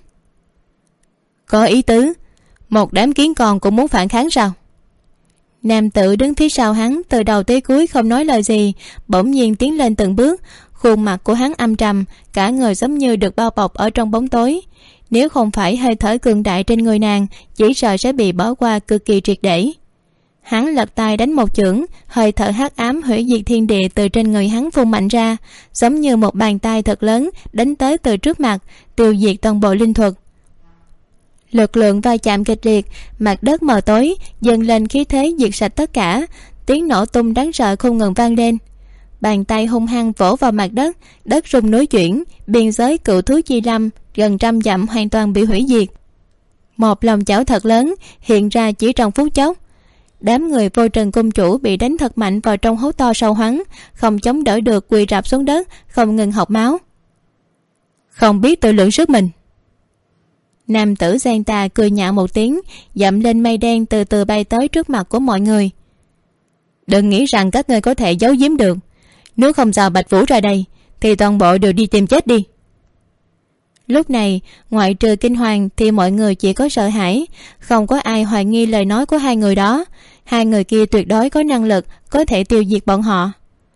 Có ý tứ, một đám kiến con cũng muốn phản kháng sao? Nam tử đứng phía sau hắn từ đầu tới cuối không nói lời gì, bỗng nhiên tiến lên từng bước. Khuôn mặt của hắn âm trầm, cả người giống như được bao bọc ở trong bóng tối. Nếu không phải hơi thở cường đại trên người nàng, chỉ sợ sẽ bị bỏ qua cực kỳ triệt để. Hắn lật tay đánh một chưởng, hơi thở hắc ám hủy diệt thiên địa từ trên người hắn phun mạnh ra, giống như một bàn tay thật lớn đánh tới từ trước mặt, tiêu diệt toàn bộ linh thuật. Lực lượng va chạm kịch liệt, mặt đất mờ tối dâng lên khí thế diệt sạch tất cả. Tiếng nổ tung đáng sợ không ngừng vang lên. Bàn tay hung hăng vỗ vào mặt đất, đất rung núi chuyển, biên giới Cựu Thú Chi Lâm gần 100 dặm hoàn toàn bị hủy diệt. Một lòng chảo thật lớn hiện ra chỉ trong phút chốc. Đám người Vô Trần cung chủ bị đánh thật mạnh vào trong hố to sâu hoắm, không chống đỡ được quỳ rạp xuống đất, không ngừng học máu. Không biết tự lượng sức mình. Nam tử gian tà cười nhạo một tiếng, dậm lên mây đen từ từ bay tới trước mặt của mọi người. Đừng nghĩ rằng các ngươi có thể giấu giếm được. Nếu không giao Bạch Vũ ra đây thì toàn bộ đều đi tìm chết đi. Lúc này ngoại trừ kinh hoàng thì mọi người chỉ có sợ hãi, không có ai hoài nghi lời nói của 2 người đó. 2 người kia tuyệt đối có năng lực có thể tiêu diệt bọn họ.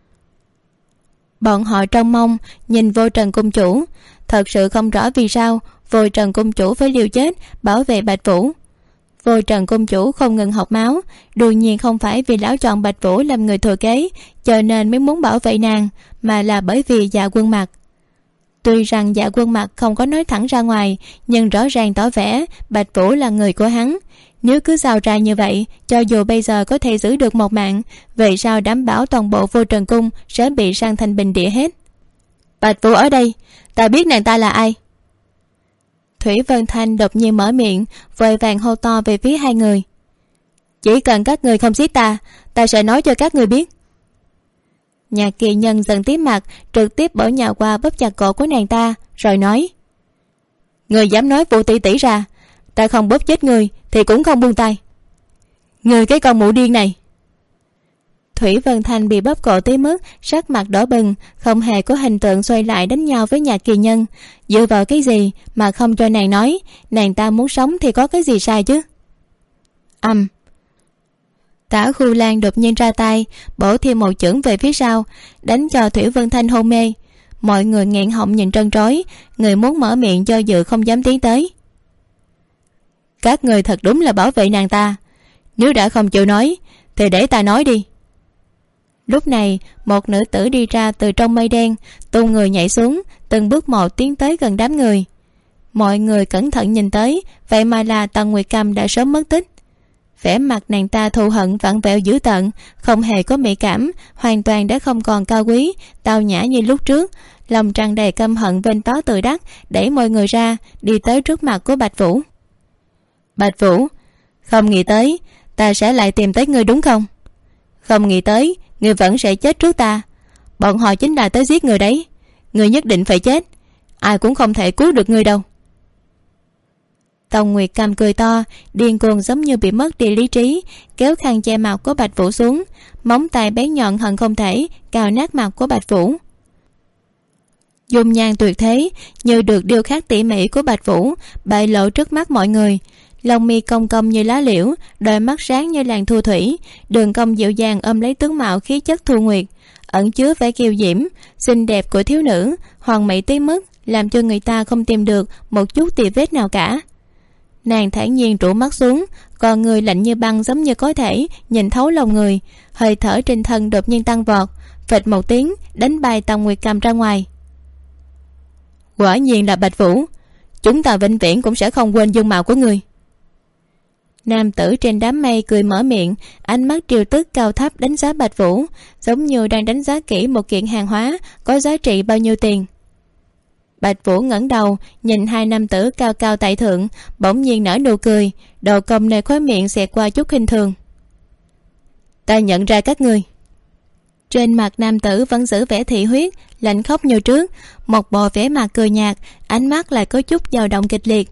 Bọn họ trông mong nhìn Vô Trần cung chủ, thật sự không rõ vì sao Vô Trần cung chủ phải liều chết bảo vệ Bạch Vũ. Vô Trần cung chủ không ngừng học máu, đương nhiên không phải vì lão chọn Bạch Vũ làm người thừa kế cho nên mới muốn bảo vệ nàng, mà là bởi vì Dạ Quân Mặc. Tuy rằng Dạ Quân Mặc không có nói thẳng ra ngoài, nhưng rõ ràng tỏ vẻ Bạch Vũ là người của hắn. Nếu cứ giao ra như vậy, cho dù bây giờ có thể giữ được một mạng, vậy sao đảm bảo toàn bộ Vô Trần cung sẽ bị san thành bình địa hết? Bạch Vũ ở đây, ta biết nàng ta là ai. Thủy Vân Thanh đột nhiên mở miệng, vội vàng hô to về phía 2 người. Chỉ cần các người không giết ta, ta sẽ nói cho các người biết. Nhà kỳ nhân dần tím mặt, trực tiếp bổ nhào qua bóp chặt cổ của nàng ta, rồi nói: người dám nói Vũ tỷ tỷ ra, ta không bóp chết người thì cũng không buông tay. Người cái con mụ điên này. Thủy Vân Thanh bị bóp cổ tới mức sắc mặt đỏ bừng, không hề có hình tượng xoay lại đánh nhau với Nhạc Kỳ Nhân. Dựa vào cái gì mà không cho nàng nói? Nàng ta muốn sống thì có cái gì sai chứ? Tả Khu Lan đột nhiên ra tay, bổ thêm một chưởng về phía sau, đánh cho Thủy Vân Thanh hôn mê. Mọi người nghẹn họng nhìn trân trối, người muốn mở miệng do dự không dám tiến tới. Các người thật đúng là bảo vệ nàng ta. Nếu đã không chịu nói thì để ta nói đi. Lúc này một nữ tử đi ra từ trong mây đen, tung người nhảy xuống, từng bước một tiến tới gần đám người. Mọi người cẩn thận nhìn tới, vậy mà là Tần Nguyệt Cầm đã sớm mất tích. Vẻ mặt nàng ta thù hận vặn vẹo dữ tợn, không hề có mỹ cảm, hoàn toàn đã không còn cao quý tao nhã như lúc trước. Lòng tràn đầy căm hận vênh tó tự đắc, đẩy mọi người ra, đi tới trước mặt của Bạch Vũ. Bạch Vũ, không nghĩ tới ta sẽ lại tìm tới ngươi đúng không? Không nghĩ tới ngươi vẫn sẽ chết trước ta. Bọn họ chính là tới giết người đấy. Ngươi nhất định phải chết, ai cũng không thể cứu được ngươi đâu. Tông Nguyệt Cầm cười to, điên cuồng giống như bị mất đi lý trí, kéo khăn che mặt của Bạch Vũ xuống, móng tay bén nhọn hận không thể cào nát mặt của Bạch Vũ. Dung nhan tuyệt thế như được điêu khắc tỉ mỉ của Bạch Vũ bại lộ trước mắt mọi người. Lông mi cong cong như lá liễu, đôi mắt sáng như làn thu thủy, đường cong dịu dàng ôm lấy tướng mạo khí chất thu nguyệt, ẩn chứa vẻ kiêu diễm xinh đẹp của thiếu nữ, hoàn mỹ tới mức làm cho người ta không tìm được một chút tì vết nào cả. Nàng thản nhiên rũ mắt xuống, còn người lạnh như băng giống như có thể nhìn thấu lòng người. Hơi thở trên thân đột nhiên tăng vọt, phịch một tiếng đánh bay Tông Nguyệt Cầm ra ngoài. Quả nhiên là Bạch Vũ, chúng ta vĩnh viễn cũng sẽ không quên dung mạo của người. Nam tử trên đám mây cười mở miệng, ánh mắt triều tức cao thấp đánh giá Bạch Vũ, giống như đang đánh giá kỹ một kiện hàng hóa có giá trị bao nhiêu tiền. Bạch Vũ ngẩng đầu nhìn hai nam tử cao cao tại thượng, bỗng nhiên nở nụ cười, đầu cong nơi khóe miệng xẹt qua chút khinh thường. Ta nhận ra các ngươi. Trên mặt nam tử vẫn giữ vẻ thị huyết lạnh khóc như trước, một bộ vẻ mặt cười nhạt, ánh mắt lại có chút dao động kịch liệt.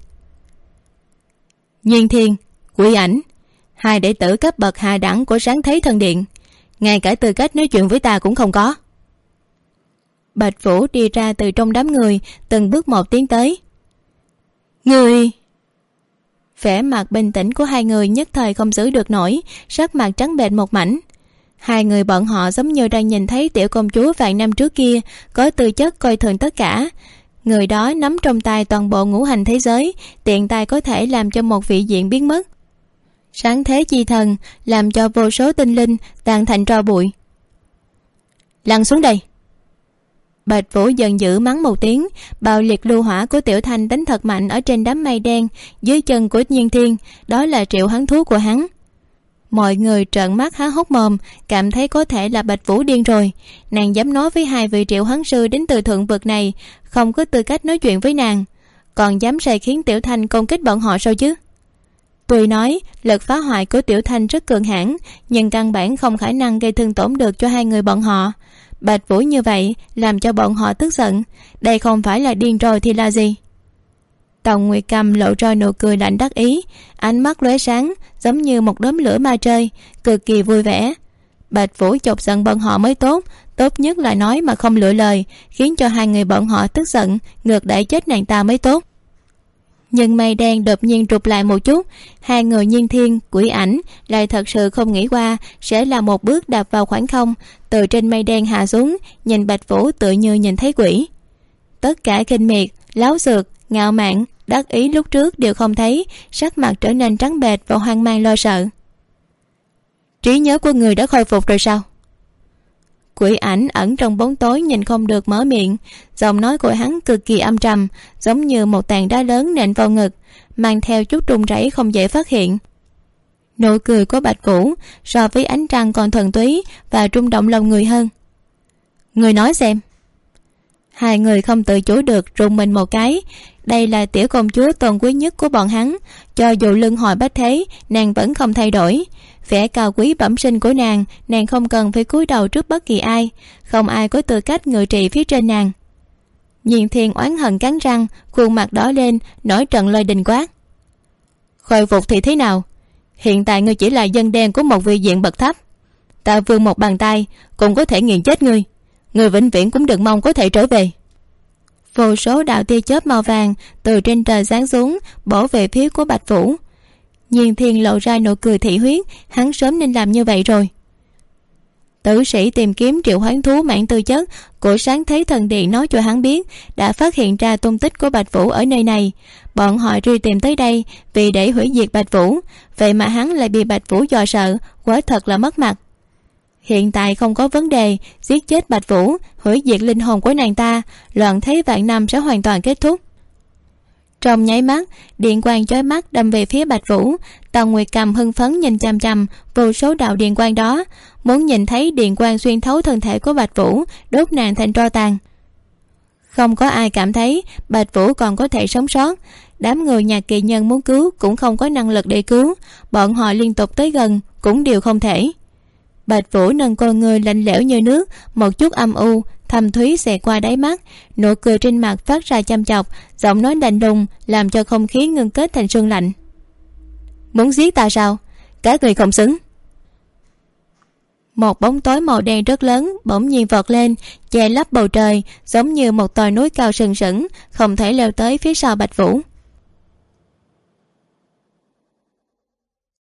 Nhiên Thiên, Quỷ Ảnh, hai đệ tử cấp bậc hạ đẳng của Sáng Thế Thần Điện, ngay cả tư cách nói chuyện với ta cũng không có. Bạch Vũ đi ra từ trong đám người, từng bước một tiến tới. Người... Vẻ mặt bình tĩnh của hai người nhất thời không giữ được nổi, sắc mặt trắng bệch một mảnh. Hai người bọn họ giống như đang nhìn thấy tiểu công chúa vạn năm trước kia, có tư chất coi thường tất cả. Người đó nắm trong tay toàn bộ ngũ hành thế giới, tiện tay có thể làm cho một vị diện biến mất. Sáng thế chi thần, làm cho vô số tinh linh tàn thành tro bụi. Lăn xuống đây. Bạch Vũ giận dữ mắng một tiếng, bạo liệt lưu hỏa của Tiểu Thanh đánh thật mạnh ở trên đám mây đen dưới chân của Nhiên Thiên, đó là triệu hoán thú của hắn. Mọi người trợn mắt há hốc mồm, cảm thấy có thể là Bạch Vũ điên rồi. Nàng dám nói với hai vị triệu hoán sư đến từ thượng vực này không có tư cách nói chuyện với nàng, còn dám sai khiến Tiểu Thanh công kích bọn họ sao chứ? Tuy nói lực phá hoại của Tiểu Thanh rất cường hãn, nhưng căn bản không khả năng gây thương tổn được cho hai người bọn họ. Bạch Vũ như vậy làm cho bọn họ tức giận, đây không phải là điên rồi thì là gì? Tòng Nguyệt Cầm lộ ra nụ cười lạnh đắc ý, ánh mắt lóe sáng giống như một đốm lửa ma chơi, cực kỳ vui vẻ. Bạch Vũ chọc giận bọn họ mới tốt, tốt nhất là nói mà không lựa lời, khiến cho hai người bọn họ tức giận, ngược đẩy chết nàng ta mới tốt. Nhưng mây đen đột nhiên rụt lại một chút, hai người Nhiên Thiên, Quỷ Ảnh lại thật sự không nghĩ qua sẽ là một bước đạp vào khoảng không, từ trên mây đen hạ xuống, nhìn Bạch Vũ tựa như nhìn thấy quỷ. Tất cả kinh miệt, láo xược, ngạo mạn, đắc ý lúc trước đều không thấy, sắc mặt trở nên trắng bệch và hoang mang lo sợ. Trí nhớ của người đã khôi phục rồi sao? Quỷ Ảnh ẩn trong bóng tối nhìn không được mở miệng, giọng nói của hắn cực kỳ âm trầm, giống như một tảng đá lớn nện vào ngực, mang theo chút run rẩy không dễ phát hiện. Nụ cười của Bạch Vũ so với ánh trăng còn thuần túy và rung động lòng người hơn. Người nói xem. Hai người không tự chủ được rùng mình một cái. Đây là tiểu công chúa tôn quý nhất của bọn hắn, cho dù luân hồi bách thế, nàng vẫn không thay đổi. Vẻ cao quý bẩm sinh của nàng không cần phải cúi đầu trước bất kỳ ai, không ai có tư cách ngự trị phía trên nàng. Nhiên Thiên oán hận cắn răng, khuôn mặt đỏ lên, nổi trận lôi đình quát. Khôi phục thì thế nào? Hiện tại ngươi chỉ là dân đen của một vị diện bậc thấp, ta vươn một bàn tay cũng có thể nghiền chết ngươi. Ngươi vĩnh viễn cũng đừng mong có thể trở về. Vô số đạo tia chớp màu vàng từ trên trời giáng xuống, bổ về phía của Bạch Vũ. Nhiên Thiên lộ ra nụ cười thị huyết, hắn sớm nên làm như vậy rồi. Tử sĩ tìm kiếm triệu hoán thú mãn tư chất của Sáng Thế Thần Điện nói cho hắn biết đã phát hiện ra tung tích của Bạch Vũ ở nơi này. Bọn họ truy tìm tới đây vì để hủy diệt Bạch Vũ, vậy mà hắn lại bị Bạch Vũ dọa sợ, quả thật là mất mặt. Hiện tại không có vấn đề, giết chết Bạch Vũ, hủy diệt linh hồn của nàng ta, loạn thế vạn năm sẽ hoàn toàn kết thúc. Trong nháy mắt, điện quang chói mắt đâm về phía Bạch Vũ. Tần Nguyệt Cầm hưng phấn nhìn chằm chằm vô số đạo điện quang đó, muốn nhìn thấy điện quang xuyên thấu thân thể của Bạch Vũ, đốt nàng thành tro tàn. Không có ai cảm thấy Bạch Vũ còn có thể sống sót. Đám người nhà kỳ nhân muốn cứu cũng không có năng lực để cứu, bọn họ liên tục tới gần cũng đều không thể. Bạch Vũ nâng con người lạnh lẽo như nước, một chút âm u thâm thúy xẹt qua đáy mắt, nụ cười trên mặt phát ra chăm chọc, giọng nói lạnh lùng làm cho không khí ngưng kết thành sương lạnh. Muốn giết ta sao? Các người không xứng. Một bóng tối màu đen rất lớn bỗng nhiên vọt lên, che lấp bầu trời, giống như một tòa núi cao sừng sững, không thể leo tới phía sau Bạch Vũ.